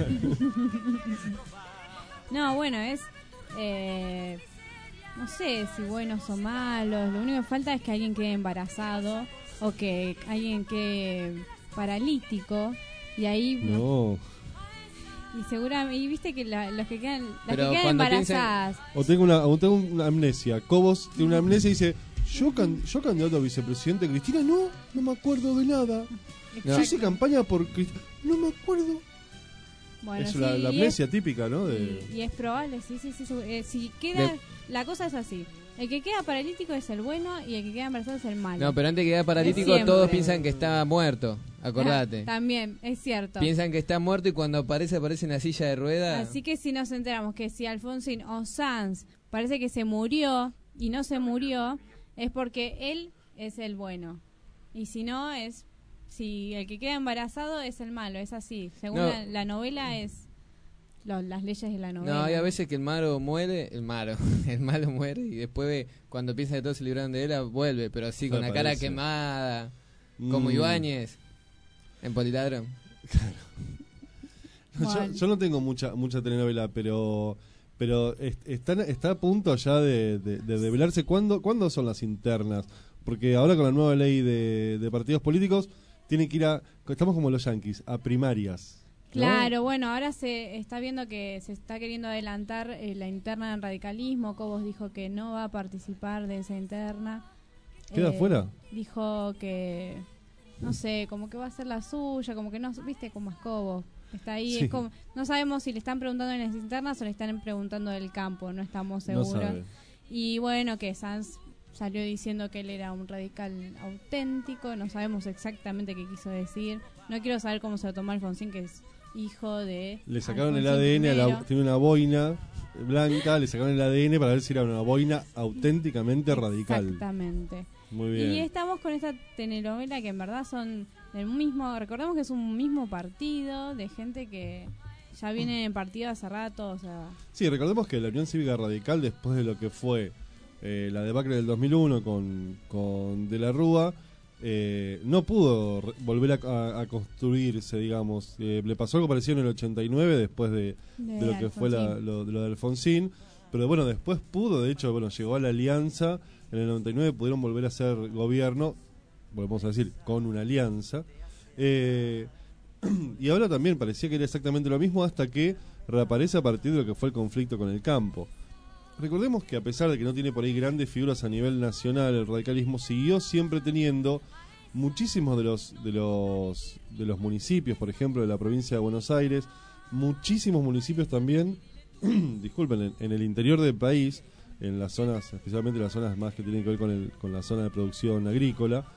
no, bueno, es, eh, no sé si buenos o malos, lo único que falta es que alguien quede embarazado o que alguien quede paralítico y ahí... No. Y seguramente, y viste que la- los que quedan, las Pero que quedan cuando embarazadas... O tengo una, o tengo una amnesia. Cobos tiene una amnesia y dice, yo, can, yo candidato a vicepresidente, Cristina, no, no me acuerdo de nada. No. Yo hice campaña por Cristina, no me acuerdo. Bueno, es sí, la, la y amnesia es- típica, ¿no? De, Y es probable, sí, sí, sí. segu- eh, si queda, De- la cosa es así. El que queda paralítico es el bueno y el que queda embarazado es el malo. No, pero antes de quedar paralítico Siempre. todos piensan que está muerto, acordate. Ah, también, es cierto. Piensan que está muerto y cuando aparece, aparece en la silla de ruedas. Así que si nos enteramos que si Alfonsín o Sanz parece que se murió y no se murió, es porque él es el bueno. Y si no, es... Si el que queda embarazado es el malo, es así. Según No. la, la novela es... lo- las leyes de la novela. No, hay a veces que el malo muere, el malo, el malo muere y después cuando piensa que todos se libraron de él, vuelve, pero así con la cara Aparece. quemada, como Mm. Ibáñez, en Poliladrón. No, yo, yo no tengo mucha mucha telenovela, pero pero est- están, está a punto ya de, de, de develarse. ¿Cuándo, ¿Cuándo son las internas? Porque ahora con la nueva ley de, de partidos políticos tienen que ir a... Estamos como los yanquis, a primarias. ¿no? Claro, bueno, ahora se está viendo que se está queriendo adelantar eh, la interna del radicalismo. Cobos dijo que no va a participar de esa interna. ¿Queda afuera? Dijo que, no sé, como que va a ser la suya, como que no, viste, como es Cobos. Está ahí, Sí. es como, no sabemos si le están preguntando en las internas o le están preguntando del campo, no estamos No seguros. sabe. Y bueno, que Sanz salió diciendo que él era un radical auténtico, no sabemos exactamente qué quiso decir. No quiero saber cómo se lo tomó Alfonsín, que es hijo de... Le sacaron el Alfonsín A D N, a la, primero. tiene una boina blanca, le sacaron el A D N para ver si era una boina auténticamente radical. Exactamente. Muy bien. Y estamos con esta telenovela que en verdad son del mismo, recordemos que es un mismo partido de gente que ya viene en partido hace rato, o sea, Sí, recordemos que la Unión Cívica Radical, después de lo que fue eh, la debacle del dos mil uno con, con De la Rúa, eh, no pudo re- volver a, a- a construirse, digamos. Eh, le pasó algo parecido en el ochenta y nueve, después de, De de lo que fue la- Alfonsín. lo, lo de Alfonsín. Pero bueno, después pudo, de hecho, bueno, llegó a la alianza. En el noventa y nueve pudieron volver a ser gobierno, volvemos a decir, con una alianza. Eh, y ahora también parecía que era exactamente lo mismo hasta que reaparece a partir de lo que fue el conflicto con el campo. Recordemos que a pesar de que no tiene por ahí grandes figuras a nivel nacional, el radicalismo siguió siempre teniendo muchísimos de los de los de los municipios, por ejemplo, de la provincia de Buenos Aires, muchísimos municipios también, disculpen, en, en el interior del país, en las zonas, especialmente las zonas más que tienen que ver con el, con la zona de producción agrícola,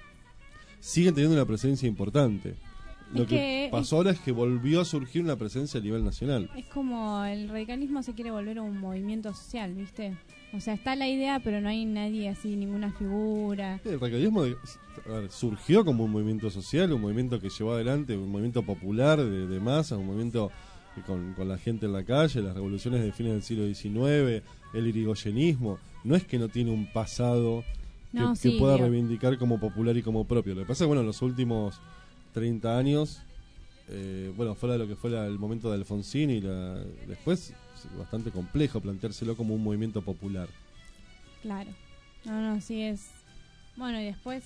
siguen teniendo una presencia importante. Lo Es que, que pasó ahora es que volvió a surgir una presencia a nivel nacional. es como el radicalismo se quiere volver un movimiento social, ¿viste? O sea, está la idea, pero no hay nadie así, ninguna figura. El radicalismo de- a ver, surgió como un movimiento social, un movimiento que llevó adelante, un movimiento popular de, de masas, un movimiento que con, con la gente en la calle, las revoluciones de fines del siglo diecinueve, el irigoyenismo. No es que no tiene un pasado que, No, que sí, pueda digo. reivindicar como popular y como propio. Lo que pasa es que, bueno, en los últimos treinta años, eh, bueno, fuera de lo que fue la- el momento de Alfonsín y la, después, es bastante complejo planteárselo como un movimiento popular. Claro. No, no, sí es... Bueno, y después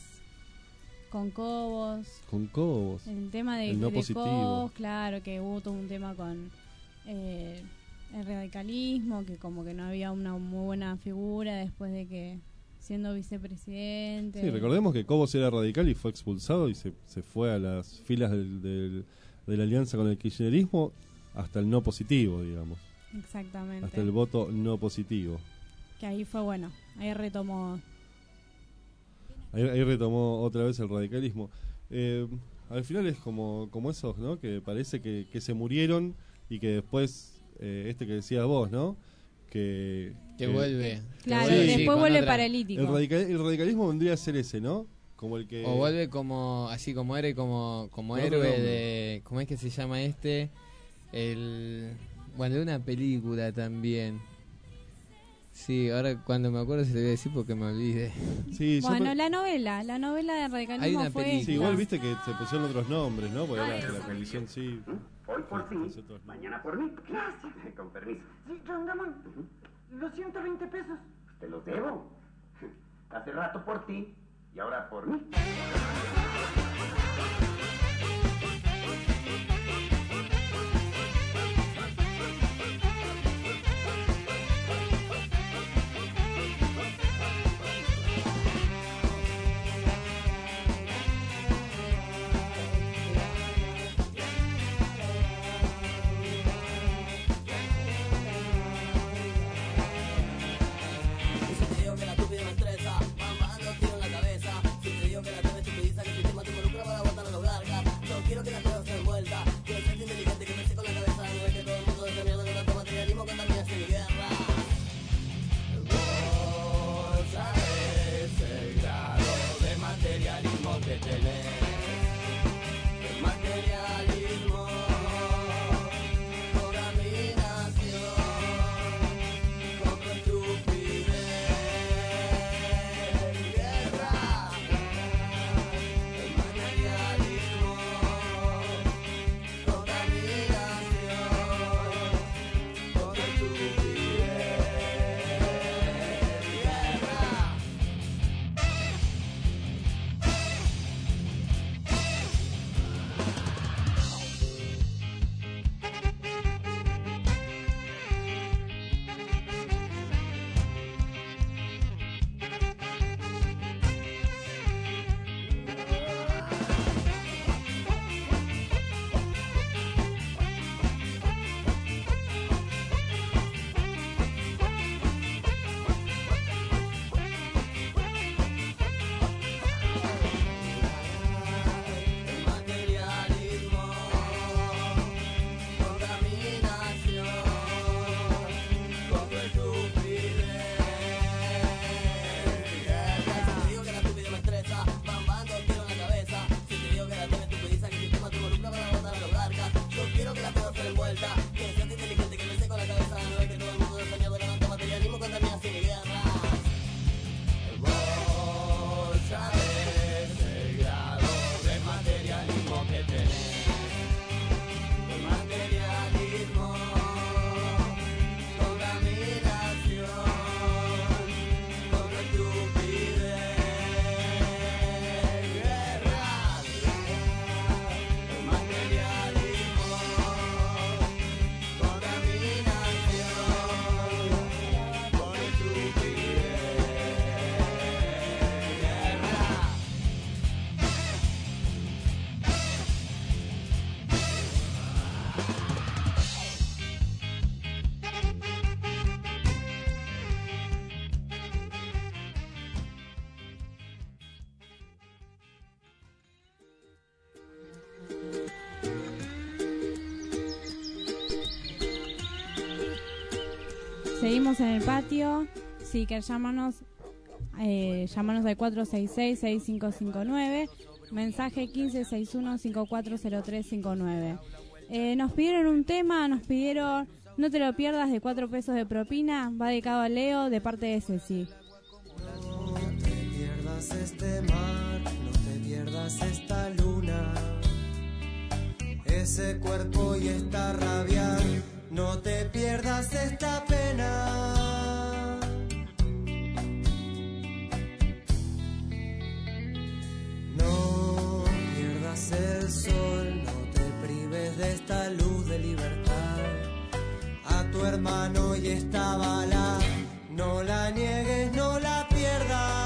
con Cobos... Con Cobos. El tema de, el no de positivo. Cobos, claro, que hubo todo un tema con eh, el radicalismo, que como que no había una muy buena figura después de que siendo vicepresidente. Sí, recordemos que Cobos era radical y fue expulsado y se, se fue a las filas del, del, de la alianza con el kirchnerismo hasta el no positivo, digamos. Exactamente. Hasta el voto no positivo. Que ahí fue bueno, ahí retomó. Ahí, ahí retomó otra vez el radicalismo. Eh, al final es como, como esos, ¿no? Que parece que, que se murieron y que después, eh, este que decías vos, ¿no? Que, que, que vuelve. Claro, que vuelve, sí, después vuelve otra. paralítico. El, radical, el radicalismo vendría a ser ese, ¿no? Como el que... O vuelve como, así como héroe, como, como héroe de... ¿Cómo es que se llama este? El... Bueno, de una película también. Sí, ahora cuando me acuerdo se le voy a decir porque me olvidé. Sí, bueno, me... la novela, la novela de radicalismo Hay una fue película. Sí, igual viste que se pusieron otros nombres, ¿no? Porque era la condición, sí. Hoy por ti, mañana por mí. Gracias. Con permiso. Sí, John Damon. Los ciento veinte pesos. Te los debo. Hace rato por ti y ahora por mí. Seguimos en el patio. Si querés llamarnos, eh, llámanos al cuatro seis seis, seis cinco cinco nueve. Mensaje quince sesenta y uno, cincuenta y cuatro cero tres cincuenta y nueve. Eh, nos pidieron un tema, nos pidieron No te lo pierdas de cuatro pesos de propina. Va dedicado a Leo de parte de Ceci. No te pierdas este mar, no te pierdas esta luna, ese cuerpo y esta rabia, no te pierdas esta pena. No pierdas el sol, no te prives de esta luz de libertad. A tu hermano y esta bala, no la niegues, no la pierdas.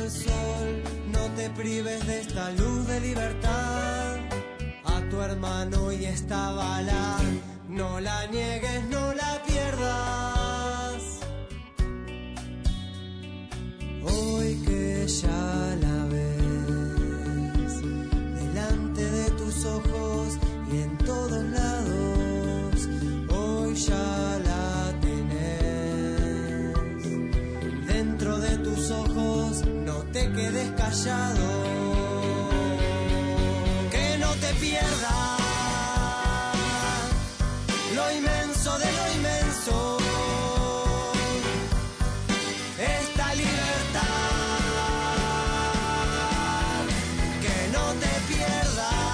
el sol, no te prives de esta luz de libertad. A tu hermano y esta bala, no la niegues, no la pierdas. Hoy que ya la ves delante de tus ojos y en todos lados, hoy ya la tenés dentro de tus ojos, no te quedes callado, que no te pierdas lo inmenso de lo inmenso, esta libertad, que no te pierdas,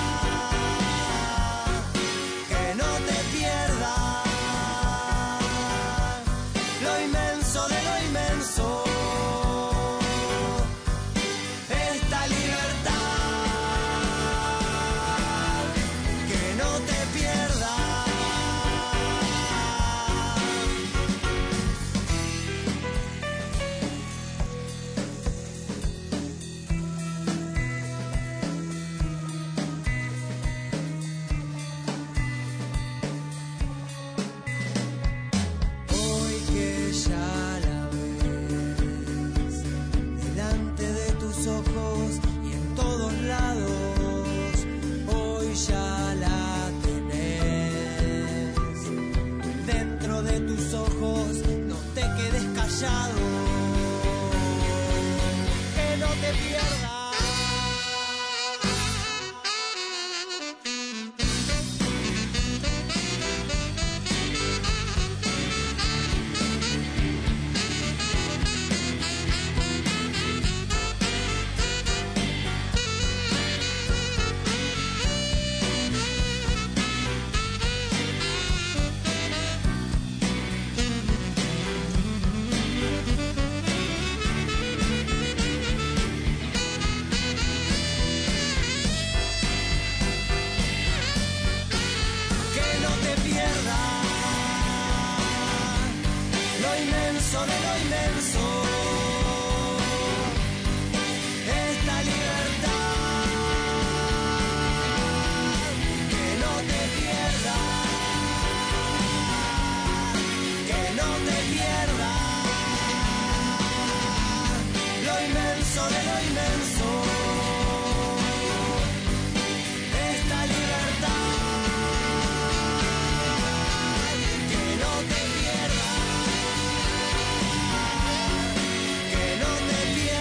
que no te pierdas lo inmenso de lo inmenso, esta libertad, que no te pierdas. Hoy que ya la ves delante de tus ojos y en todos lados, hoy ya la tenés dentro de tus ojos, no te quedes callado, que no te pierdas. Que no te pierdas lo inmenso de lo inmenso, esta libertad, que no te pierdas, que no te pierdas lo inmenso de lo inmenso, esta libertad, que no te pierdas, que no te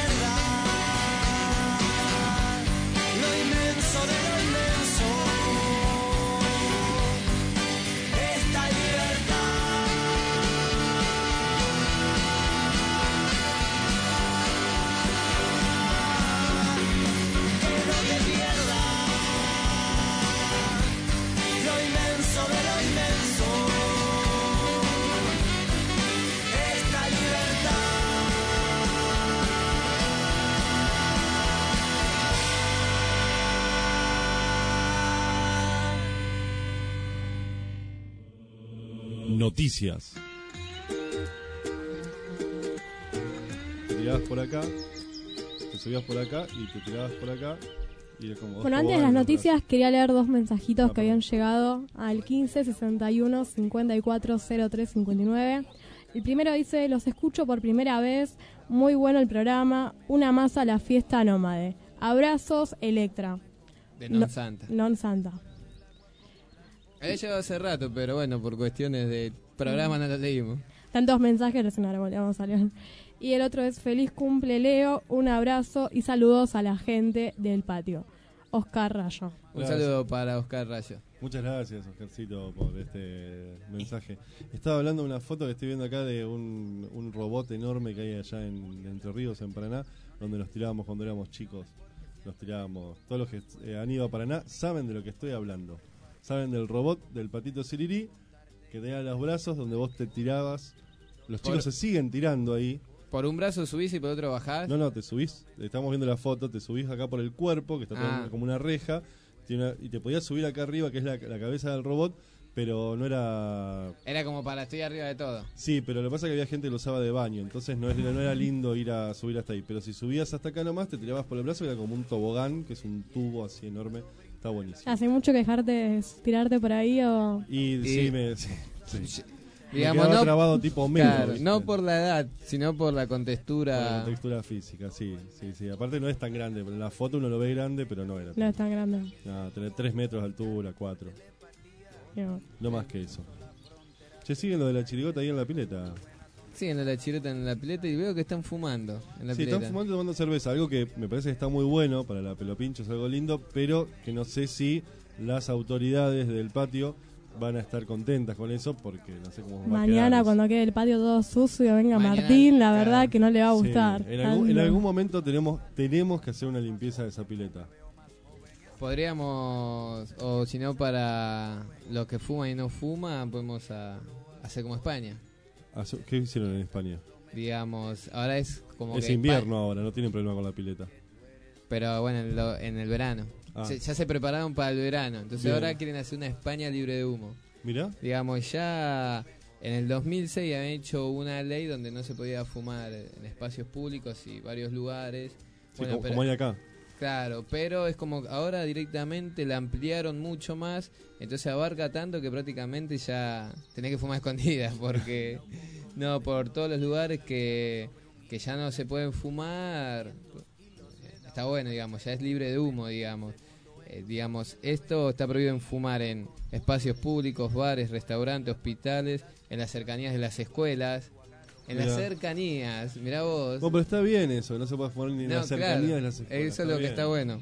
pierdas lo inmenso de lo inmenso, esta libertad, que no te pierdas lo inmenso de lo inmenso, esta libertad. Noticias. Te tirabas por acá, te subías por acá y te tirabas por acá. Y era como dos Bueno, antes de las toboganes noticias quería leer dos mensajitos Ah, que habían llegado al quince sesenta y uno cincuenta y cuatro cero tres cincuenta y nueve. El primero dice: los escucho por primera vez, muy bueno el programa, una más a la fiesta nómade. Abrazos, Electra. De No- Non Santa. Non Santa. Había llegado hace rato, pero bueno, por cuestiones de programa no lo leímos. Tantos mensajes, recién ahora vamos a leer. Y el otro es: feliz cumple, Leo, un abrazo y saludos a la gente del patio. Oscar Rayo. Un Gracias. saludo para Oscar Rayo. Muchas gracias, Oscarcito, por este mensaje. Estaba hablando de una foto que estoy viendo acá de un, un robot enorme que hay allá en Entre Ríos, en Paraná, donde nos tirábamos cuando éramos chicos. Nos tirábamos. Todos los que eh, han ido a Paraná saben de lo que estoy hablando. Saben del robot del Patito Sirirí, que tenía los brazos donde vos te tirabas. Los Por- chicos se siguen tirando ahí. Por un brazo subís y por otro bajás. No, no, te subís. Estamos viendo la foto, te subís acá por el cuerpo, que está todo Ah. como una reja, tiene una- y te podías subir acá arriba, que es la, la cabeza del robot, pero no era... Era como para estoy arriba de todo. Sí, pero lo que pasa es que había gente que lo usaba de baño, entonces no, es, no era lindo ir a subir hasta ahí. Pero si subías hasta acá nomás, te tirabas por el brazo, que era como un tobogán, que es un tubo así enorme. Está buenísimo. ¿Hace mucho que dejarte tirarte por ahí o...? Y, Y- sí, me... Sí, sí. Digamos, me quedaba no, trabado tipo Homero, claro, ¿viste? no por la edad, sino por la Por contextura. la textura física, sí, sí, sí. Aparte no es tan grande, en la foto uno lo ve grande, pero no era. No es tan grande. Nada, tener tres metros de altura, cuatro. No. No más que eso. Che, siguen lo de la chirigota ahí en la pileta. Sí, en la chirota en la pileta y veo que están fumando en la Sí, pileta. están fumando y tomando cerveza, algo que me parece que está muy bueno para la pelopincho, es algo lindo, pero que no sé si las autoridades del patio van a estar contentas con eso, porque no sé cómo va a quedar Mañana eso. cuando quede el patio todo sucio, venga Mañana, Martín, la claro. verdad que no le va a Sí, gustar. en, algún, en Anda. algún momento tenemos tenemos que hacer una limpieza de esa pileta. Podríamos, o si no para los que fuman y no fuman, podemos a- hacer como España. Ah, ¿qué hicieron en España? Digamos, ahora es como Es que invierno ahora, no tienen problema con la pileta. pero bueno, en, lo- en el verano. Ah. Se- ya se prepararon para el verano, entonces Bien. ahora quieren hacer una España libre de humo. Mirá. Digamos, ya en el dos mil seis habían hecho una ley donde no se podía fumar en espacios públicos y varios lugares. Sí, como, como hay acá. Claro, pero es como ahora directamente la ampliaron mucho más, entonces abarca tanto que prácticamente ya tenés que fumar escondidas, porque no, por todos los lugares que, que ya no se pueden fumar, está bueno, digamos, ya es libre de humo, digamos. Eh, digamos, esto está prohibido en fumar en espacios públicos, bares, restaurantes, hospitales, en las cercanías de las escuelas. En Mirá. las cercanías, mirá vos. No, pero está bien eso, no se puede fumar ni en No, las cercanías claro, de las escuelas. eso es lo que está bueno.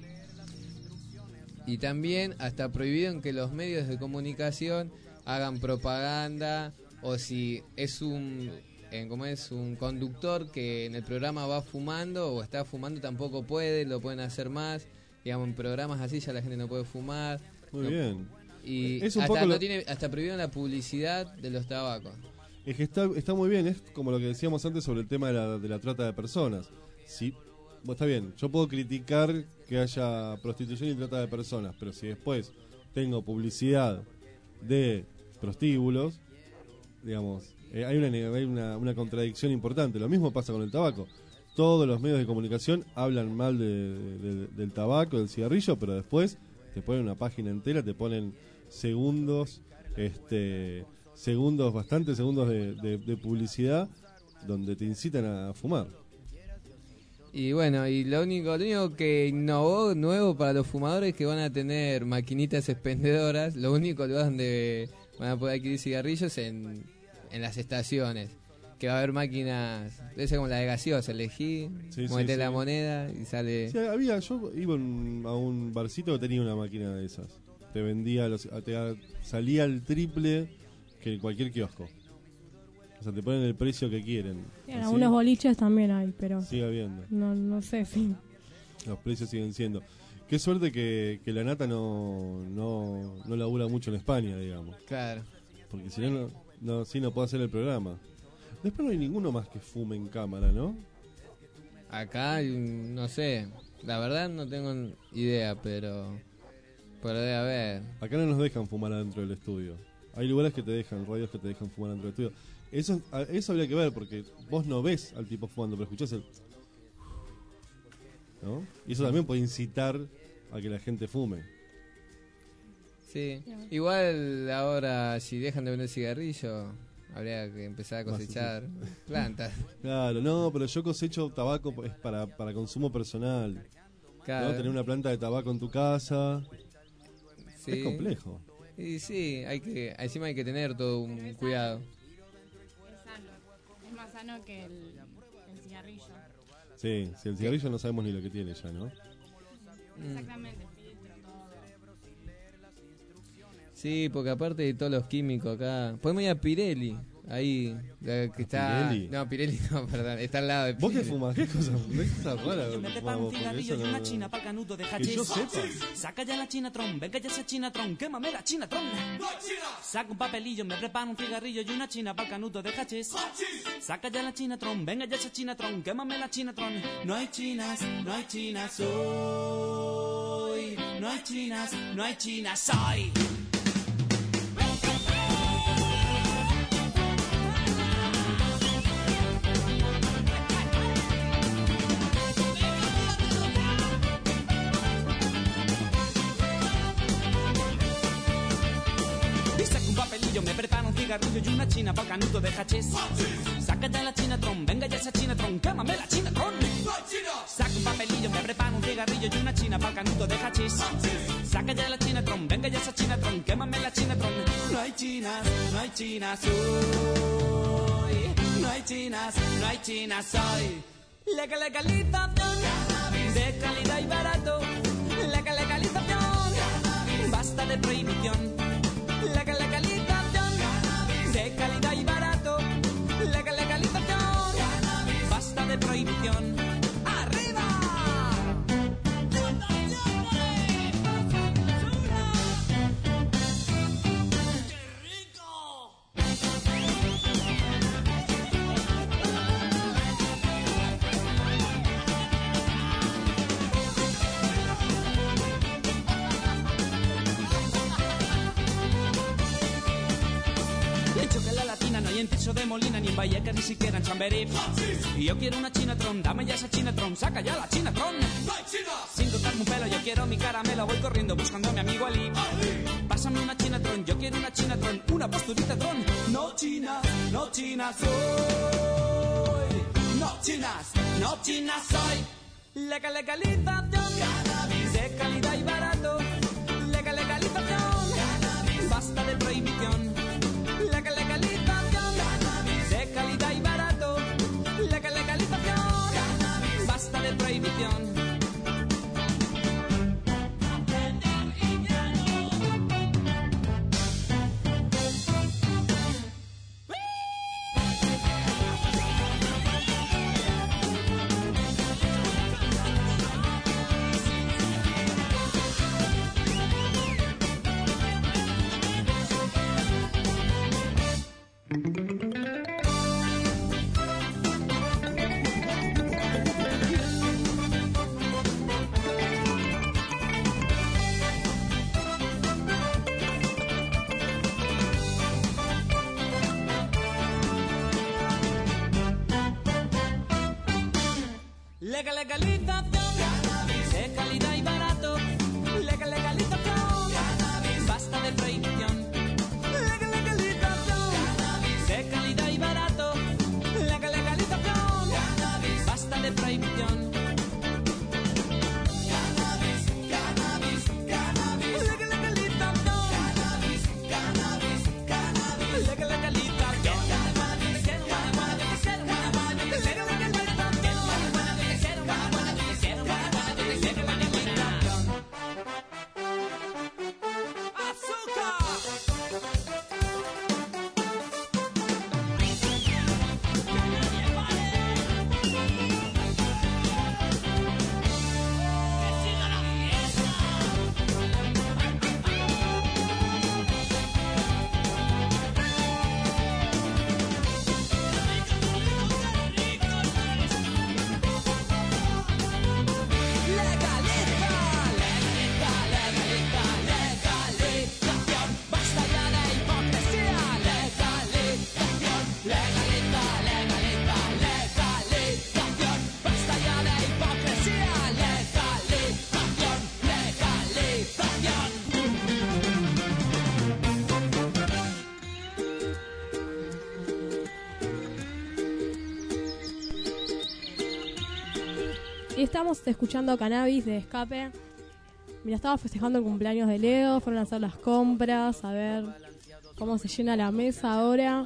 Y también hasta prohibido en que los medios de comunicación hagan propaganda, o si es un en como es un conductor que en el programa va fumando o está fumando, tampoco puede, lo pueden hacer más. Digamos, en programas así ya la gente no puede fumar. Muy No- bien. Y Es un hasta, poco no lo- tiene, hasta prohibido la publicidad de los tabacos. Es que está, está muy bien, es como lo que decíamos antes sobre el tema de la, de la trata de personas. Sí, bueno, está bien, yo puedo criticar que haya prostitución y trata de personas, pero si después tengo publicidad de prostíbulos, digamos, eh, hay, una, hay una, una contradicción importante. Lo mismo pasa con el tabaco. Todos los medios de comunicación hablan mal de- de- del tabaco, del cigarrillo, pero después te ponen una página entera, te ponen segundos, este, segundos, bastantes segundos de, de- de publicidad donde te incitan a fumar. Y bueno, y lo único, lo único que innovó nuevo para los fumadores es que van a tener maquinitas expendedoras. Lo único lugar donde van a poder adquirir cigarrillos en, en las estaciones. Que va a haber máquinas, debe ser como la de gaseosa, elegí, Sí, sí, metés sí. la moneda y sale. Sí, había, yo iba un- a un barcito que tenía una máquina de esas. Te vendía, los, te salía el triple que en cualquier kiosco. O sea, te ponen el precio que quieren. En Así algunos boliches también hay, pero sigue habiendo. no, no sé si... Los precios siguen siendo. Qué suerte que, que la nata no, no, no labura mucho en España, digamos. Claro. Porque si no, no, no, sí no puedo hacer el programa. Después no hay ninguno más que fume en cámara, ¿no? Acá, mm, no sé, la verdad no tengo idea, pero, pero debe haber. Acá no nos dejan fumar adentro del estudio. Hay lugares que te dejan, radios que te dejan fumar adentro del estudio. Eso, a- eso habría que ver, porque vos no ves al tipo fumando, pero escuchás el... ¿no? Y eso también puede incitar a que la gente fume. Sí, igual ahora si dejan de vender cigarrillo, habría que empezar a cosechar plantas. Claro, no, pero yo cosecho tabaco es para, para consumo personal. Claro. ¿No? Tener una planta de tabaco en tu casa. Sí. Es complejo. Y sí, hay que, encima hay que tener todo un cuidado. Es sano. Es más sano que el, el cigarrillo. Sí, si el cigarrillo no sabemos ni lo que tiene ya, ¿no? Exactamente, filtro, todo. Sí, porque aparte de todos los químicos acá, podemos ir a Pirelli, ahí, la que está... Pirelli? No, Pirelli no, perdón, está al lado de ¿Vos qué Pirelli. fumás? ¿Qué cosas? ¿Qué cosas raras Me preparo fumamos? un Porque cigarrillo eso y una no- china pa'l canuto de Que hachís. yo sepa. Saca ya la chinatron, venga ya esa chinatron, quémame la chinatron. Saca un papelillo, me preparo un cigarrillo y una china pa'l canuto de hachís. Saca ya la chinatron, venga ya esa chinatron, quémame la chinatron. No hay chinas, no hay chinas hoy. No hay chinas, no hay chinas hoy. cigarrillo y una china pa'l canuto de hachís. Saca ya la chinatron, venga ya esa chinatron, quémame la chinatron. Saca un papelillo, me preparo un cigarrillo y una china pa'l canuto de hachís. Saca ya la chinatron, venga ya esa chinatron, quémame la chinatron. No hay chinas, no hay chinas hoy. No hay chinas, no hay chinas hoy. Legal, legalización de calidad y barato. Legal, legalización, basta de prohibición. Legal, legalización de calidad y barato. Legal, legalización, basta de prohibición. ¡Arriba! No hay en Tirso de Molina, ni en Vallecas, ni siquiera en Chamberí. Y yo quiero una chinatron, dame ya esa chinatron, saca ya la chinatron. Sin tocarme un pelo, yo quiero mi caramelo, voy corriendo buscando a mi amigo Ali. Pásame una chinatron, yo quiero una chinatron, una posturita tron. No chinas, no chinas soy. No chinas, no chinas soy. Legal, legalización, cannabis de calidad y barato. Legal, legalización, cannabis, basta de prohibición. Legal, legalización, cannabis de calidad y barato. Legal, legalización, cannabis, basta de prohibición. Legal, legalización, cannabis de calidad y barato. Legal, legalización, cannabis, basta de prohibición. Legal, legalización, cannabis de calidad y barato. Legal, legalización, cannabis, basta de prohibición. Cannabis, cannabis, cannabis. Legal, legalización, cannabis, cannabis, cannabis. Legal, legalización, cannabis, Y estamos escuchando Cannabis de Escape. Mira, estaba festejando el cumpleaños de Leo, fueron a hacer las compras, a ver cómo se llena la mesa ahora.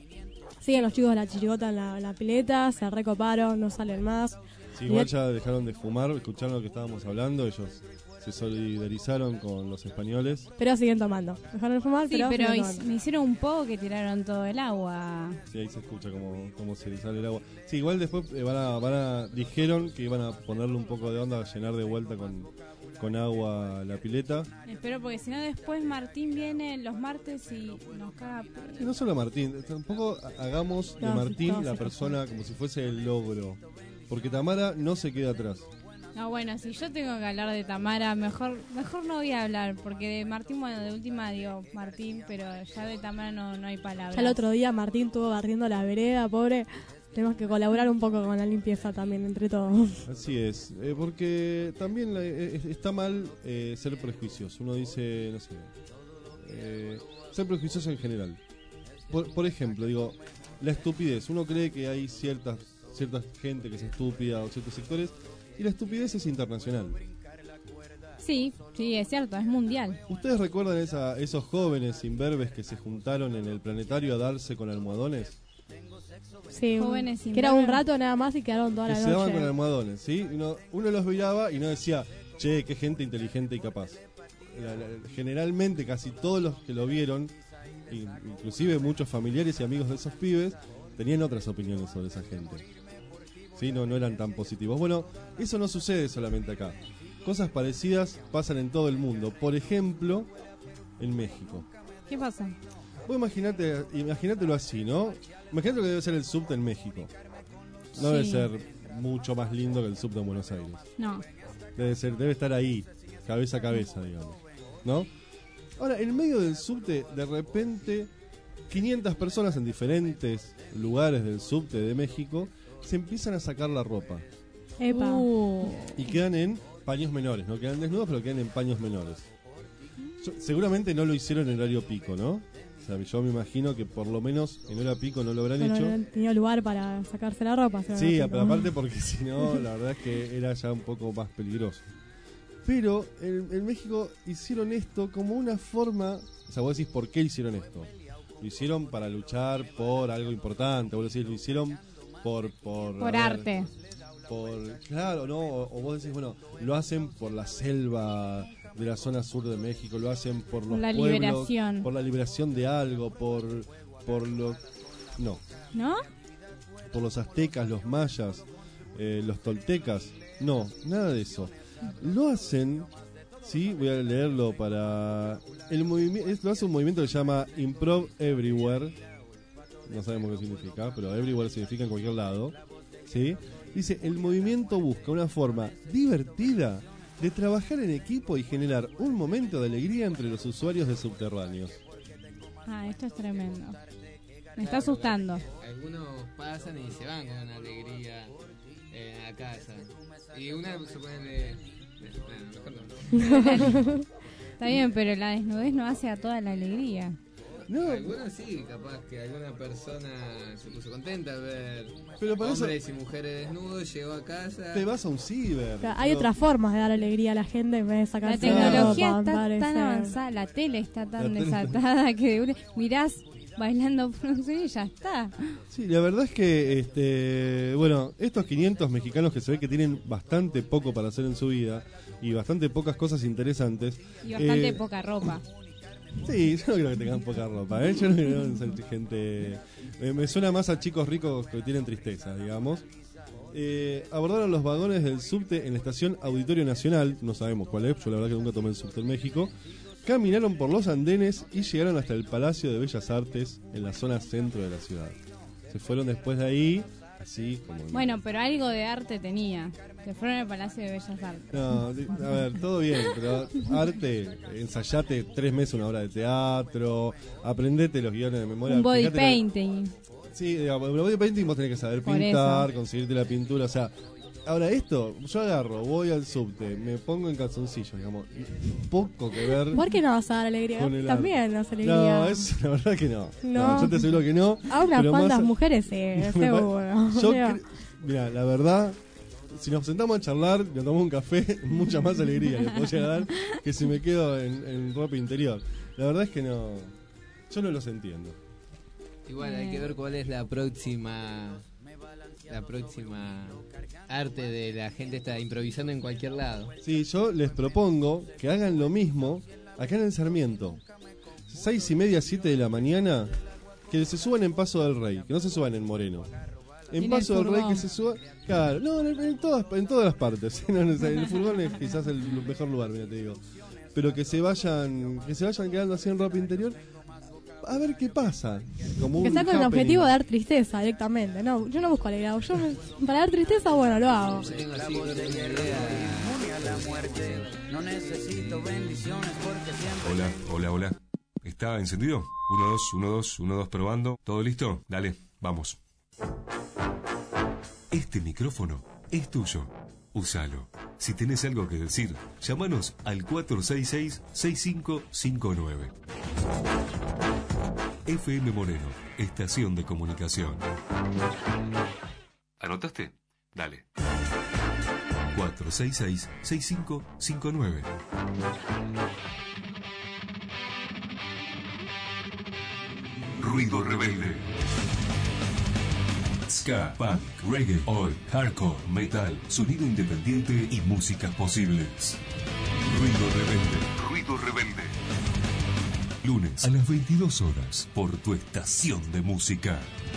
Siguen los chicos de la chirigota en la, en la pileta, se recoparon, no salen más. Sí, igual ya dejaron de fumar, escucharon lo que estábamos hablando, ellos se solidarizaron con los españoles. Pero siguen tomando, dejaron de fumar, sí, pero, pero siguen his- tomando. me hicieron un poco que tiraron todo el agua. Sí, ahí se escucha cómo, cómo se sale el agua. Sí, igual después eh, van a, van a, dijeron que iban a ponerle un poco de onda, a llenar de vuelta con, con agua la pileta. Espero porque si no después Martín viene los martes y nos caga. Y no solo Martín, tampoco hagamos de No, Martín no, la sí, persona como si fuese el logro. Porque Tamara no se queda atrás. No, bueno, si yo tengo que hablar de Tamara, mejor mejor no voy a hablar, porque de Martín, bueno, de última digo Martín, pero ya de Tamara no, no hay palabras. Ya el otro día Martín estuvo barriendo la vereda, pobre. Tenemos que colaborar un poco con la limpieza también, entre todos. Así es, eh, porque también la- eh, está mal eh, ser prejuicioso. Uno dice, no sé, eh, ser prejuicioso en general. por, por ejemplo, digo, la estupidez. Uno cree que hay ciertas cierta gente que es estúpida o ciertos sectores, y la estupidez es internacional. Sí, sí, es cierto, es mundial. ¿Ustedes recuerdan esa, esos jóvenes imberbes que se juntaron en el planetario a darse con almohadones? Sí, Jóvenes que era un rato nada más y quedaron toda Que la se noche. daban con almohadones, ¿sí? Uno, uno los miraba y no decía, che, qué gente inteligente y capaz. La- la- generalmente casi todos los que lo vieron, in- inclusive muchos familiares y amigos de esos pibes, tenían otras opiniones sobre esa gente. ¿Sí? No, no eran tan positivos. Bueno, eso no sucede solamente acá. Cosas parecidas pasan en todo el mundo. Por ejemplo, en México. ¿Qué pasa? Vos imaginate, imagínatelo así, ¿no? Imagínate lo que debe ser el subte en México. No debe Sí. ser mucho más lindo que el subte en Buenos Aires. No. Debe ser, debe estar ahí, cabeza a cabeza, digamos, ¿no? Ahora, en medio del subte, de repente, quinientas personas en diferentes lugares del subte de México se empiezan a sacar la ropa. Epa. Y quedan en paños menores, no quedan desnudos, pero quedan en paños menores. Yo- seguramente no lo hicieron en horario pico, ¿no? O sea, yo me imagino que por lo menos en hora pico no lo habrán Bueno, hecho. no tenía lugar para sacarse la ropa. se Sí, me pero aparte porque si no, la verdad es que era ya un poco más peligroso. Pero en, en México hicieron esto como una forma... O sea, vos decís, ¿por qué hicieron esto? Lo hicieron para luchar por algo importante. Vos decís, lo hicieron por... Por, Por a ver, arte. Por, claro, ¿no? O, o vos decís, bueno, lo hacen por la selva de la zona sur de México, lo hacen por los La pueblos, liberación. por la liberación de algo, por, por lo... No, ¿No? por los aztecas, los mayas, eh, los toltecas. No, nada de eso. Lo hacen, sí, voy a leerlo para... el movimiento Lo hace un movimiento que se llama Improv Everywhere. No sabemos qué significa, pero Everywhere significa en cualquier lado. ¿Sí? Dice, el movimiento busca una forma divertida de trabajar en equipo y generar un momento de alegría entre los usuarios de subterráneos. Ah, esto es tremendo. Me está asustando. Algunos pasan y se van con una alegría eh, a casa. Y una se pone de... Bueno, mejor no. Está bien, pero la desnudez no hace a toda la alegría. No, algunos sí, capaz que alguna persona se puso contenta al ver Pero para eso- hombres y mujeres desnudos, llegó a casa. Te vas a un ciber. O sea, hay No. otras formas de dar alegría a la gente en vez de La sacarse tecnología ropa, está parece. tan avanzada, la tele está tan La tele- desatada que de una- mirás bailando y ya está. Sí, la verdad es que, este, bueno, estos quinientos mexicanos que se ve que tienen bastante poco para hacer en su vida y bastante pocas cosas interesantes. Y bastante eh, poca ropa. Sí, yo no creo que tengan poca ropa, ¿eh? Yo no creo que sean gente... eh, me suena más a chicos ricos que tienen tristeza, digamos. Eh, abordaron los vagones del subte en la estación Auditorio Nacional, no sabemos cuál es, yo la verdad que nunca tomé el subte en México. Caminaron por los andenes y llegaron hasta el Palacio de Bellas Artes en la zona centro de la ciudad. Se fueron después de ahí, así como... Bueno, pero algo de arte tenía. Se fueron al Palacio de Bellas Artes. No, di- a ver, todo bien, pero arte, ensayate tres meses una obra de teatro, aprendete los guiones de memoria. Un body fíjate la- painting. Sí, digamos, el body painting vos tenés que saber Por pintar, eso. conseguirte la pintura, o sea... Ahora esto, yo agarro, voy al subte, me pongo en calzoncillos, digamos, poco que ver... ¿Por qué no vas a dar alegría? con el También arte. das alegría. No, eso la verdad que no. No. Yo te aseguro que no. A unas pero cuantas más a- mujeres sí, Me seguro. Yo Digo, cre- Mira, la verdad, si nos sentamos a charlar, nos tomamos un café, mucha más alegría le puedo llegar a dar que si me quedo en, en ropa interior. La verdad es que no, yo no los entiendo. Igual hay que ver cuál es la próxima la próxima arte de la gente está improvisando en cualquier lado. Sí, yo les propongo que hagan lo mismo acá en el Sarmiento. Seis y media, siete de la mañana, que se suban en Paso del Rey, que no se suban en Moreno. En En Paso el del Rey furgón. que se suba, claro, no, en, en todas, en todas las partes. No, no, el furgón es quizás el mejor lugar, mira, te digo. Pero que se vayan, que se vayan quedando así en ropa interior, a ver qué pasa. Como Que un sea con el happening. objetivo de dar tristeza directamente. No, yo no busco alegría. Yo me- para dar tristeza, bueno, lo hago. Yo tengo así Voz de una guerra, idea. inmune a la muerte. No necesito bendiciones porque siempre... Hola, hola, hola. ¿Está encendido? Uno, dos, uno, dos, uno, dos, probando. ¿Todo listo? Dale, vamos. Este micrófono es tuyo. Úsalo. Si tenés algo que decir, llámanos al cuatro seis seis, seis cinco cinco nueve. F M Moreno, estación de comunicación. ¿Anotaste? Dale. cuatro seis seis, seis cinco cinco nueve. Ruido Rebelde. Ska, punk, reggae, oi, hardcore, metal, sonido independiente y músicas posibles. Ruido Rebelde. Ruido Rebelde. Lunes a las veintidós horas por tu estación de música.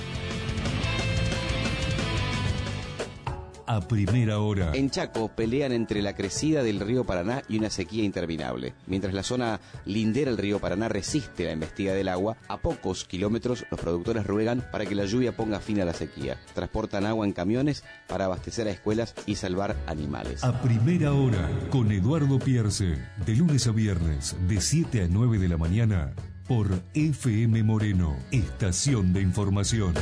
A primera hora. En Chaco pelean entre la crecida del río Paraná y una sequía interminable. Mientras la zona lindera al río Paraná resiste la embestida del agua, a pocos kilómetros los productores ruegan para que la lluvia ponga fin a la sequía. Transportan agua en camiones para abastecer a escuelas y salvar animales. A primera hora con Eduardo Pierce, de lunes a viernes, de siete a nueve de la mañana, por F M Moreno, estación de información.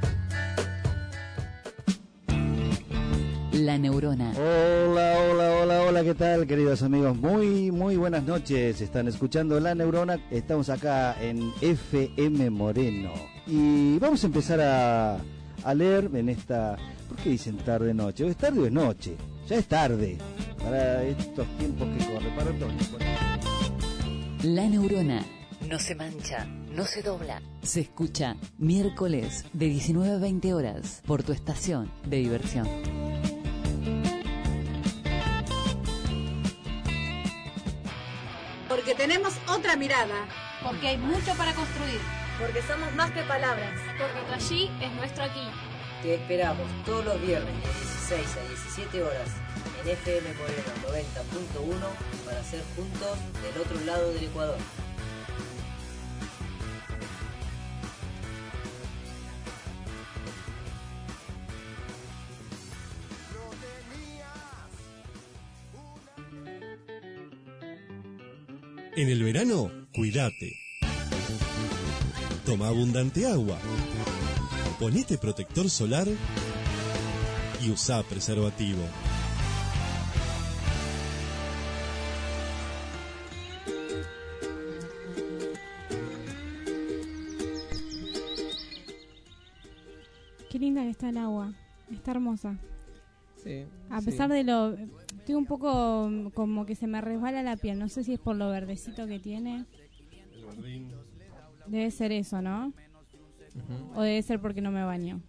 La Neurona. Hola, hola, hola, hola, ¿qué tal, queridos amigos? Muy, muy buenas noches. Están escuchando La Neurona. Estamos acá en F M Moreno. Y vamos a empezar a, a leer en esta... ¿Por qué dicen tarde noche? ¿Es tarde o es noche? Ya es tarde. Para estos tiempos que corren. Para otoño. La Neurona. No se mancha, no se dobla. Se escucha miércoles de diecinueve a veinte horas por tu estación de diversión. Porque tenemos otra mirada. Porque hay mucho para construir. Porque somos más que palabras. Porque tu allí es nuestro aquí. Te esperamos todos los viernes de dieciséis a diecisiete horas en F M Moreno noventa punto uno para ser juntos del otro lado del Ecuador. En el verano, cuídate. Toma abundante agua. Ponete protector solar y usa preservativo. Qué linda que está el agua. Está hermosa. Sí. A sí. pesar de lo... Estoy un poco como que se me resbala la piel. No sé si es por lo verdecito que tiene. El verdín. Debe ser eso, ¿no? Uh-huh. O debe ser porque no me baño.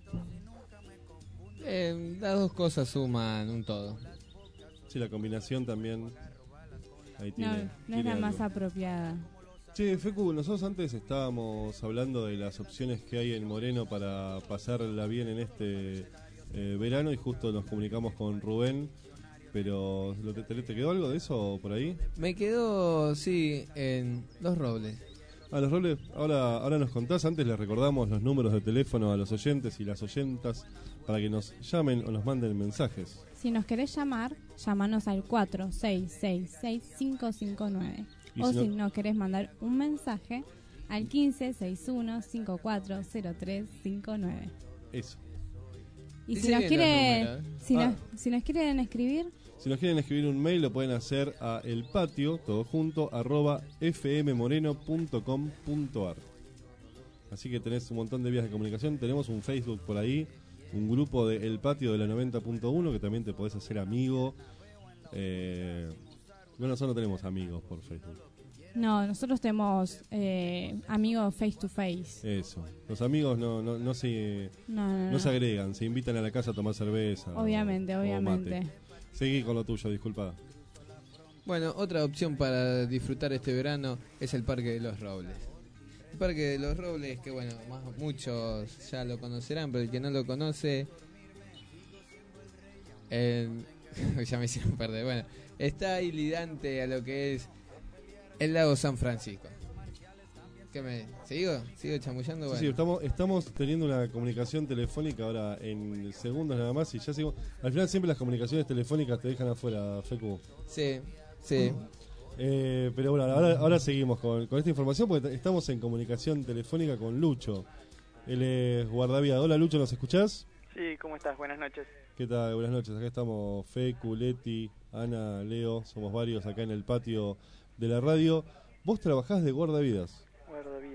Eh, las dos cosas suman un todo. Sí, la combinación también. Ahí tiene, No, no tiene es la algo. más apropiada. Che, Fecu, nosotros antes estábamos hablando de las opciones que hay en Moreno para pasarla bien en este eh, verano y justo nos comunicamos con Rubén. Pero, ¿lo te, te, ¿te quedó algo de eso por ahí? Me quedó, sí, en Los Robles. Ah, Los Robles, ahora, ahora nos contás. Antes les recordamos los números de teléfono a los oyentes y las oyentas para que nos llamen o nos manden mensajes. Si nos querés llamar, llámanos al cuatro seis seis seis cinco cinco nueve. O si no, si no querés mandar un mensaje, al quince sesenta y uno cincuenta y cuatro cero tres cincuenta y nueve. Eso. Y si nos, quiere, si, ah. nos, si nos quieren escribir... Si nos quieren escribir un mail, lo pueden hacer a elpatio, todo junto, arroba fmmoreno punto com punto ar. Así que tenés un montón de vías de comunicación. Tenemos un Facebook por ahí, un grupo de El Patio de la noventa punto uno, que también te podés hacer amigo. Eh, bueno, nosotros no tenemos amigos por Facebook. No, nosotros tenemos eh, amigos face to face. Eso. Los amigos no no, no se no, no, no no. se agregan, se invitan a la casa a tomar cerveza. Obviamente, o, obviamente. O mate. Seguí con lo tuyo, disculpa. Bueno, otra opción para disfrutar este verano es el Parque de los Robles. El Parque de los Robles, que bueno, más, muchos ya lo conocerán, pero el que no lo conoce... Eh, ya me hicieron perder. Bueno, está ahí lidante a lo que es el lago San Francisco. ¿Qué me sigo? ¿Sigo chamullando? Sí, Bueno. sí, estamos, estamos teniendo una comunicación telefónica ahora en segundos nada más y ya sigo. Al final siempre las comunicaciones telefónicas te dejan afuera, Fecu. Sí, sí. Eh, pero bueno, ahora, ahora seguimos con, con esta información porque estamos en comunicación telefónica con Lucho. Él es guardavidas. Hola Lucho, ¿nos escuchás? Sí, ¿cómo estás? Buenas noches. ¿Qué tal? Buenas noches. Acá estamos Fecu, Leti, Ana, Leo. Somos varios acá en el patio de la radio. ¿Vos trabajás de guardavidas? Guardavidas.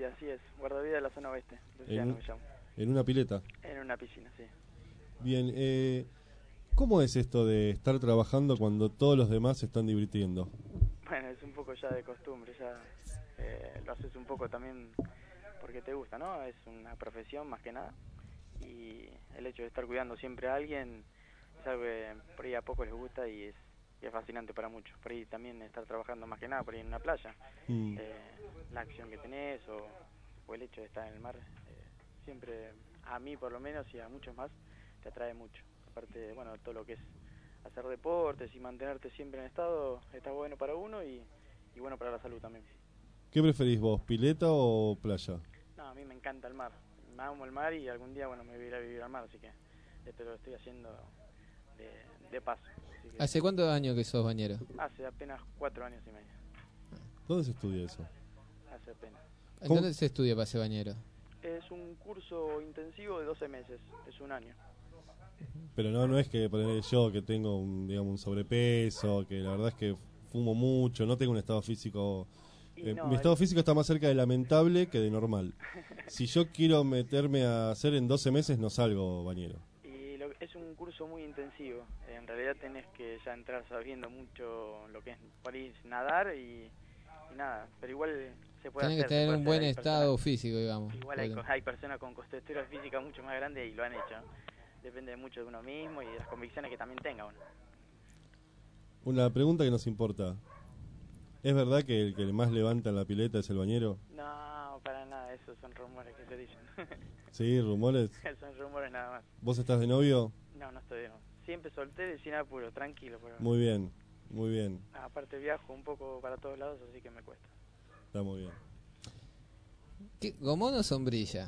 así es. Guardavida de la zona oeste. En, me llamo. ¿En una pileta? En una piscina, sí. Bien, eh, ¿cómo es esto de estar trabajando cuando todos los demás se están divirtiendo? Bueno, es un poco ya de costumbre, ya eh, lo haces un poco también porque te gusta, ¿no? Es una profesión más que nada y el hecho de estar cuidando siempre a alguien es algo que por ahí a poco les gusta y es, y es fascinante para muchos. Por ahí también estar trabajando más que nada por ahí en una playa, mm. eh, la acción que tenés o, o el hecho de estar en el mar, eh, siempre a mí por lo menos y a muchos más te atrae mucho. Aparte, bueno, todo lo que es hacer deportes y mantenerte siempre en estado está bueno para uno y, y bueno para la salud también. ¿Qué preferís vos, pileta o playa? No, a mí me encanta el mar, me amo el mar y algún día bueno me voy a ir a vivir al mar, así que esto lo estoy haciendo de, de paso. Que ¿Hace cuántos años que sos bañero? Hace apenas cuatro años y medio. ¿Dónde se estudia eso? Hace apenas. ¿En dónde se estudia para ser bañero? Es un curso intensivo de doce meses, es un año. Pero no no es que poner yo que tengo un digamos un sobrepeso, que la verdad es que fumo mucho, no tengo un estado físico eh, no, mi estado es... físico está más cerca de lamentable que de normal. Si yo quiero meterme a hacer en doce meses no salgo bañero. Y lo, es un curso muy intensivo. En realidad tenés que ya entrar sabiendo mucho lo que es por ahí nadar y, y nada, pero igual se puede Tienen hacer. que tener un hacer. buen Hay estado personas, físico, digamos. Igual hay, hay personas con contextura física mucho más grande y lo han hecho. Depende mucho de uno mismo y de las convicciones que también tenga uno. Una pregunta que nos importa. ¿Es verdad que el que más levanta en la pileta es el bañero? No, para nada, esos son rumores que se dicen. Sí, rumores. Son rumores nada más. ¿Vos estás de novio? No, no estoy de novio. Siempre soltero y sin apuro, tranquilo. Por muy bien, muy bien. Aparte viajo un poco para todos lados, así que me cuesta. Está muy bien. ¿Qué, ¿Gomón o sombrilla?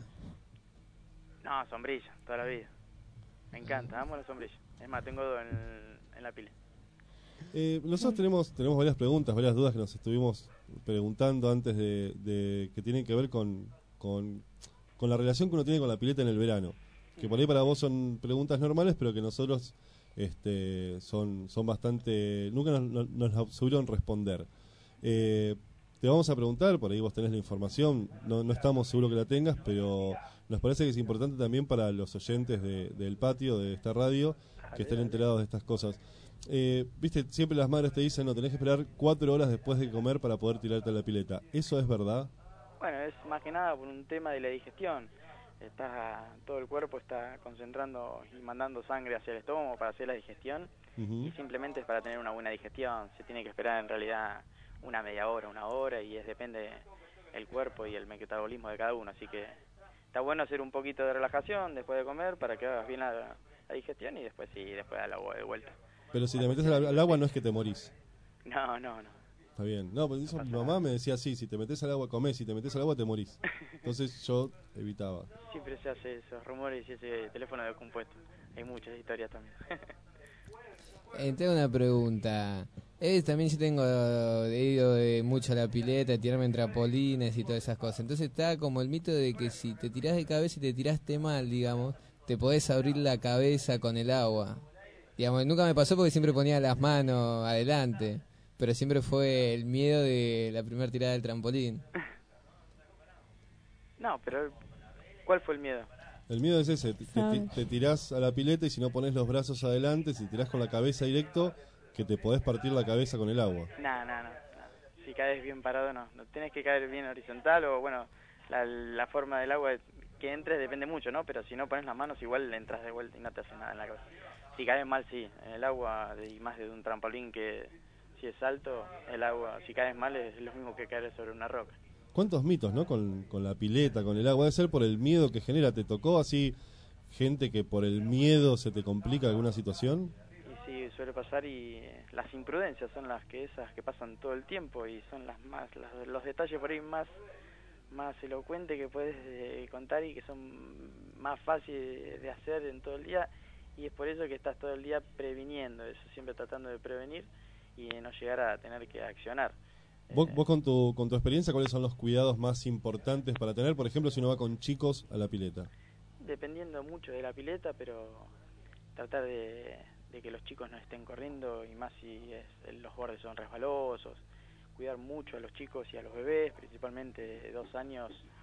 No, sombrilla, toda la vida. Me encanta, amo la sombrilla. Es más, tengo dos en, en la pila. Eh, nosotros tenemos tenemos varias preguntas, varias dudas que nos estuvimos preguntando antes de, de que tienen que ver con, con, con la relación que uno tiene con la pileta en el verano. Que por ahí para vos son preguntas normales, pero que nosotros este, son, son bastante... Nunca nos, nos, nos las supieron responder. Eh, te vamos a preguntar, por ahí vos tenés la información, no, no estamos seguros que la tengas, pero nos parece que es importante también para los oyentes de, del patio, de esta radio, que estén enterados de estas cosas. Eh, Viste, siempre las madres te dicen, no, tenés que esperar cuatro horas después de comer para poder tirarte a la pileta. ¿Eso es verdad? Bueno, es más que nada por un tema de la digestión. Está, todo el cuerpo está concentrando y mandando sangre hacia el estómago para hacer la digestión. Uh-huh. Y simplemente es para tener una buena digestión. Se tiene que esperar en realidad una media hora, una hora, y es depende el cuerpo y el metabolismo de cada uno. Así que está bueno hacer un poquito de relajación después de comer para que hagas bien la, la digestión y después sí, después al agua de vuelta. Pero si te metes al, al agua no es que te morís. No, no, no. Está bien. No, pues eso, mi mamá me decía así, si te metes al agua comés, si te metes al agua te morís. Entonces yo evitaba. Siempre se hace esos rumores y ese teléfono de compuesto. Hay muchas historias también. eh, tengo una pregunta. Eh, también yo tengo he ido de mucho a la pileta, tirarme en trampolines y todas esas cosas. Entonces está como el mito de que si te tirás de cabeza y te tiraste mal, digamos, te podés abrir la cabeza con el agua. Digamos, nunca me pasó porque siempre ponía las manos adelante, pero siempre fue el miedo de la primera tirada del trampolín. No, pero ¿cuál fue el miedo? El miedo es ese, te, te, te tirás a la pileta y si no pones los brazos adelante, si tirás con la cabeza directo, que te podés partir la cabeza con el agua. No, no, no, no. Si caes bien parado, no. No tenés que caer bien horizontal o, bueno, la, la forma del agua que entres depende mucho, ¿no? Pero si no pones las manos, igual le entras de vuelta y no te hace nada en la cabeza. Si caes mal, sí. En el agua, y más de un trampolín que si es alto, el agua, si caes mal es lo mismo que caer sobre una roca. ¿Cuántos mitos, no? Con, con la pileta, con el agua. Debe ser por el miedo que genera. ¿Te tocó así gente que por el miedo se te complica alguna situación? Y sí, suele pasar y las imprudencias son las que esas que pasan todo el tiempo y son las más, las, los detalles por ahí más, más elocuentes que puedes eh, contar y que son más fáciles de hacer en todo el día. Y es por eso que estás todo el día previniendo eso, siempre tratando de prevenir y no llegar a tener que accionar. ¿Vos, vos con tu con tu experiencia, cuáles son los cuidados más importantes para tener, por ejemplo, si uno va con chicos a la pileta? Dependiendo mucho de la pileta, pero tratar de, de que los chicos no estén corriendo, y más si es, los bordes son resbalosos. Cuidar mucho a los chicos y a los bebés, principalmente de dos años,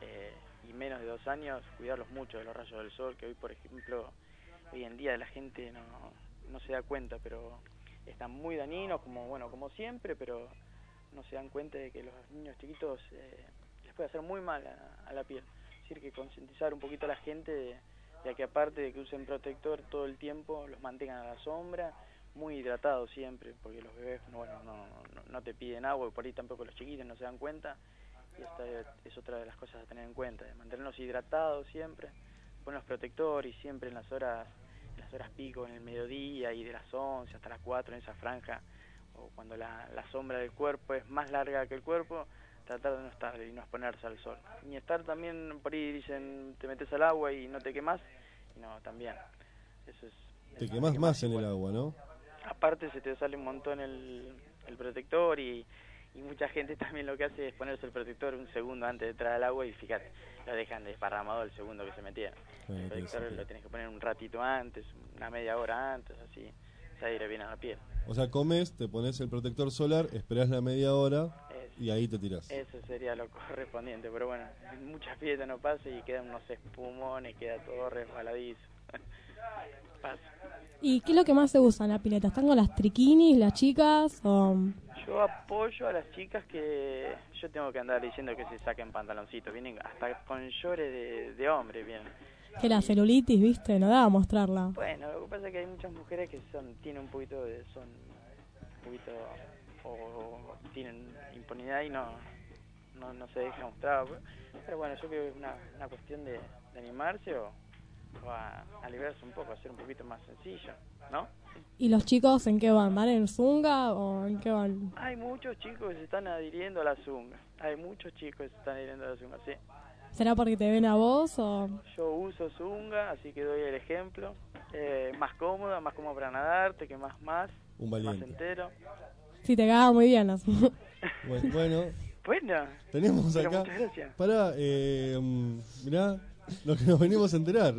eh, y menos de dos años, cuidarlos mucho de los rayos del sol, que hoy, por ejemplo, hoy en día la gente no, no se da cuenta, pero están muy dañinos, como bueno como siempre, pero no se dan cuenta de que los niños chiquitos eh, les puede hacer muy mal a, a la piel. Es decir, que concientizar un poquito a la gente de, de que aparte de que usen protector todo el tiempo, los mantengan a la sombra, muy hidratados siempre, porque los bebés no, bueno, no, no, no te piden agua, y por ahí tampoco los chiquitos no se dan cuenta, y esta es otra de las cosas a tener en cuenta, de mantenerlos hidratados siempre, poner los protectores y siempre en las horas en las horas pico, en el mediodía y de las once hasta las cuatro en esa franja, o cuando la, la sombra del cuerpo es más larga que el cuerpo, tratar de no estar y no exponerse al sol. Ni estar también, por ahí dicen, te metes al agua y no te quemas, y no, también. Eso es. Te quemas más en el agua, ¿no? Aparte se te sale un montón el, el protector y, y mucha gente también lo que hace es ponerse el protector un segundo antes de entrar al agua y fíjate, lo dejan desparramado el segundo que se metieron. El protector lo tenés que poner un ratito antes, una media hora antes, así, se adhiere bien a la piel. O sea, comes, te pones el protector solar, esperás la media hora y ahí te tirás. Eso sería lo correspondiente, pero bueno, en muchas fiestas no pasa y quedan unos espumones, queda todo resbaladizo. Pasa. ¿Y qué es lo que más se usa en la pileta? ¿Están con las triquinis, las chicas? O... Yo apoyo a las chicas que yo tengo que andar diciendo que se saquen pantaloncitos, vienen hasta con llores de, de hombre, vienen. Que la celulitis, viste, no da a mostrarla. Bueno, lo que pasa es que hay muchas mujeres que son tienen un poquito de, son un poquito, o, o tienen impunidad y no, no, no se dejan mostrar. Pero bueno, yo creo que es una, una cuestión de, de animarse o, o a, a liberarse un poco, a ser un poquito más sencillo, ¿no? ¿Y los chicos en qué van? ¿Van en zunga o en qué van? Hay muchos chicos que se están adhiriendo a la zunga. Hay muchos chicos que se están adhiriendo a la zunga, sí. ¿Será porque te ven a vos o...? Yo uso zunga, así que doy el ejemplo. Eh, más cómoda, más cómoda para nadar, te quemas más, un valiente. Más entero. Sí, te caga muy bien la zunga. Bueno, bueno, bueno tenemos pero acá... muchas gracias. Pará, eh, mirá lo que nos venimos a enterar.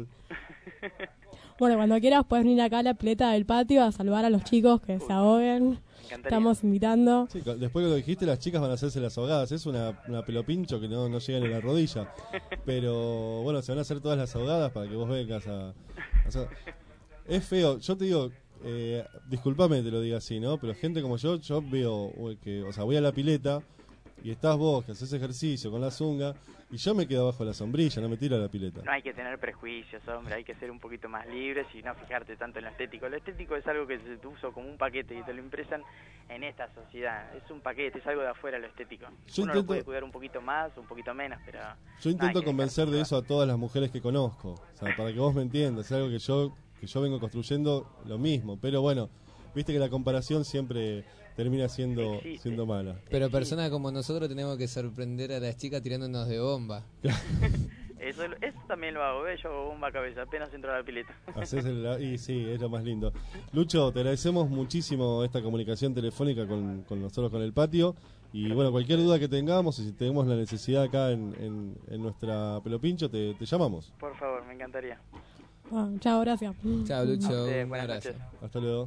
Bueno, cuando quieras puedes venir acá a la pileta del patio a salvar a los chicos que se ahoguen. Estamos invitando. Sí, después que lo dijiste, las chicas van a hacerse las ahogadas. Es una, una pelopincho que no, no llega ni a la rodilla. Pero bueno, se van a hacer todas las ahogadas para que vos vengas a... a... Es feo, yo te digo, eh, disculpame te lo diga así, ¿no? Pero gente como yo, yo veo que, o sea, voy a la pileta y estás vos que haces ejercicio con la zunga y yo me quedo abajo de la sombrilla, no me tiro a la pileta. No hay que tener prejuicios, hombre, hay que ser un poquito más libres y no fijarte tanto en lo estético. Lo estético es algo que se usa como un paquete y te lo impresan en esta sociedad. Es un paquete, es algo de afuera lo estético. Yo Uno intento, lo puede cuidar un poquito más, un poquito menos, pero... Yo intento no convencer de eso a todas las mujeres que conozco, o sea, para que vos me entiendas, es algo que yo, que yo vengo construyendo lo mismo, pero bueno, viste que la comparación siempre termina siendo siendo mala. Pero personas como nosotros tenemos que sorprender a las chicas tirándonos de bomba. Eso, eso también lo hago, ¿ves? Yo hago bomba a cabeza, apenas entro a la pileta. Haces el, y sí, es lo más lindo. Lucho, te agradecemos muchísimo esta comunicación telefónica con, con nosotros, con el patio. Y bueno, cualquier duda que tengamos, o si tenemos la necesidad acá en, en, en nuestra Pelopincho, te, te llamamos. Por favor, me encantaría. Bueno, chao, gracias. Chao, Lucho. Ustedes, buenas noches. Hasta luego.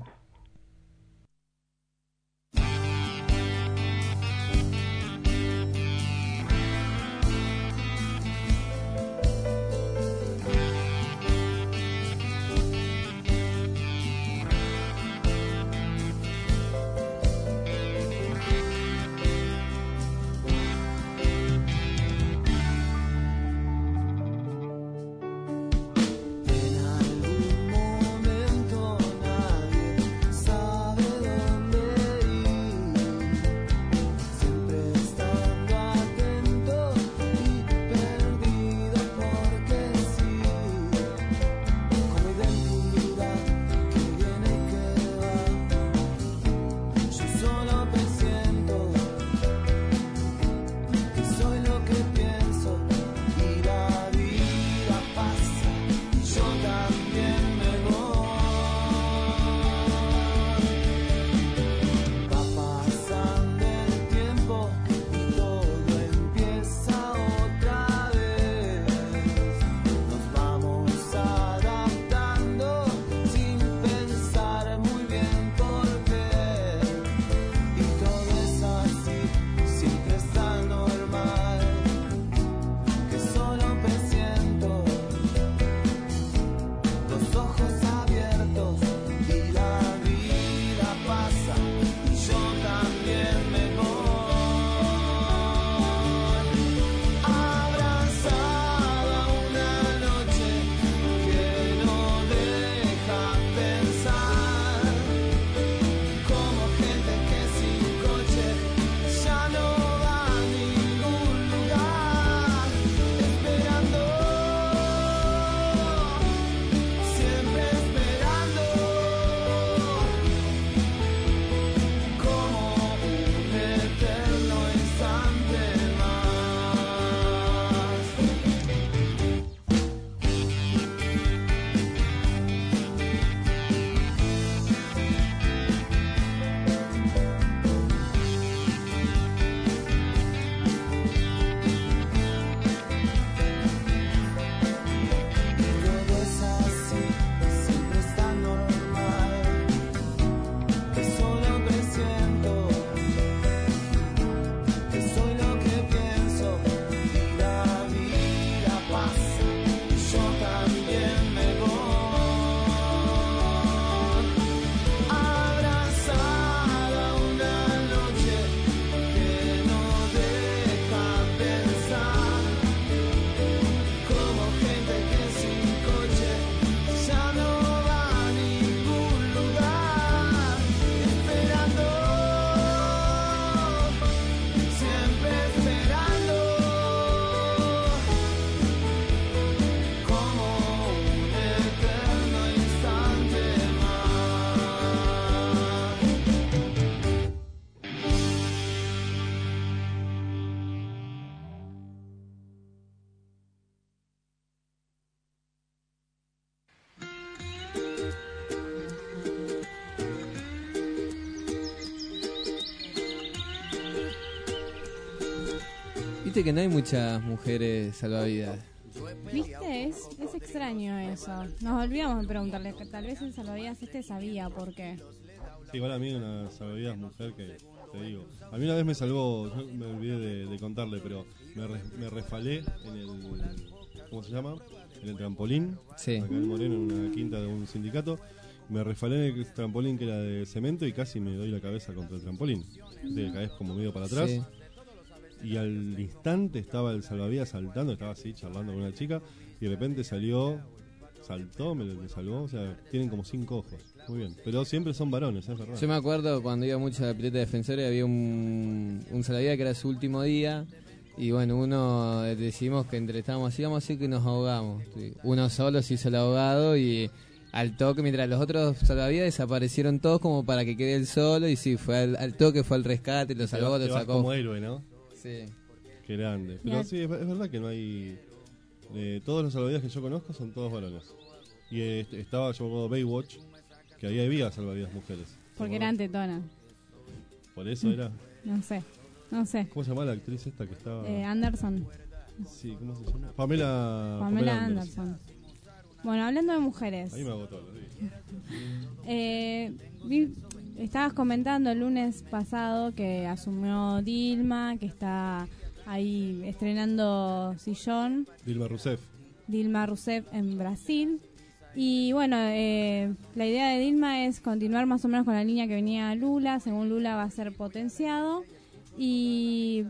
viste que no hay muchas mujeres salvavidas. ¿Viste? Es, es extraño eso. Nos olvidamos de preguntarle, que tal vez el salvavidas este sabía por qué. Sí, igual a mí una salvavidas mujer que, te digo, a mí una vez me salvó, yo me olvidé de, de contarle, pero me, re, me refalé en el, ¿cómo se llama? En el trampolín, sí. Acá en Moreno, en una quinta de un sindicato. Me refalé en el trampolín que era de cemento y casi me doy la cabeza contra el trampolín. Te caes como medio para atrás. Sí. Y al instante estaba el salvavidas saltando, estaba así charlando con una chica y de repente salió, saltó, me, me salvó, o sea, tienen como cinco ojos, muy bien, pero siempre son varones, es verdad. Yo me acuerdo cuando iba mucho a la pileta defensora, había un, un salvavidas que era su último día y bueno, uno decidimos que entre estábamos así, vamos a decir que nos ahogamos, uno solo se hizo el ahogado y al toque, mientras los otros salvavidas desaparecieron todos como para que quede él solo y sí, fue al, al toque, fue al rescate, lo salvó, lo sacó. Como héroe, ¿no? Sí. Qué grande. Pero sí, es, es verdad que no hay... Eh, todos los salvavidas que yo conozco son todos varones. Y eh, estaba, yo me acuerdo, Baywatch, que ahí había salvavidas mujeres. Porque eran tetonas. ¿Por eso era? No sé, no sé. ¿Cómo se llama la actriz esta que estaba...? Eh, Anderson. Sí, ¿cómo se llama? Pamela... Pamela, Pamela Anderson. Anderson. Bueno, hablando de mujeres. Ahí me agotó. eh, vi, estabas comentando el lunes pasado que asumió Dilma, que está ahí estrenando Sillón. Dilma Rousseff. Dilma Rousseff en Brasil. Y bueno, eh, la idea de Dilma es continuar más o menos con la línea que venía Lula. Según Lula va a ser potenciado. Y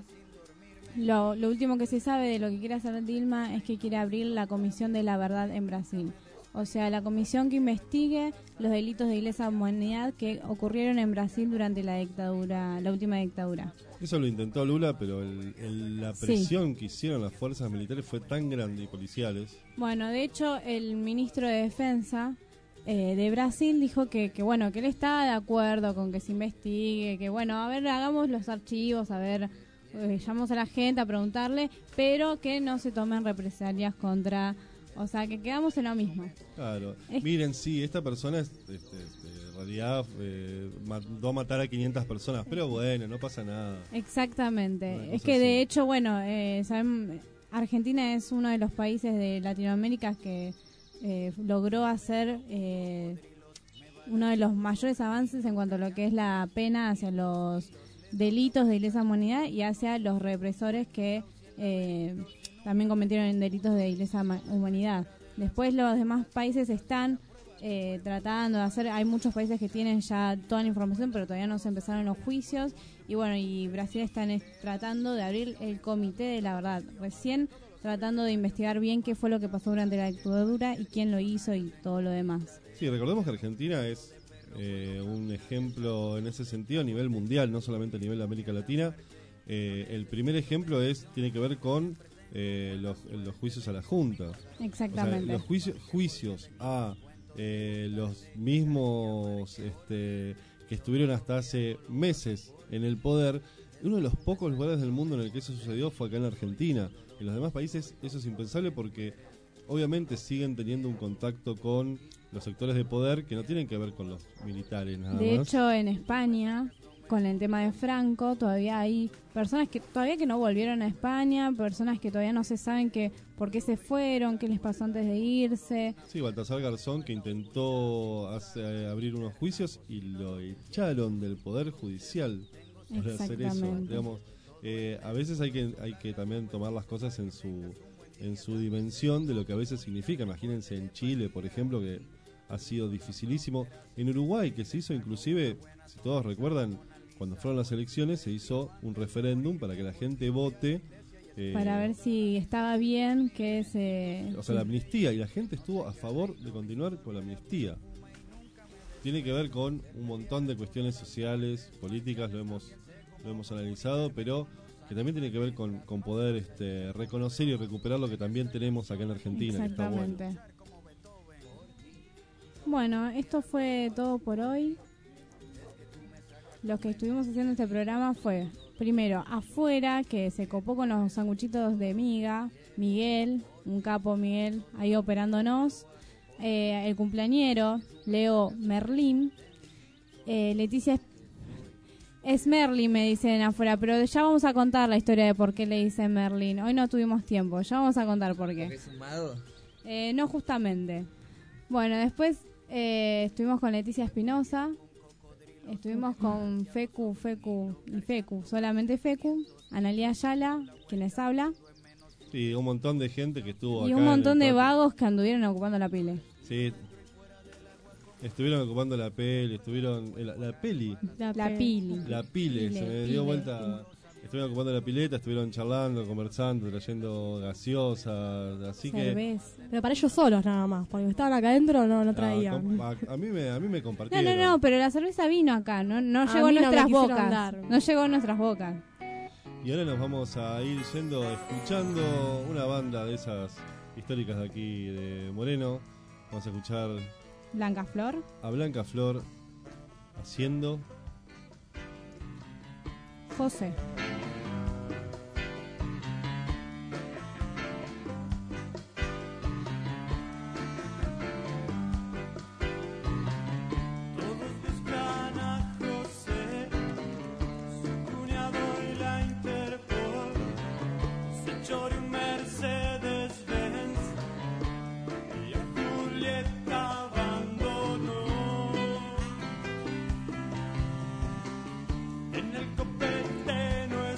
lo, lo último que se sabe de lo que quiere hacer Dilma es que quiere abrir la Comisión de la Verdad en Brasil. O sea, la comisión que investigue los delitos de lesa humanidad que ocurrieron en Brasil durante la dictadura, la última dictadura. Eso lo intentó Lula, pero el, el, la presión sí. que hicieron las fuerzas militares fue tan grande y policiales. Bueno, de hecho, el ministro de Defensa eh, de Brasil dijo que, que, bueno, que él está de acuerdo con que se investigue, que, bueno, a ver, hagamos los archivos, a ver, eh, llamamos a la gente a preguntarle, pero que no se tomen represalias contra... O sea, que quedamos en lo mismo. Claro. Es... Miren, sí, esta persona es, este, este, en realidad eh, mandó a matar a quinientas personas, pero bueno, no pasa nada. Exactamente. Es que así. De hecho, bueno, eh, saben, Argentina es uno de los países de Latinoamérica que eh, logró hacer eh, uno de los mayores avances en cuanto a lo que es la pena hacia los delitos de lesa humanidad y hacia los represores que... Eh, también cometieron delitos de lesa humanidad. Después los demás países están eh, tratando de hacer, hay muchos países que tienen ya toda la información, pero todavía no se empezaron los juicios. Y bueno, y Brasil están es, tratando de abrir el Comité de la Verdad, recién tratando de investigar bien qué fue lo que pasó durante la dictadura y quién lo hizo y todo lo demás. Sí, recordemos que Argentina es eh, un ejemplo en ese sentido a nivel mundial, no solamente a nivel de América Latina. Eh, el primer ejemplo es tiene que ver con Eh, los, los juicios a la Junta. Exactamente. O sea, los juicios, juicios a eh, los mismos este, que estuvieron hasta hace meses en el poder. Uno de los pocos lugares del mundo en el que eso sucedió fue acá en la Argentina. En los demás países eso es impensable porque obviamente siguen teniendo un contacto con los sectores de poder que no tienen que ver con los militares nada de más. hecho, en España, con el tema de Franco, todavía hay personas que todavía que no volvieron a España, personas que todavía no se saben que por qué se fueron, qué les pasó antes de irse. Sí, Baltasar Garzón, que intentó hacer, abrir unos juicios y lo echaron del Poder Judicial por hacer eso. Digamos, eh, a veces hay que hay que también tomar las cosas en su en su dimensión de lo que a veces significa. Imagínense en Chile, por ejemplo, que ha sido dificilísimo. En Uruguay, que se hizo inclusive, si todos recuerdan, cuando fueron las elecciones se hizo un referéndum para que la gente vote eh, para ver si estaba bien que se... O sea, la amnistía, y la gente estuvo a favor de continuar con la amnistía. Tiene que ver con un montón de cuestiones sociales, políticas, lo hemos lo hemos analizado, pero que también tiene que ver con, con poder este, reconocer y recuperar lo que también tenemos acá en Argentina. Exactamente. Que está bueno. Bueno, esto fue todo por hoy. Lo que estuvimos haciendo este programa fue, primero, afuera, que se copó con los sanguchitos de miga, Miguel, un capo Miguel, ahí operándonos, eh, el cumpleañero, Leo Merlín, eh, Leticia Es Merlin, me dicen afuera, pero ya vamos a contar la historia de por qué le dicen Merlin. Hoy no tuvimos tiempo, ya vamos a contar por qué. ¿Porque es un mago? Eh, no, justamente. Bueno, después eh, estuvimos con Leticia Espinosa, estuvimos con Fecu, Fecu y Fecu, solamente Fecu, Analia Ayala, quien les habla. Sí, un montón de gente que estuvo Y acá un montón en el de parque. vagos que anduvieron ocupando la pile. Sí. Estuvieron ocupando la peli, estuvieron... eh, La, la peli. La, la pili. La pile, Pile, se me pile, dio vuelta... Estuvieron ocupando la pileta, estuvieron charlando, conversando, trayendo gaseosas, así Cerveza. Pero para ellos solos nada más, porque estaban acá adentro no, no que... traían. Ah, com- a, a mí me, a mí me No, compartieron. no, no, pero la cerveza vino acá, no, no A llegó a mí no me nuestras quisieron bocas. dar. No llegó a nuestras bocas. Y ahora nos vamos a ir yendo, escuchando una banda de esas históricas de aquí, de Moreno. Vamos a escuchar Blanca Flor. a Blanca Flor haciendo... José. Todos buscan a José, su cuñado y la Interpol, se chore un Mercedes-Benz y a Julieta abandonó. En el copete no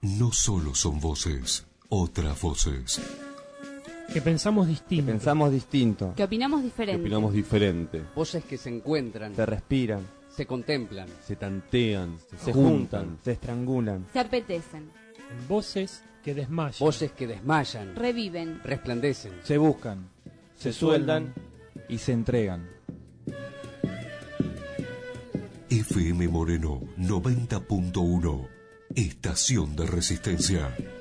no solo son voces, otras voces. Que pensamos distinto. Que pensamos distinto. Que opinamos diferente. Que opinamos diferente. Voces que se encuentran. Se respiran. Se contemplan. Se tantean. Se, se juntan, juntan. Se estrangulan. Se apetecen. Voces que desmayan. Voces que desmayan. Reviven. Resplandecen. Se buscan. Se, se sueldan. Y se entregan. F M Moreno noventa punto uno. Estación de Resistencia.